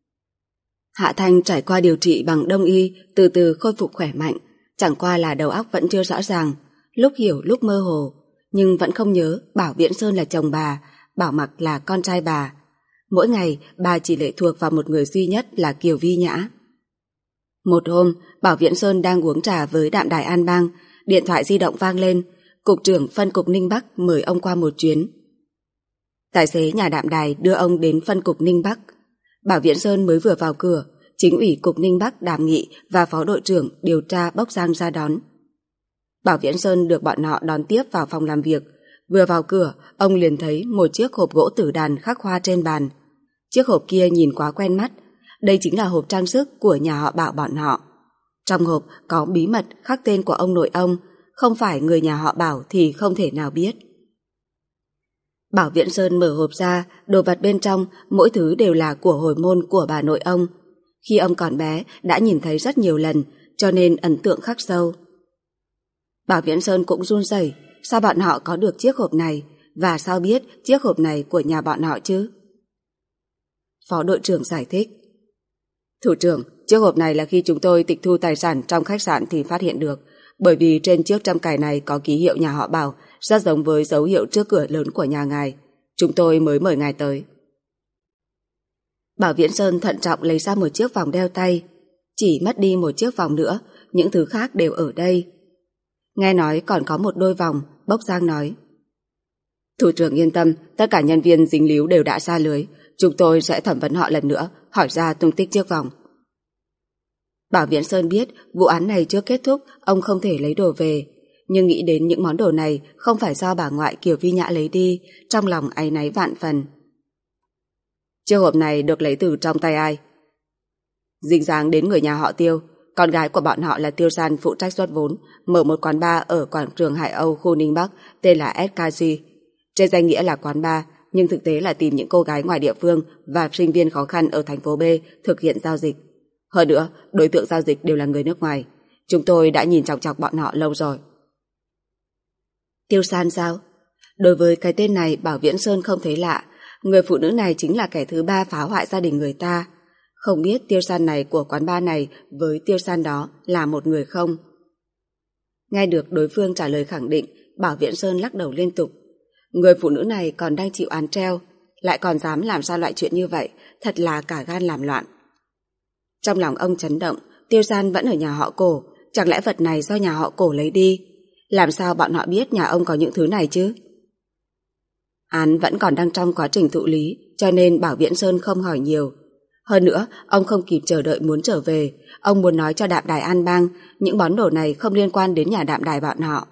Hạ Thanh trải qua điều trị bằng đông y, từ từ khôi phục khỏe mạnh, chẳng qua là đầu óc vẫn chưa rõ ràng, lúc hiểu lúc mơ hồ, nhưng vẫn không nhớ Bảo Viễn Sơn là chồng bà, Bảo Mặc là con trai bà. Mỗi ngày bà chỉ lệ thuộc vào một người duy nhất là Kiều Vi Nhã. Một hôm, Bảo Viễn Sơn đang uống trà với Đạm Đài An Bang, điện thoại di động vang lên, cục trưởng phân cục Ninh Bắc mời ông qua một chuyến. Tài xế nhà Đạm Đài đưa ông đến phân cục Ninh Bắc. Bảo Viễn Sơn mới vừa vào cửa, chính ủy cục Ninh Bắc Đàm Nghị và phó đội trưởng điều tra Bốc Giang ra đón. Bảo Viễn Sơn được bọn họ đón tiếp vào phòng làm việc. Vừa vào cửa, ông liền thấy một chiếc hộp gỗ tử đàn khắc hoa trên bàn. Chiếc hộp kia nhìn quá quen mắt. Đây chính là hộp trang sức của nhà họ Bảo bọn họ. Trong hộp có bí mật khắc tên của ông nội ông, không phải người nhà họ Bảo thì không thể nào biết. Bảo Viễn Sơn mở hộp ra, đồ vật bên trong mỗi thứ đều là của hồi môn của bà nội ông. Khi ông còn bé đã nhìn thấy rất nhiều lần, cho nên ấn tượng khắc sâu. Bảo Viễn Sơn cũng run rẩy, sao bọn họ có được chiếc hộp này, và sao biết chiếc hộp này của nhà bọn họ chứ? Phó đội trưởng giải thích. Thủ trưởng, chiếc hộp này là khi chúng tôi tịch thu tài sản trong khách sạn thì phát hiện được, bởi vì trên chiếc trăm cài này có ký hiệu nhà họ Bảo, rất giống với dấu hiệu trước cửa lớn của nhà ngài. Chúng tôi mới mời ngài tới. Bảo Viễn Sơn thận trọng lấy ra một chiếc vòng đeo tay. Chỉ mất đi một chiếc vòng nữa, những thứ khác đều ở đây. Nghe nói còn có một đôi vòng, Bốc Giang nói. Thủ trưởng yên tâm, tất cả nhân viên dính líu đều đã ra lưới. Chúng tôi sẽ thẩm vấn họ lần nữa, hỏi ra tung tích chiếc vòng. Bảo Viễn Sơn biết vụ án này chưa kết thúc, ông không thể lấy đồ về. Nhưng nghĩ đến những món đồ này không phải do bà ngoại Kiều Vi Nhã lấy đi, trong lòng áy náy vạn phần. Chiếc hộp này được lấy từ trong tay ai? Dính dáng đến người nhà họ Tiêu. Con gái của bọn họ là Tiêu San phụ trách xuất vốn, mở một quán bar ở quảng trường Hải Âu, khu Ninh Bắc, tên là SKG. Trên danh nghĩa là quán bar, nhưng thực tế là tìm những cô gái ngoài địa phương và sinh viên khó khăn ở thành phố B thực hiện giao dịch. Hơn nữa, đối tượng giao dịch đều là người nước ngoài. Chúng tôi đã nhìn chòng chọc bọn họ lâu rồi. Tiêu San sao? Đối với cái tên này, Bảo Viễn Sơn không thấy lạ. Người phụ nữ này chính là kẻ thứ ba phá hoại gia đình người ta. Không biết Tiêu San này của quán bar này với Tiêu San đó là một người không? Nghe được đối phương trả lời khẳng định, Bảo Viễn Sơn lắc đầu liên tục. Người phụ nữ này còn đang chịu án treo, lại còn dám làm ra loại chuyện như vậy, thật là cả gan làm loạn. Trong lòng ông chấn động, Tiêu San vẫn ở nhà họ Cổ, chẳng lẽ vật này do nhà họ Cổ lấy đi? Làm sao bọn họ biết nhà ông có những thứ này chứ? Án vẫn còn đang trong quá trình thụ lý, cho nên Bảo Viễn Sơn không hỏi nhiều. Hơn nữa, ông không kịp chờ đợi muốn trở về, ông muốn nói cho Đạm Đài An Bang, những món đồ này không liên quan đến nhà Đạm Đài bọn họ.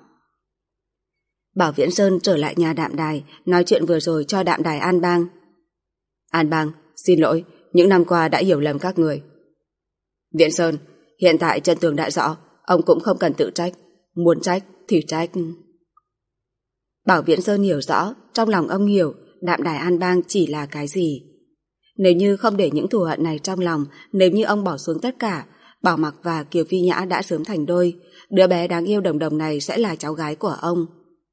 Bảo Viễn Sơn trở lại nhà Đạm Đài, nói chuyện vừa rồi cho Đạm Đài An Bang. An Bang, xin lỗi, những năm qua đã hiểu lầm các người. Viễn Sơn, hiện tại chân tường đã rõ, ông cũng không cần tự trách, muốn trách thì trách. Bảo Viễn Sơn hiểu rõ, trong lòng ông hiểu Đạm Đài An Bang chỉ là cái gì. Nếu như không để những thù hận này trong lòng, nếu như ông bỏ xuống tất cả, Bảo Mặc và Kiều Vi Nhã đã sớm thành đôi, đứa bé đáng yêu Đồng Đồng này sẽ là cháu gái của ông.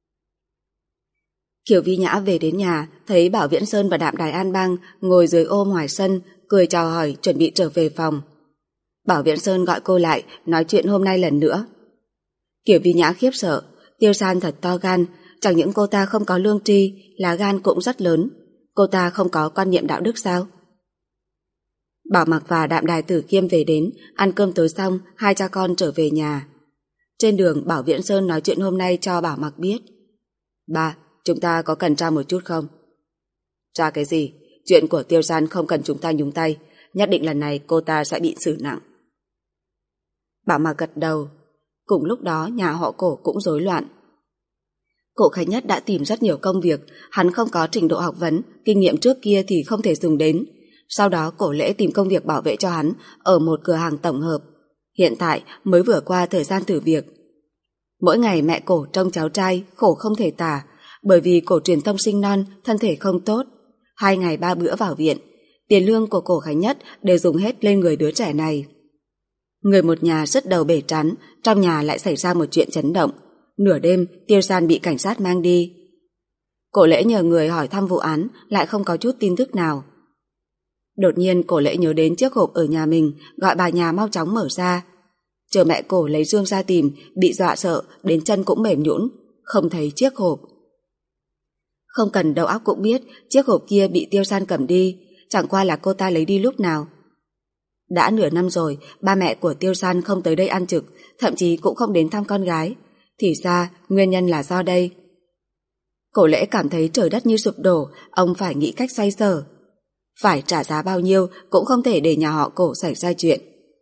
Kiều Vi Nhã về đến nhà, thấy Bảo Viễn Sơn và Đạm Đài An Bang ngồi dưới ô ngoài sân, cười chào hỏi chuẩn bị trở về phòng. Bảo Viễn Sơn gọi cô lại, nói chuyện hôm nay lần nữa. Kiều Vi Nhã khiếp sợ, Tiêu San thật to gan, chẳng những cô ta không có lương tri, lá gan cũng rất lớn. Cô ta không có quan niệm đạo đức sao? Bảo Mặc và Đạm Đài Tử Khiêm về đến, ăn cơm tối xong, hai cha con trở về nhà. Trên đường, Bảo Viễn Sơn nói chuyện hôm nay cho Bảo Mặc biết. Ba, chúng ta có cần tra một chút không? Tra cái gì? Chuyện của Tiêu San không cần chúng ta nhúng tay, nhất định lần này cô ta sẽ bị xử nặng. Bảo Mặc gật đầu. Cùng lúc đó nhà họ Cổ cũng rối loạn. Cổ Khánh Nhất đã tìm rất nhiều công việc, hắn không có trình độ học vấn, kinh nghiệm trước kia thì không thể dùng đến. Sau đó Cổ Lễ tìm công việc bảo vệ cho hắn ở một cửa hàng tổng hợp. Hiện tại mới vừa qua thời gian thử việc. Mỗi ngày mẹ Cổ trông cháu trai khổ không thể tả, bởi vì Cổ truyền thông sinh non, thân thể không tốt. 2 ngày 3 bữa vào viện, tiền lương của Cổ Khánh Nhất đều dùng hết lên người đứa trẻ này. Người một nhà rất đầu bể trán, trong nhà lại xảy ra một chuyện chấn động. Nửa đêm, Tiêu San bị cảnh sát mang đi. Cổ Lễ nhờ người hỏi thăm vụ án, lại không có chút tin tức nào. Đột nhiên Cổ Lễ nhớ đến chiếc hộp ở nhà mình, gọi bà nhà mau chóng mở ra. Chờ mẹ Cổ lấy dương ra tìm, bị dọa sợ, đến chân cũng mềm nhũn, không thấy chiếc hộp. Không cần đầu óc cũng biết, chiếc hộp kia bị Tiêu San cầm đi, chẳng qua là cô ta lấy đi lúc nào. Đã nửa năm rồi, ba mẹ của Tiêu San không tới đây ăn trực, thậm chí cũng không đến thăm con gái. Thì ra, nguyên nhân là do đây. Cổ Lễ cảm thấy trời đất như sụp đổ, ông phải nghĩ cách xoay sở. Phải trả giá bao nhiêu cũng không thể để nhà họ Cổ xảy ra chuyện.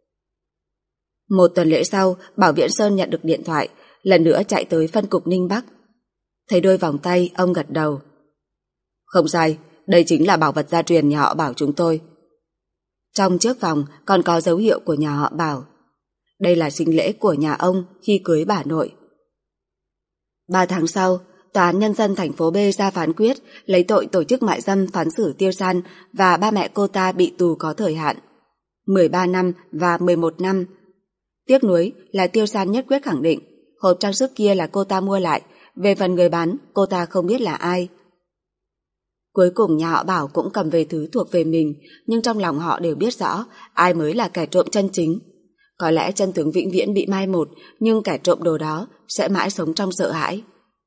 1 tuần lễ sau, Bảo Viễn Sơn nhận được điện thoại, lần nữa chạy tới phân cục Ninh Bắc. Thấy đôi vòng tay, ông gật đầu. Không sai, đây chính là bảo vật gia truyền nhà họ Bảo chúng tôi. Trong chiếc vòng còn có dấu hiệu của nhà họ Bảo. Đây là sinh lễ của nhà ông khi cưới bà nội. 3 tháng sau, Tòa án Nhân dân thành phố B ra phán quyết lấy tội tổ chức mại dâm phán xử Tiêu San và ba mẹ cô ta bị tù có thời hạn 13 năm và 11 năm. Tiếc nuối là Tiêu San nhất quyết khẳng định hộp trang sức kia là cô ta mua lại, về phần người bán cô ta không biết là ai. Cuối cùng nhà họ Bảo cũng cầm về thứ thuộc về mình, nhưng trong lòng họ đều biết rõ ai mới là kẻ trộm chân chính. Có lẽ chân tướng vĩnh viễn bị mai một, nhưng kẻ trộm đồ đó sẽ mãi sống trong sợ hãi.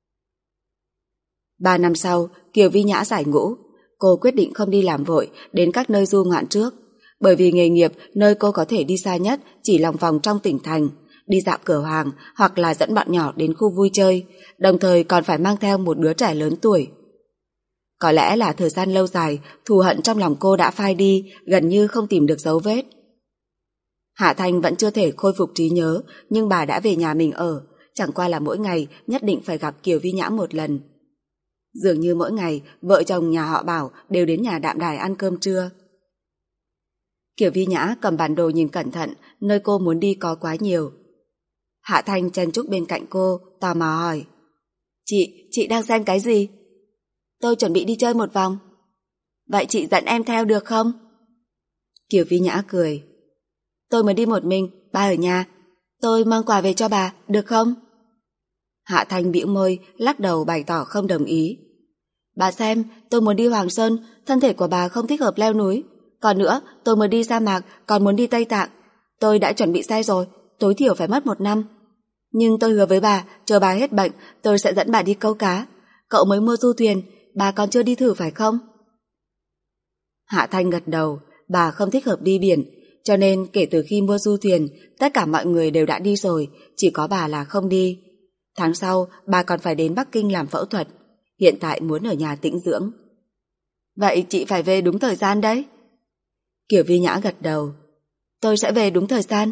3 năm sau, Kiều Vi Nhã giải ngũ. Cô quyết định không đi làm vội đến các nơi du ngoạn trước, bởi vì nghề nghiệp nơi cô có thể đi xa nhất chỉ lòng vòng trong tỉnh thành, đi dạo cửa hàng hoặc là dẫn bạn nhỏ đến khu vui chơi, đồng thời còn phải mang theo một đứa trẻ lớn tuổi. Có lẽ là thời gian lâu dài, thù hận trong lòng cô đã phai đi, gần như không tìm được dấu vết. Hạ Thanh vẫn chưa thể khôi phục trí nhớ, nhưng bà đã về nhà mình ở, chẳng qua là mỗi ngày nhất định phải gặp Kiều Vi Nhã một lần. Dường như mỗi ngày, vợ chồng nhà họ Bảo đều đến nhà Đạm Đài ăn cơm trưa. Kiều Vi Nhã cầm bản đồ nhìn cẩn thận, nơi cô muốn đi có quá nhiều. Hạ Thanh chen chúc bên cạnh cô, tò mò hỏi. Chị đang xem cái gì? Tôi chuẩn bị đi chơi một vòng. Vậy chị dẫn em theo được không? Kiều Vi Nhã cười. Tôi mới đi một mình, ba ở nhà. Tôi mang quà về cho bà, được không? Hạ Thanh bĩu môi, lắc đầu bày tỏ không đồng ý. Bà xem, tôi muốn đi Hoàng Sơn, thân thể của bà không thích hợp leo núi. Còn nữa, tôi mới đi sa mạc, còn muốn đi Tây Tạng. Tôi đã chuẩn bị xe rồi, tối thiểu phải mất 1 năm. Nhưng tôi hứa với bà, chờ bà hết bệnh, tôi sẽ dẫn bà đi câu cá. Cậu mới mua du thuyền, bà còn chưa đi thử phải không? Hạ Thanh gật đầu, bà không thích hợp đi biển, cho nên kể từ khi mua du thuyền, tất cả mọi người đều đã đi rồi, chỉ có bà là không đi. Tháng sau, bà còn phải đến Bắc Kinh làm phẫu thuật, hiện tại muốn ở nhà tĩnh dưỡng. Vậy chị phải về đúng thời gian đấy. Kiều Vi Nhã gật đầu. Tôi sẽ về đúng thời gian.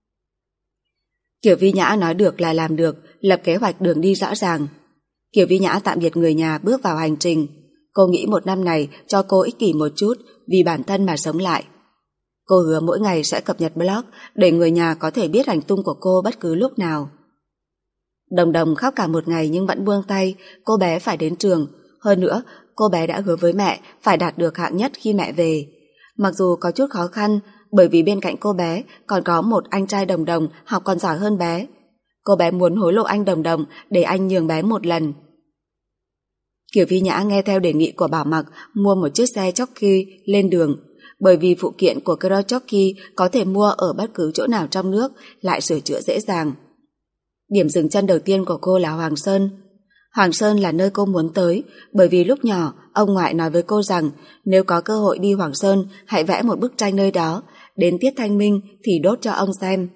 Kiều Vi Nhã nói được là làm được, lập kế hoạch đường đi rõ ràng. Kiều Vi Nhã tạm biệt người nhà bước vào hành trình. Cô nghĩ 1 năm này cho cô ích kỷ một chút, vì bản thân mà sống lại. Cô hứa mỗi ngày sẽ cập nhật blog để người nhà có thể biết hành tung của cô bất cứ lúc nào. Đồng Đồng khóc cả 1 ngày nhưng vẫn buông tay, cô bé phải đến trường. Hơn nữa, cô bé đã hứa với mẹ phải đạt được hạng nhất khi mẹ về. Mặc dù có chút khó khăn, bởi vì bên cạnh cô bé còn có một anh trai Đồng Đồng học còn giỏi hơn bé. Cô bé muốn hối lộ anh Đồng Đồng để anh nhường bé 1 lần. Kiều Vi Nhã nghe theo đề nghị của Bảo Mặc mua một chiếc xe jockey lên đường. bởi vì phụ kiện của Khrushchevsky có thể mua ở bất cứ chỗ nào trong nước, lại sửa chữa dễ dàng. Điểm dừng chân đầu tiên của cô là Hoàng Sơn. Hoàng Sơn là nơi cô muốn tới, bởi vì lúc nhỏ, ông ngoại nói với cô rằng nếu có cơ hội đi Hoàng Sơn, hãy vẽ một bức tranh nơi đó, đến tiết thanh minh thì đốt cho ông xem.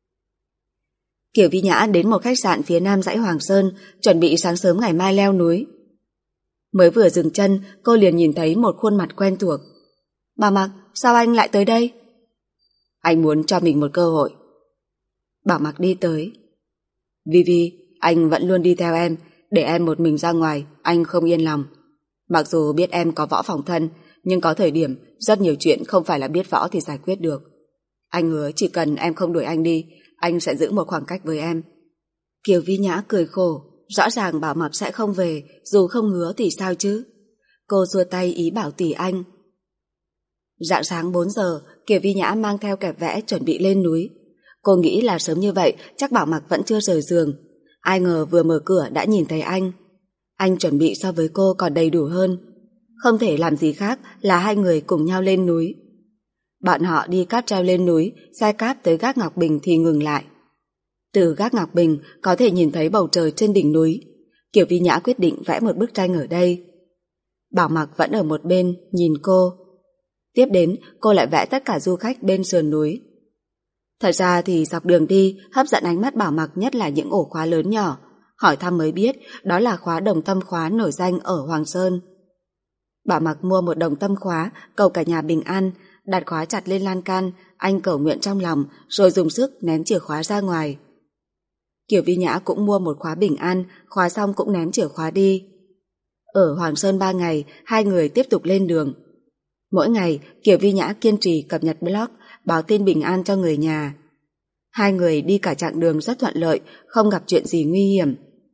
Kiều Vi Nhã đến một khách sạn phía nam dãy Hoàng Sơn, chuẩn bị sáng sớm ngày mai leo núi. Mới vừa dừng chân, cô liền nhìn thấy một khuôn mặt quen thuộc. Bảo Mặc, sao anh lại tới đây? Anh muốn cho mình một cơ hội. Bảo Mặc đi tới. Vi, anh vẫn luôn đi theo em, để em một mình ra ngoài, anh không yên lòng. Mặc dù biết em có võ phòng thân, nhưng có thời điểm rất nhiều chuyện không phải là biết võ thì giải quyết được. Anh hứa chỉ cần em không đuổi anh đi, anh sẽ giữ một khoảng cách với em. Kiều Vi Nhã cười khổ, rõ ràng Bảo Mặc sẽ không về, dù không hứa thì sao chứ. Cô xua tay ý bảo tỉ anh. Rạng sáng 4 giờ, Kiều Vi Nhã mang theo kẹp vẽ chuẩn bị lên núi. Cô nghĩ là sớm như vậy chắc Bảo Mặc vẫn chưa rời giường. Ai ngờ vừa mở cửa đã nhìn thấy anh. Anh chuẩn bị so với cô còn đầy đủ hơn. Không thể làm gì khác là hai người cùng nhau lên núi. Bọn họ đi cáp treo lên núi, xe cáp tới gác Ngọc Bình thì ngừng lại. Từ gác Ngọc Bình có thể nhìn thấy bầu trời trên đỉnh núi. Kiều Vi Nhã quyết định vẽ một bức tranh ở đây. Bảo Mặc vẫn ở một bên nhìn cô. Tiếp đến cô lại vẽ tất cả du khách bên sườn núi. Thật ra thì dọc đường đi hấp dẫn ánh mắt Bảo Mặc nhất là những ổ khóa lớn nhỏ. Hỏi thăm mới biết đó là khóa đồng tâm khóa nổi danh ở Hoàng Sơn. Bảo Mặc mua một đồng tâm khóa, cầu cả nhà bình an, đặt khóa chặt lên lan can, anh cầu nguyện trong lòng rồi dùng sức ném chìa khóa ra ngoài. Kiều Vi Nhã cũng mua một khóa bình an, khóa xong cũng ném chìa khóa đi. Ở Hoàng Sơn 3 ngày, hai người tiếp tục lên đường. Mỗi ngày, Kiều Vi Nhã kiên trì cập nhật blog, báo tin bình an cho người nhà. Hai người đi cả chặng đường rất thuận lợi, không gặp chuyện gì nguy hiểm.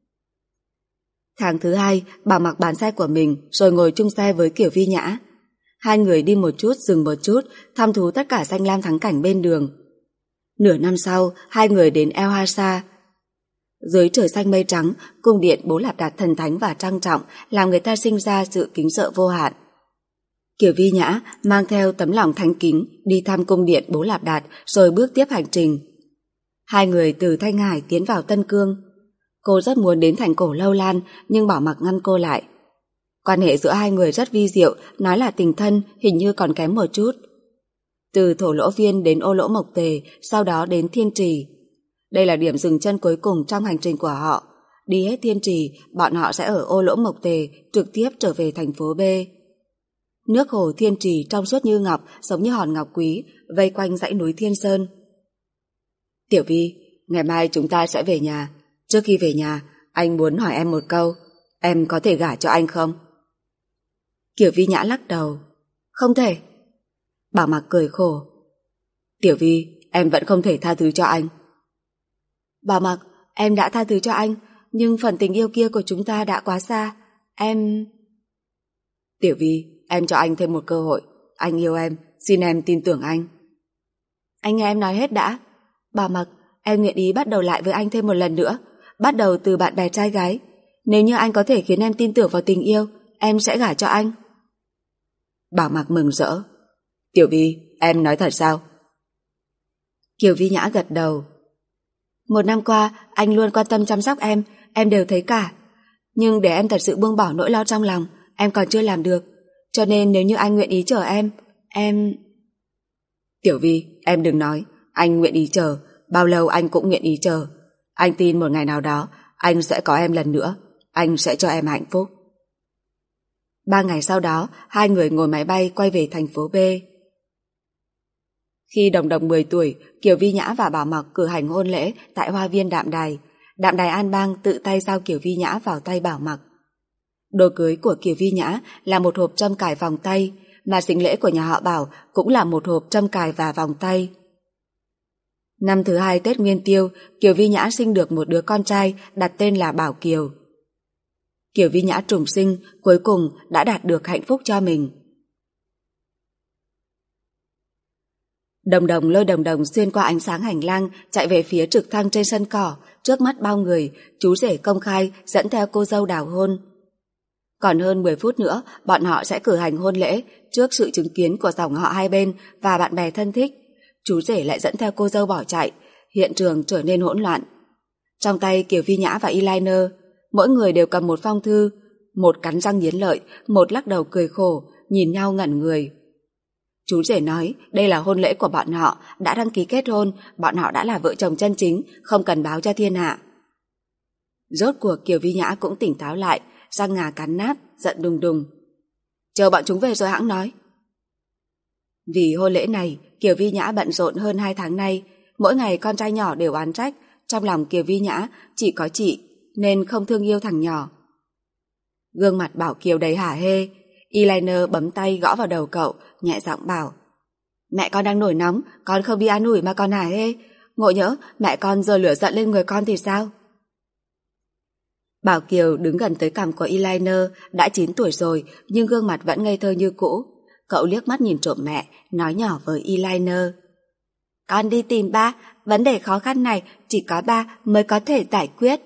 Tháng thứ 2, Bảo Mặc bán xe của mình rồi ngồi chung xe với Kiều Vi Nhã. Hai người đi một chút dừng một chút, thăm thú tất cả danh lam thắng cảnh bên đường. Nửa năm sau, hai người đến El Hasa. Dưới trời xanh mây trắng, cung điện Bố Lạp Đạt thần thánh và trang trọng làm người ta sinh ra sự kính sợ vô hạn. Kiều Vi Nhã mang theo tấm lòng thành kính đi thăm cung điện Bố Lạp Đạt rồi bước tiếp hành trình. Hai người từ Thanh Hải tiến vào Tân Cương. Cô rất muốn đến thành cổ Lâu Lan nhưng Bảo Mặc ngăn cô lại. Quan hệ giữa hai người rất vi diệu, nói là tình thân hình như còn kém một chút. Từ Thổ Lỗ Viên đến Ô Lỗ Mộc Tề, sau đó đến Thiên Trì. Đây là điểm dừng chân cuối cùng trong hành trình của họ. Đi hết Thiên Trì, bọn họ sẽ ở Ô Lỗ Mộc Tề, trực tiếp trở về thành phố B. Nước hồ Thiên Trì trong suốt như ngọc, giống như hòn ngọc quý, vây quanh dãy núi Thiên Sơn. Tiểu Vi, ngày mai chúng ta sẽ về nhà. Trước khi về nhà, anh muốn hỏi em một câu. Em có thể gả cho anh không? Kiều Vi Nhã lắc đầu. Không thể. Bảo Mặc cười khổ. Tiểu Vi, em vẫn không thể tha thứ cho anh. Bảo Mặc, em đã tha thứ cho anh, nhưng phần tình yêu kia của chúng ta đã quá xa. Em... Tiểu Vi, em cho anh thêm một cơ hội. Anh yêu em, xin em tin tưởng anh. Anh nghe em nói hết đã. Bảo Mặc, em nguyện ý bắt đầu lại với anh thêm một lần nữa. Bắt đầu từ bạn bè trai gái. Nếu như anh có thể khiến em tin tưởng vào tình yêu, em sẽ gả cho anh. Bảo Mặc mừng rỡ. Tiểu Vi, em nói thật sao? Kiều Vi Nhã gật đầu. Một năm qua, anh luôn quan tâm chăm sóc em đều thấy cả. Nhưng để em thật sự buông bỏ nỗi lo trong lòng, em còn chưa làm được. Cho nên nếu như anh nguyện ý chờ em... Tiểu Vi, em đừng nói. Anh nguyện ý chờ, bao lâu anh cũng nguyện ý chờ. Anh tin một ngày nào đó, anh sẽ có em lần nữa. Anh sẽ cho em hạnh phúc. 3 ngày sau đó, hai người ngồi máy bay quay về thành phố B. Khi Đồng Đồng 10 tuổi, Kiều Vi Nhã và Bảo Mặc cử hành hôn lễ tại Hoa viên Đạm Đài. Đạm Đài An Bang tự tay giao Kiều Vi Nhã vào tay Bảo Mặc. Đồ cưới của Kiều Vi Nhã là một hộp trâm cài vòng tay, mà sính lễ của nhà họ Bảo cũng là một hộp trâm cài và vòng tay. Năm thứ 2 Tết Nguyên Tiêu, Kiều Vi Nhã sinh được một đứa con trai đặt tên là Bảo Kiều. Kiều Vi Nhã trùng sinh, cuối cùng đã đạt được hạnh phúc cho mình. Đồng Đồng lôi Đồng Đồng xuyên qua ánh sáng hành lang, chạy về phía trực thăng trên sân cỏ, trước mắt bao người, chú rể công khai dẫn theo cô dâu đào hôn. Còn hơn 10 phút nữa, bọn họ sẽ cử hành hôn lễ trước sự chứng kiến của dòng họ hai bên và bạn bè thân thích. Chú rể lại dẫn theo cô dâu bỏ chạy, hiện trường trở nên hỗn loạn. Trong tay Kiều Vi Nhã và Eyeliner, mỗi người đều cầm một phong thư, một cắn răng nghiến lợi, một lắc đầu cười khổ, nhìn nhau ngẩn người. Chú rể nói đây là hôn lễ của bọn họ, đã đăng ký kết hôn, bọn họ đã là vợ chồng chân chính, không cần báo cho thiên hạ. Rốt cuộc Kiều Vi Nhã cũng tỉnh táo lại, răng ngà cắn nát, giận đùng đùng. Chờ bọn chúng về rồi hãng nói. Vì hôn lễ này, Kiều Vi Nhã bận rộn hơn 2 tháng nay, mỗi ngày con trai nhỏ đều oán trách, trong lòng Kiều Vi Nhã chỉ có chị, nên không thương yêu thằng nhỏ. Gương mặt Bảo Kiều đầy hả hê, Eyeliner bấm tay gõ vào đầu cậu, nhẹ giọng bảo: Mẹ con đang nổi nóng, con không đi an ủi mà còn hả hê, ngộ nhỡ mẹ con giờ lửa giận lên người con thì sao? Bảo Kiều đứng gần tới cằm của Eyeliner, đã 9 tuổi rồi nhưng gương mặt vẫn ngây thơ như cũ. Cậu liếc mắt nhìn trộm mẹ, nói nhỏ với Eyeliner: Con đi tìm ba, vấn đề khó khăn này chỉ có ba mới có thể giải quyết.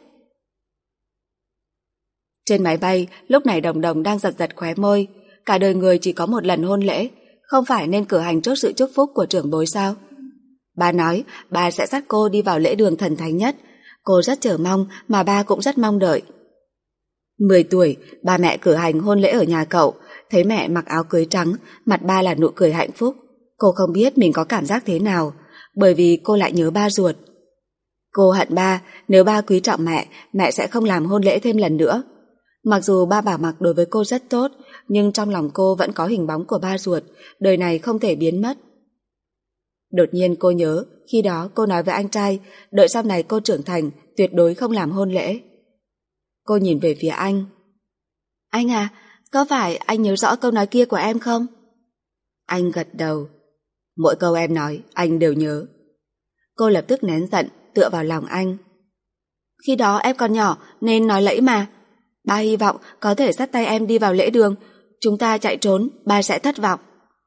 Trên máy bay, lúc này Đồng Đồng đang giật giật khóe môi. Cả đời người chỉ có một lần hôn lễ, không phải nên cử hành trước sự chúc phúc của trưởng bối sao? Ba nói ba sẽ dắt cô đi vào lễ đường thần thánh nhất. Cô rất chờ mong mà ba cũng rất mong đợi. 10 tuổi, ba mẹ cử hành hôn lễ ở nhà cậu, thấy mẹ mặc áo cưới trắng, mặt ba là nụ cười hạnh phúc. Cô không biết mình có cảm giác thế nào, bởi vì cô lại nhớ ba ruột. Cô hận ba, nếu ba quý trọng mẹ, mẹ sẽ không làm hôn lễ thêm lần nữa. Mặc dù ba Bảo Mặc đối với cô rất tốt, nhưng trong lòng cô vẫn có hình bóng của ba ruột, đời này không thể biến mất. Đột nhiên cô nhớ, khi đó cô nói với anh trai, đợi sau này cô trưởng thành, tuyệt đối không làm hôn lễ. Cô nhìn về phía anh. Anh à, có phải anh nhớ rõ câu nói kia của em không? Anh gật đầu. Mỗi câu em nói, anh đều nhớ. Cô lập tức nén giận, tựa vào lòng anh. Khi đó em còn nhỏ nên nói lẫy mà. Ba hy vọng có thể dắt tay em đi vào lễ đường. Chúng ta chạy trốn, ba sẽ thất vọng.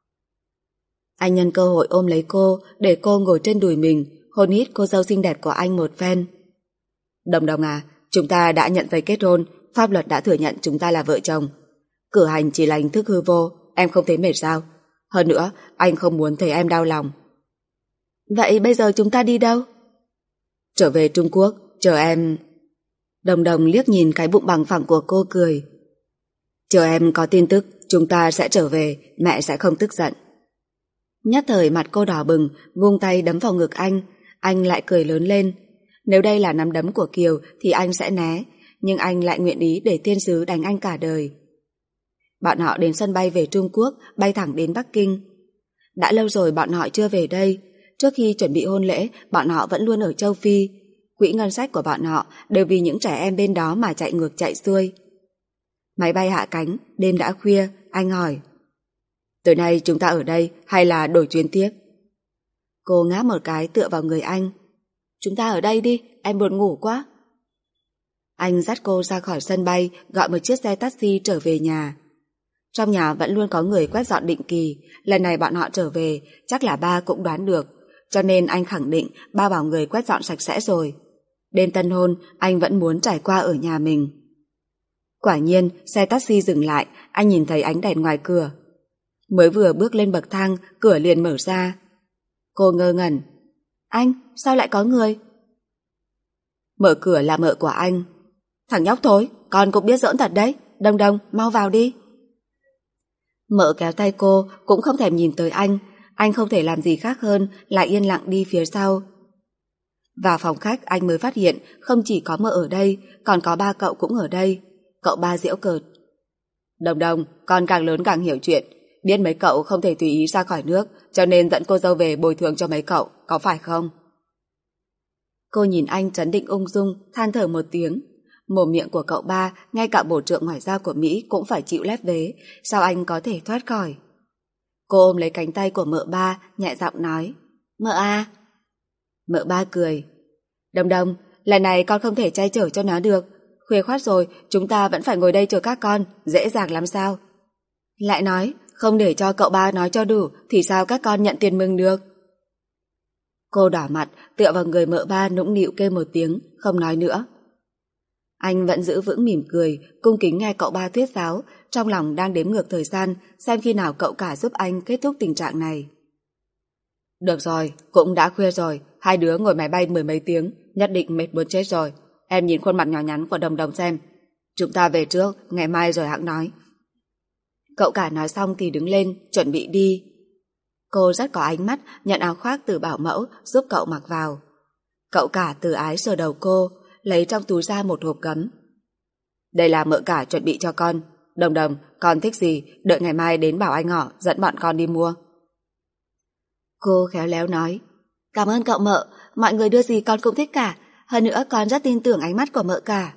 Anh nhân cơ hội ôm lấy cô, để cô ngồi trên đùi mình, hôn hít cô dâu xinh đẹp của anh một phen. Đồng Đồng à, chúng ta đã nhận giấy kết hôn, pháp luật đã thừa nhận chúng ta là vợ chồng. Cử hành chỉ là hình thức hư vô, em không thấy mệt sao? Hơn nữa, anh không muốn thấy em đau lòng. Vậy bây giờ chúng ta đi đâu? Trở về Trung Quốc, chờ em. Đồng Đồng liếc nhìn cái bụng bằng phẳng của cô cười. Chờ em có tin tức, chúng ta sẽ trở về, mẹ sẽ không tức giận. Nhất thời mặt cô đỏ bừng, vung tay đấm vào ngực anh lại cười lớn lên. Nếu đây là nắm đấm của Kiều thì anh sẽ né, nhưng anh lại nguyện ý để thiên sứ đánh anh cả đời. Bọn họ đến sân bay về Trung Quốc, bay thẳng đến Bắc Kinh. Đã lâu rồi bọn họ chưa về đây, trước khi chuẩn bị hôn lễ, bọn họ vẫn luôn ở châu Phi. Quỹ ngân sách của bọn họ đều vì những trẻ em bên đó mà chạy ngược chạy xuôi. Máy bay hạ cánh, đêm đã khuya, anh hỏi. Tối nay chúng ta ở đây hay là đổi chuyến tiếp? Cô ngáp một cái tựa vào người anh. Chúng ta ở đây đi, em buồn ngủ quá. Anh dắt cô ra khỏi sân bay, gọi một chiếc xe taxi trở về nhà. Trong nhà vẫn luôn có người quét dọn định kỳ, lần này bọn họ trở về, chắc là ba cũng đoán được, cho nên anh khẳng định ba bảo người quét dọn sạch sẽ rồi. Đêm tân hôn, anh vẫn muốn trải qua ở nhà mình. Quả nhiên, xe taxi dừng lại, anh nhìn thấy ánh đèn ngoài cửa. Mới vừa bước lên bậc thang, cửa liền mở ra. Cô ngơ ngẩn. Anh, sao lại có người? Mở cửa là mợ của anh. Thằng nhóc thối, con cũng biết giỡn thật đấy. Đồng Đồng, mau vào đi. Mợ kéo tay cô, cũng không thèm nhìn tới anh không thể làm gì khác hơn là yên lặng đi phía sau. Vào phòng khách anh mới phát hiện không chỉ có mợ ở đây, còn có ba cậu cũng ở đây. Cậu ba giễu cợt. Đồng Đồng, con càng lớn càng hiểu chuyện. Biết mấy cậu không thể tùy ý ra khỏi nước, cho nên dẫn cô dâu về bồi thường cho mấy cậu, có phải không? Cô nhìn anh trấn định ung dung, than thở một tiếng. Mồm miệng của cậu ba, ngay cả bộ trưởng ngoại giao của Mỹ cũng phải chịu lép vế, sao anh có thể thoát khỏi? Cô ôm lấy cánh tay của mợ ba, nhẹ giọng nói. Mợ à? Mợ ba cười. Đồng Đồng, lần này con không thể che chở cho nó được. Khuya khoắt rồi, chúng ta vẫn phải ngồi đây chờ các con, dễ dàng lắm sao? Lại nói, không để cho cậu ba nói cho đủ thì sao các con nhận tiền mừng được? Cô đỏ mặt, tựa vào người mợ ba nũng nịu kêu một tiếng, không nói nữa. Anh vẫn giữ vững mỉm cười, cung kính nghe cậu ba thuyết giáo, trong lòng đang đếm ngược thời gian xem khi nào cậu cả giúp anh kết thúc tình trạng này. Được rồi, cũng đã khuya rồi, hai đứa ngồi máy bay 10 mấy tiếng, nhất định mệt muốn chết rồi. Em nhìn khuôn mặt nhỏ nhắn của Đồng Đồng xem. Chúng ta về trước, ngày mai rồi hẵng nói. Cậu cả nói xong thì đứng lên, chuẩn bị đi. Cô rất có ánh mắt, nhận áo khoác từ bảo mẫu, giúp cậu mặc vào. Cậu cả từ ái sờ đầu cô, lấy trong túi ra một hộp gấm. Đây là mợ cả chuẩn bị cho con. Đồng Đồng, con thích gì, đợi ngày mai đến bảo anh họ dẫn bọn con đi mua. Cô khéo léo nói, cảm ơn cậu mợ, mọi người đưa gì con cũng thích cả, hơn nữa con rất tin tưởng ánh mắt của mợ cả.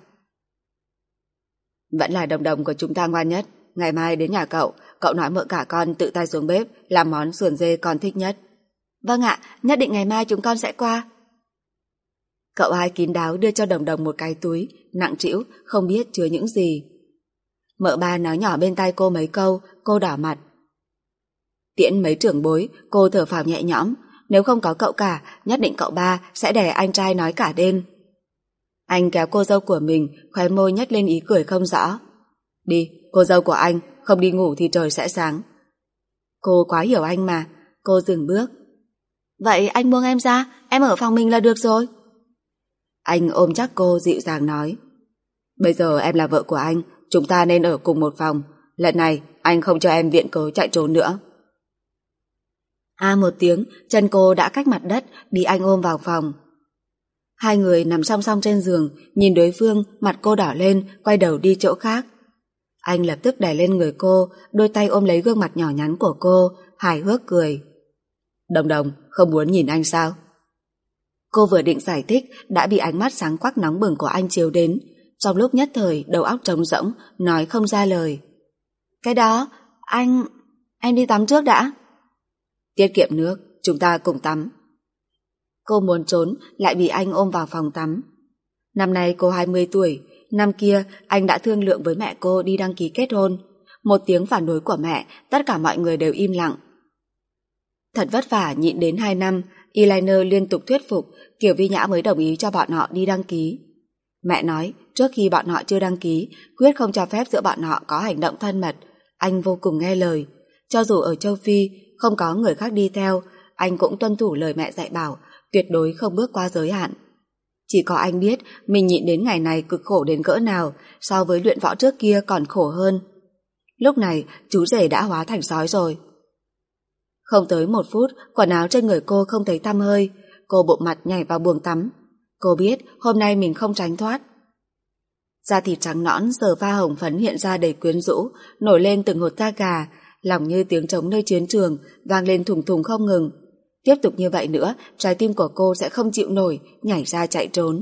Vẫn là Đồng Đồng của chúng ta ngoan nhất, ngày mai đến nhà cậu nói mợ cả con tự tay xuống bếp làm món sườn dê con thích nhất. Vâng ạ, nhất định ngày mai chúng con sẽ qua. Cậu hai kín đáo đưa cho Đồng Đồng một cái túi nặng trĩu, không biết chứa những gì. Mợ ba nói nhỏ bên tai cô mấy câu, cô đỏ mặt. Tiễn mấy trưởng bối, cô thở phào nhẹ nhõm, nếu không có cậu cả, nhất định cậu ba sẽ để anh trai nói cả đêm. Anh kéo cô dâu của mình, khóe môi nhếch lên ý cười không rõ. Đi, cô dâu của anh, không đi ngủ thì trời sẽ sáng. Cô quá hiểu anh mà, cô dừng bước. Vậy anh buông em ra, em ở phòng mình là được rồi. Anh ôm chắc cô dịu dàng nói. Bây giờ em là vợ của anh, chúng ta nên ở cùng một phòng. Lần này anh không cho em viện cớ chạy trốn nữa. Một tiếng, chân cô đã cách mặt đất, bị anh ôm vào phòng. Hai người nằm song song trên giường, nhìn đối phương, mặt cô đỏ lên, quay đầu đi chỗ khác. Anh lập tức đè lên người cô, đôi tay ôm lấy gương mặt nhỏ nhắn của cô, hài hước cười. Đồng Đồng, không muốn nhìn anh sao? Cô vừa định giải thích, đã bị ánh mắt sáng quắc nóng bừng của anh chiếu đến. Trong lúc nhất thời, đầu óc trống rỗng, nói không ra lời. Cái đó, em đi tắm trước đã. Tiết kiệm nước, chúng ta cùng tắm. Cô muốn trốn, lại bị anh ôm vào phòng tắm. Năm nay cô 20 tuổi, năm kia anh đã thương lượng với mẹ cô đi đăng ký kết hôn. Một tiếng phản đối của mẹ, tất cả mọi người đều im lặng. Thật vất vả nhịn đến 2 năm, Eyeliner liên tục thuyết phục, Kiều Vi Nhã mới đồng ý cho bọn họ đi đăng ký. Mẹ nói, trước khi bọn họ chưa đăng ký, quyết không cho phép giữa bọn họ có hành động thân mật. Anh vô cùng nghe lời. Cho dù ở châu Phi, không có người khác đi theo, anh cũng tuân thủ lời mẹ dạy bảo, tuyệt đối không bước qua giới hạn. Chỉ có anh biết mình nhịn đến ngày này cực khổ đến cỡ nào, so với luyện võ trước kia còn khổ hơn. Lúc này, chú rể đã hóa thành sói rồi. Không tới 1 phút, quần áo trên người cô không thấy tăm hơi, cô bộ mặt nhảy vào buồng tắm. Cô biết hôm nay mình không tránh thoát. Da thịt trắng nõn giờ pha hồng phấn hiện ra đầy quyến rũ, nổi lên từng hột da gà, lòng như tiếng trống nơi chiến trường, vang lên thùng thùng không ngừng. Tiếp tục như vậy nữa, trái tim của cô sẽ không chịu nổi, nhảy ra chạy trốn.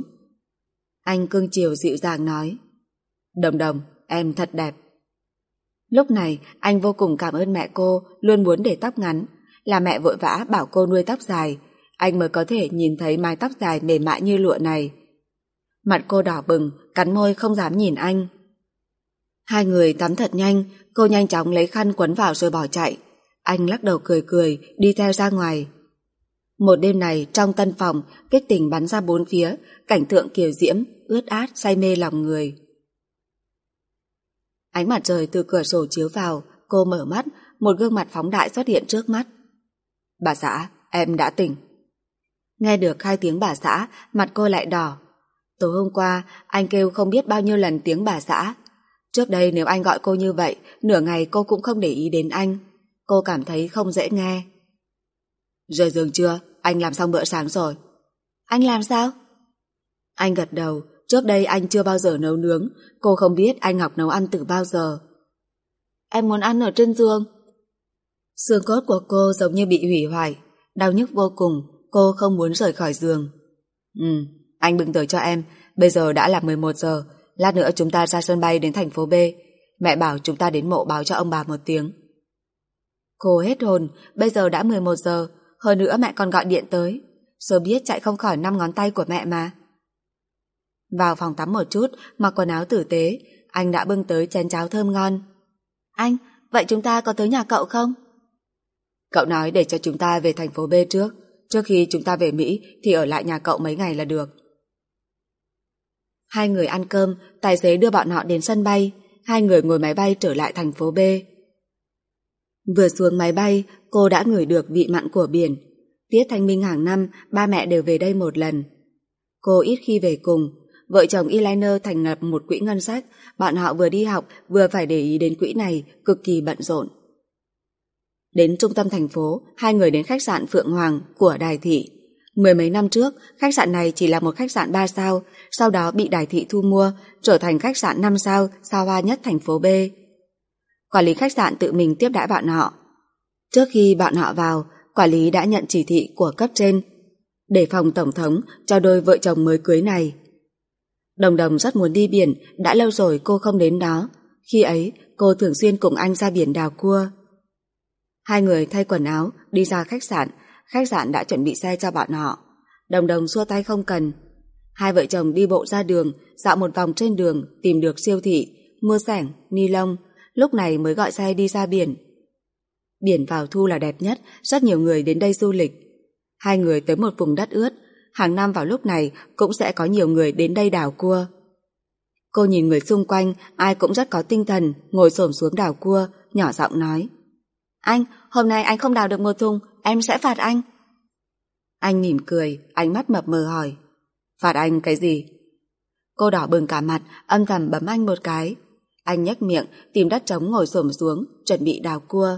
Anh cưng chiều dịu dàng nói, Đồng Đồng, em thật đẹp. Lúc này, anh vô cùng cảm ơn mẹ cô, luôn muốn để tóc ngắn. Là mẹ vội vã bảo cô nuôi tóc dài, anh mới có thể nhìn thấy mái tóc dài mềm mại như lụa này. Mặt cô đỏ bừng, cắn môi không dám nhìn anh. Hai người tắm thật nhanh, cô nhanh chóng lấy khăn quấn vào rồi bỏ chạy. Anh lắc đầu cười cười, đi theo ra ngoài. Một đêm này trong tân phòng, kích tình bắn ra 4 phía, cảnh tượng kiều diễm, ướt át, say mê lòng người. Ánh mặt trời từ cửa sổ chiếu vào, cô mở mắt, một gương mặt phóng đại xuất hiện trước mắt. Bà xã, em đã tỉnh. Nghe được 2 tiếng bà xã, mặt cô lại đỏ. Tối hôm qua, anh kêu không biết bao nhiêu lần tiếng bà xã. Trước đây nếu anh gọi cô như vậy, nửa ngày cô cũng không để ý đến anh. Cô cảm thấy không dễ nghe. Rời giường chưa? Anh làm xong bữa sáng rồi. Anh làm sao? Anh gật đầu. Trước đây anh chưa bao giờ nấu nướng. Cô không biết anh học nấu ăn từ bao giờ. Em muốn ăn ở trên giường. Xương cốt của cô giống như bị hủy hoại, đau nhức vô cùng. Cô không muốn rời khỏi giường. Anh bưng tới cho em. Bây giờ đã là 11 giờ. Lát nữa chúng ta ra sân bay đến thành phố B. Mẹ bảo chúng ta đến mộ báo cho ông bà 1 tiếng. Cô hết hồn. Bây giờ đã 11 giờ. Hơn nữa mẹ còn gọi điện tới. Sơ biết chạy không khỏi 5 ngón tay của mẹ mà. Vào phòng tắm một chút, mặc quần áo tử tế, anh đã bưng tới chén cháo thơm ngon. Anh, vậy chúng ta có tới nhà cậu không? Cậu nói để cho chúng ta về thành phố B trước khi chúng ta về Mỹ thì ở lại nhà cậu mấy ngày là được. Hai người ăn cơm, tài xế đưa bọn họ đến sân bay. Hai người ngồi máy bay trở lại thành phố B. Vừa xuống máy bay, cô đã ngửi được vị mặn của biển. Tiết Thanh Minh hàng năm, ba mẹ đều về đây một lần. Cô ít khi về cùng. Vợ chồng Eyeliner thành lập một quỹ ngân sách. Bọn họ vừa đi học, vừa phải để ý đến quỹ này, cực kỳ bận rộn. Đến trung tâm thành phố, hai người đến khách sạn Phượng Hoàng của Đài Thị. Mười mấy năm trước, khách sạn này chỉ là một khách sạn 3 sao, sau đó bị Đài Thị thu mua, trở thành khách sạn 5 sao, xa hoa nhất thành phố B. Quản lý khách sạn tự mình tiếp đãi bọn họ. Trước khi bọn họ vào, quản lý đã nhận chỉ thị của cấp trên để phòng tổng thống cho đôi vợ chồng mới cưới này. Đồng Đồng rất muốn đi biển, đã lâu rồi cô không đến đó. Khi ấy, cô thường xuyên cùng anh ra biển đào cua. Hai người thay quần áo, đi ra khách sạn đã chuẩn bị xe cho bọn họ. Đồng Đồng xua tay không cần. Hai vợ chồng đi bộ ra đường, dạo một vòng trên đường, tìm được siêu thị, mua xẻng, ni lông, lúc này mới gọi xe đi ra biển. Biển vào thu là đẹp nhất, rất nhiều người đến đây du lịch. Hai người tới một vùng đất ướt, hàng năm vào lúc này cũng sẽ có nhiều người đến đây đào cua. Cô nhìn người xung quanh, ai cũng rất có tinh thần, ngồi xổm xuống đào cua, nhỏ giọng nói: "Anh, hôm nay anh không đào được một thùng, em sẽ phạt anh." Anh mỉm cười, ánh mắt mập mờ hỏi: "Phạt anh cái gì?" Cô đỏ bừng cả mặt, âm thầm bấm anh một cái. Anh nhếch miệng, tìm đất trống ngồi xổm xuống, chuẩn bị đào cua.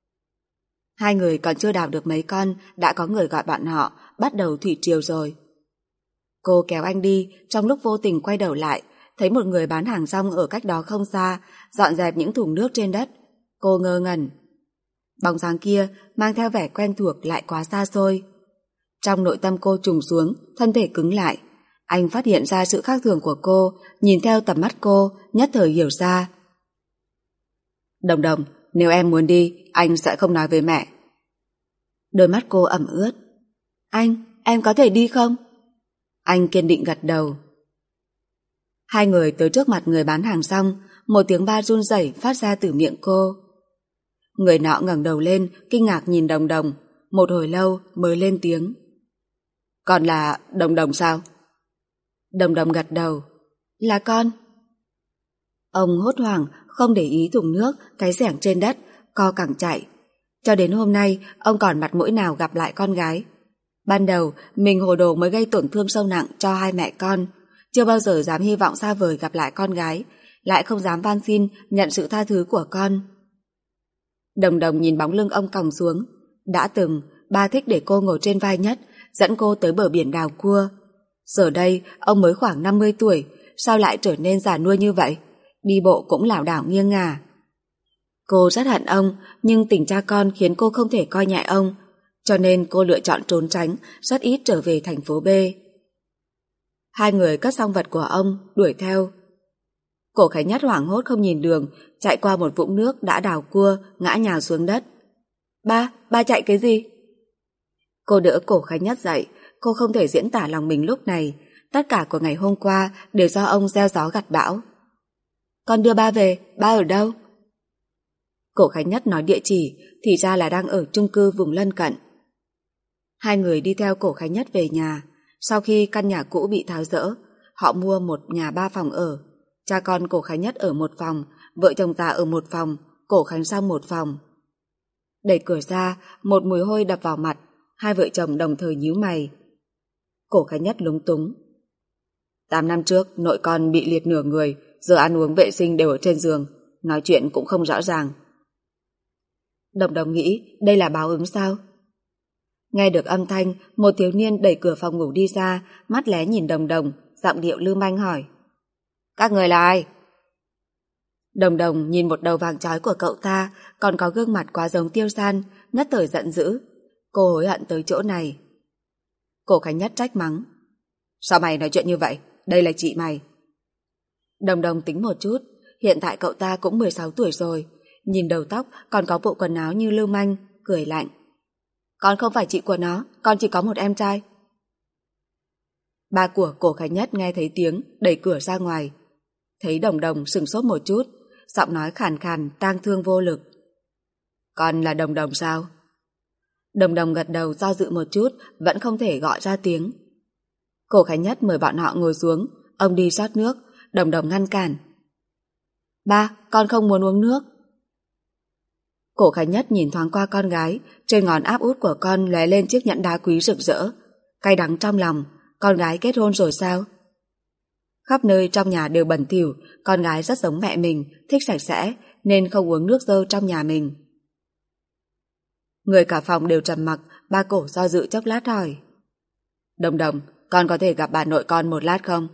Hai người còn chưa đào được mấy con, đã có người gọi bọn họ, bắt đầu thủy triều rồi. Cô kéo anh đi, trong lúc vô tình quay đầu lại, thấy một người bán hàng rong ở cách đó không xa, dọn dẹp những thùng nước trên đất. Cô ngơ ngẩn. Bóng dáng kia mang theo vẻ quen thuộc lại quá xa xôi. Trong nội tâm cô trùng xuống, thân thể cứng lại. Anh phát hiện ra sự khác thường của cô, nhìn theo tầm mắt cô, nhất thời hiểu ra. "Đồng Đồng, nếu em muốn đi, anh sẽ không nói với mẹ." Đôi mắt cô ẩm ướt. "Anh, em có thể đi không?" Anh kiên định gật đầu. Hai người tới trước mặt người bán hàng rong, một tiếng ba run rẩy phát ra từ miệng cô. Người nọ ngẩng đầu lên, kinh ngạc nhìn Đồng Đồng, một hồi lâu mới lên tiếng: "Con là Đồng Đồng sao?" Đồng Đồng gật đầu. "Là con." Ông hốt hoảng, không để ý thùng nước, cái xẻng trên đất, co cẳng chạy. Cho đến hôm nay, ông còn mặt mũi nào gặp lại con gái. Ban đầu, mình hồ đồ mới gây tổn thương sâu nặng cho hai mẹ con, chưa bao giờ dám hy vọng xa vời gặp lại con gái, lại không dám van xin nhận sự tha thứ của con. Đồng Đồng nhìn bóng lưng ông còng xuống. Đã từng, ba thích để cô ngồi trên vai nhất, dẫn cô tới bờ biển đào cua. Giờ đây, ông mới khoảng 50 tuổi, sao lại trở nên già nua như vậy? Đi bộ cũng lảo đảo nghiêng ngả. Cô rất hận ông, nhưng tình cha con khiến cô không thể coi nhẹ ông, cho nên cô lựa chọn trốn tránh, rất ít trở về thành phố B. Hai người cất xong vật của ông, đuổi theo. Cổ Khánh Nhất hoảng hốt không nhìn đường, chạy qua một vũng nước đã đào cua, ngã nhào xuống đất. Ba chạy cái gì?" Cô đỡ Cổ Khánh Nhất dậy, cô không thể diễn tả lòng mình lúc này. Tất cả của ngày hôm qua đều do ông gieo gió gặt bão. "Con đưa ba về, ba ở đâu?" Cổ Khánh Nhất nói địa chỉ, thì ra là đang ở chung cư vùng lân cận. Hai người đi theo Cổ Khánh Nhất về nhà. Sau khi căn nhà cũ bị tháo dỡ, họ mua một nhà 3 phòng ở. Cha con Cổ Khánh Nhất ở một phòng, vợ chồng già ở một phòng, Cổ Khánh Song một phòng. Đẩy cửa ra, một mùi hôi đập vào mặt, hai vợ chồng đồng thời nhíu mày. Cổ Khánh Nhất lúng túng. 8 năm trước, nội con bị liệt nửa người, giờ ăn uống vệ sinh đều ở trên giường, nói chuyện cũng không rõ ràng. Đồng Đồng nghĩ đây là báo ứng sao? Nghe được âm thanh, một thiếu niên đẩy cửa phòng ngủ đi ra, mắt lé nhìn Đồng Đồng, giọng điệu lưu manh hỏi: "Các người là ai?" Đồng Đồng nhìn một đầu vàng chói của cậu ta, còn có gương mặt quá giống Tiêu San, nhất thời giận dữ. Cô hối hận tới chỗ này. Cổ Khánh Nhất trách mắng: "Sao mày nói chuyện như vậy? Đây là chị mày." Đồng Đồng tính một chút, hiện tại cậu ta cũng 16 tuổi rồi, nhìn đầu tóc còn có bộ quần áo như lưu manh, cười lạnh: "Con không phải chị của nó, con chỉ có một em trai." Ba của Cổ Khánh Nhất nghe thấy tiếng, đẩy cửa ra ngoài. Thấy Đồng Đồng sửng sốt một chút, giọng nói khàn khàn, tang thương vô lực: "Con là Đồng Đồng sao?" Đồng Đồng gật đầu, do dự một chút, vẫn không thể gọi ra tiếng. Cổ Khánh Nhất mời bọn họ ngồi xuống, Ông đi rót nước, Đồng Đồng ngăn cản. Ba, con không muốn uống nước. Cổ Khánh Nhất nhìn thoáng qua con gái, trên ngón áp út của con lóe lên chiếc nhẫn đá quý rực rỡ. Cay đắng trong lòng, con gái kết hôn rồi sao? Khắp nơi trong nhà đều bẩn thỉu, con gái rất giống mẹ mình, thích sạch sẽ, nên không uống nước dơ trong nhà mình. Người cả phòng đều trầm mặc, ba Cổ do dự chốc lát hỏi. Đồng Đồng, con có thể gặp bà nội con một lát không?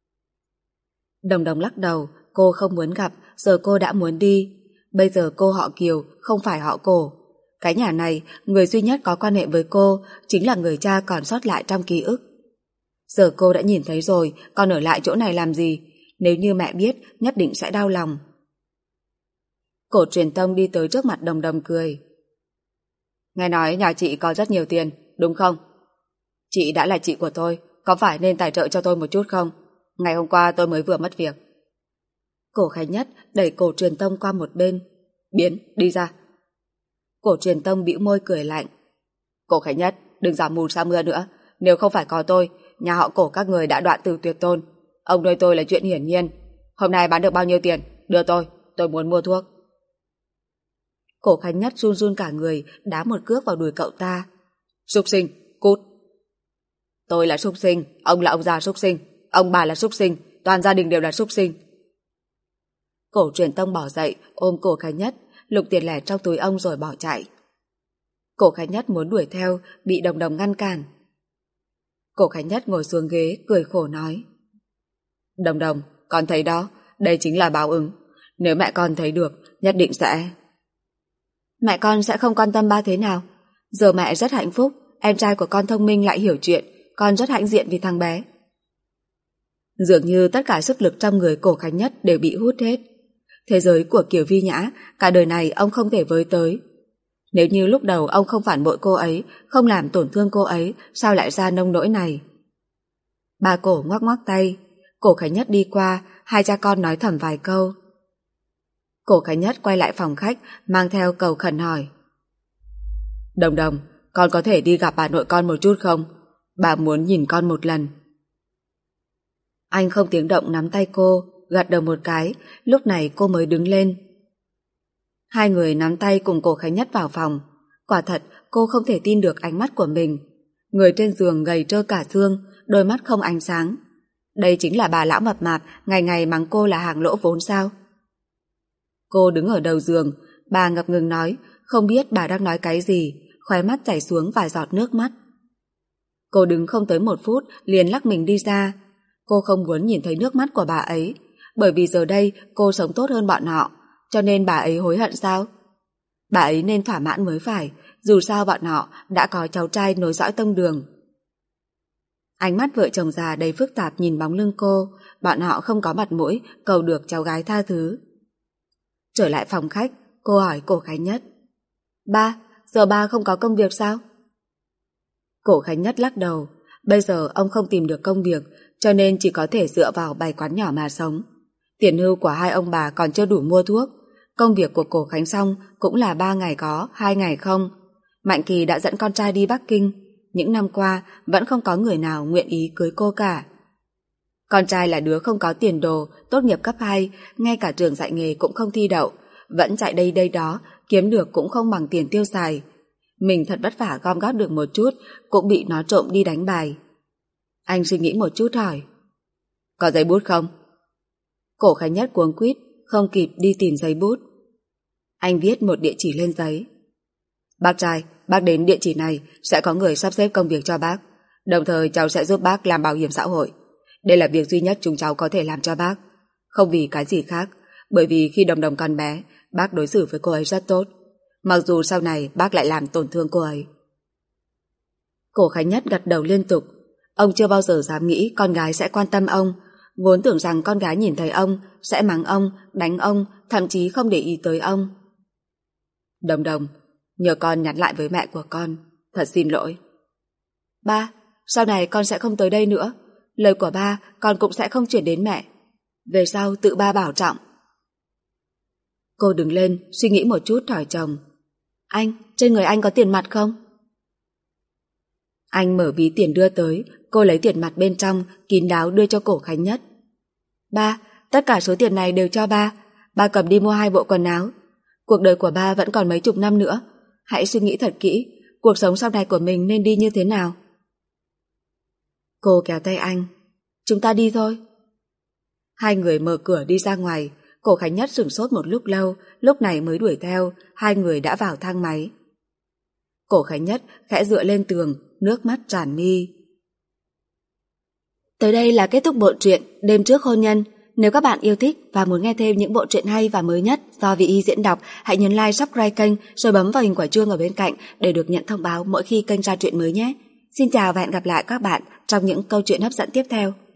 Đồng Đồng lắc đầu, cô không muốn gặp, giờ cô đã muốn đi. Bây giờ cô họ Kiều, không phải họ Cổ. Cái nhà này, người duy nhất có quan hệ với cô chính là người cha còn sót lại trong ký ức. Giờ cô đã nhìn thấy rồi, còn ở lại chỗ này làm gì? Nếu như mẹ biết, nhất định sẽ đau lòng. Cổ Truyền Tông đi tới trước mặt Đồng Đồng cười. Nghe nói nhà chị có rất nhiều tiền, đúng không? Chị đã là chị của tôi, có phải nên tài trợ cho tôi một chút không? Ngày hôm qua tôi mới vừa mất việc. Cổ Khánh Nhất đẩy Cổ Truyền Tông qua một bên. Biến, đi ra. Cổ Truyền Tông bĩu môi cười lạnh. Cổ Khánh Nhất, đừng giả mù sa mưa nữa. Nếu không phải có tôi, nhà họ Cổ các người đã đoạn từ tuyệt tôn. Ông nuôi tôi là chuyện hiển nhiên. Hôm nay bán được bao nhiêu tiền? Đưa tôi muốn mua thuốc. Cổ Khánh Nhất run run cả người, đá một cước vào đùi cậu ta. Súc sinh, cút. Tôi là súc sinh, ông là ông già súc sinh, ông bà là súc sinh, toàn gia đình đều là súc sinh. Cổ Truyền Tông bỏ dậy, ôm Cổ Khánh Nhất, lục tiền lẻ trong túi ông rồi bỏ chạy. Cổ Khánh Nhất muốn đuổi theo, bị Đồng Đồng ngăn cản. Cổ Khánh Nhất ngồi xuống ghế, cười khổ nói. Đồng Đồng, con thấy đó, đây chính là báo ứng. Nếu mẹ con thấy được, nhất định sẽ... Mẹ con sẽ không quan tâm ba thế nào. Giờ mẹ rất hạnh phúc, em trai của con thông minh lại hiểu chuyện, con rất hãnh diện vì thằng bé. Dường như tất cả sức lực trong người Cổ Khánh Nhất đều bị hút hết. Thế giới của Kiều Vi Nhã, cả đời này ông không thể với tới. Nếu như lúc đầu ông không phản bội cô ấy, không làm tổn thương cô ấy, sao lại ra nông nỗi này? Ba Cổ ngoắc ngoắc tay, Cổ Khánh Nhất đi qua, hai cha con nói thầm vài câu. Cổ Khánh Nhất quay lại phòng khách, mang theo cầu khẩn hỏi. Đồng Đồng, con có thể đi gặp bà nội con một chút không? Bà muốn nhìn con một lần. Anh không tiếng động nắm tay cô, gật đầu một cái, lúc này cô mới đứng lên. Hai người nắm tay cùng Cổ Khánh Nhất vào phòng. Quả thật, cô không thể tin được ánh mắt của mình. Người trên giường gầy trơ cả xương, đôi mắt không ánh sáng. Đây chính là bà lão mập mạp, ngày ngày mắng cô là hàng lỗ vốn sao? Cô đứng ở đầu giường, bà ngập ngừng nói, không biết bà đang nói cái gì, khóe mắt chảy xuống vài giọt nước mắt. Cô đứng không tới 1 phút, liền lắc mình đi ra. Cô không muốn nhìn thấy nước mắt của bà ấy, bởi vì giờ đây cô sống tốt hơn bọn họ, cho nên bà ấy hối hận sao? Bà ấy nên thỏa mãn mới phải, dù sao bọn họ đã có cháu trai nối dõi tông đường. Ánh mắt vợ chồng già đầy phức tạp nhìn bóng lưng cô, bọn họ không có mặt mũi cầu được cháu gái tha thứ. Trở lại phòng khách, cô hỏi Cổ Khánh Nhất. Ba, giờ ba không có công việc sao? Cổ Khánh Nhất lắc đầu, bây giờ ông không tìm được công việc, cho nên chỉ có thể dựa vào bày quán nhỏ mà sống. Tiền hưu của hai ông bà còn chưa đủ mua thuốc. Công việc của Cổ Khánh Song cũng là 3 ngày có, 2 ngày không. Mạnh Kỳ đã dẫn con trai đi Bắc Kinh. Những năm qua vẫn không có người nào nguyện ý cưới cô cả. Con trai là đứa không có tiền đồ, tốt nghiệp cấp 2, ngay cả trường dạy nghề cũng không thi đậu, vẫn chạy đây đây đó, kiếm được cũng không bằng tiền tiêu xài. Mình thật vất vả gom góp được một chút, cũng bị nó trộm đi đánh bài. Anh suy nghĩ một chút hỏi. Có giấy bút không? Cổ Khánh Nhất cuống quýt, không kịp đi tìm giấy bút. Anh viết một địa chỉ lên giấy. Bác trai, bác đến địa chỉ này sẽ có người sắp xếp công việc cho bác. Đồng thời cháu sẽ giúp bác làm bảo hiểm xã hội. Đây là việc duy nhất chúng cháu có thể làm cho bác. Không vì cái gì khác, bởi vì khi Đồng Đồng còn bé, bác đối xử với cô ấy rất tốt. Mặc dù sau này bác lại làm tổn thương cô ấy. Cổ Khánh Nhất gật đầu liên tục. Ông chưa bao giờ dám nghĩ con gái sẽ quan tâm ông. Vốn tưởng rằng con gái nhìn thấy ông sẽ mắng ông, đánh ông, thậm chí không để ý tới ông. Đồng Đồng, nhờ con nhắn lại với mẹ của con. Thật xin lỗi. Ba, sau này con sẽ không tới đây nữa. Lời của ba con cũng sẽ không chuyển đến mẹ. Về sau tự ba bảo trọng. Cô đứng lên, suy nghĩ một chút hỏi chồng. Anh, trên người anh có tiền mặt không? Anh mở ví tiền đưa tới, cô lấy tiền mặt bên trong, kín đáo đưa cho Cổ Khánh Nhất. Ba, tất cả số tiền này đều cho ba. Ba cầm đi mua 2 bộ quần áo. Cuộc đời của ba vẫn còn mấy chục năm nữa. Hãy suy nghĩ thật kỹ, cuộc sống sau này của mình nên đi như thế nào. Cô kéo tay anh. Chúng ta đi thôi. Hai người mở cửa đi ra ngoài. Cổ Khánh Nhất sửng sốt một lúc lâu, lúc này mới đuổi theo. Hai người đã vào thang máy. Cổ Khánh Nhất khẽ dựa lên tường, nước mắt tràn mi. Tới đây là kết thúc bộ truyện Đêm Trước Hôn Nhân. Nếu các bạn yêu thích và muốn nghe thêm những bộ truyện hay và mới nhất do Vị Y diễn đọc, hãy nhấn like, subscribe kênh rồi bấm vào hình quả chuông ở bên cạnh để được nhận thông báo mỗi khi kênh ra truyện mới nhé. Xin chào và hẹn gặp lại các bạn trong những câu chuyện hấp dẫn tiếp theo.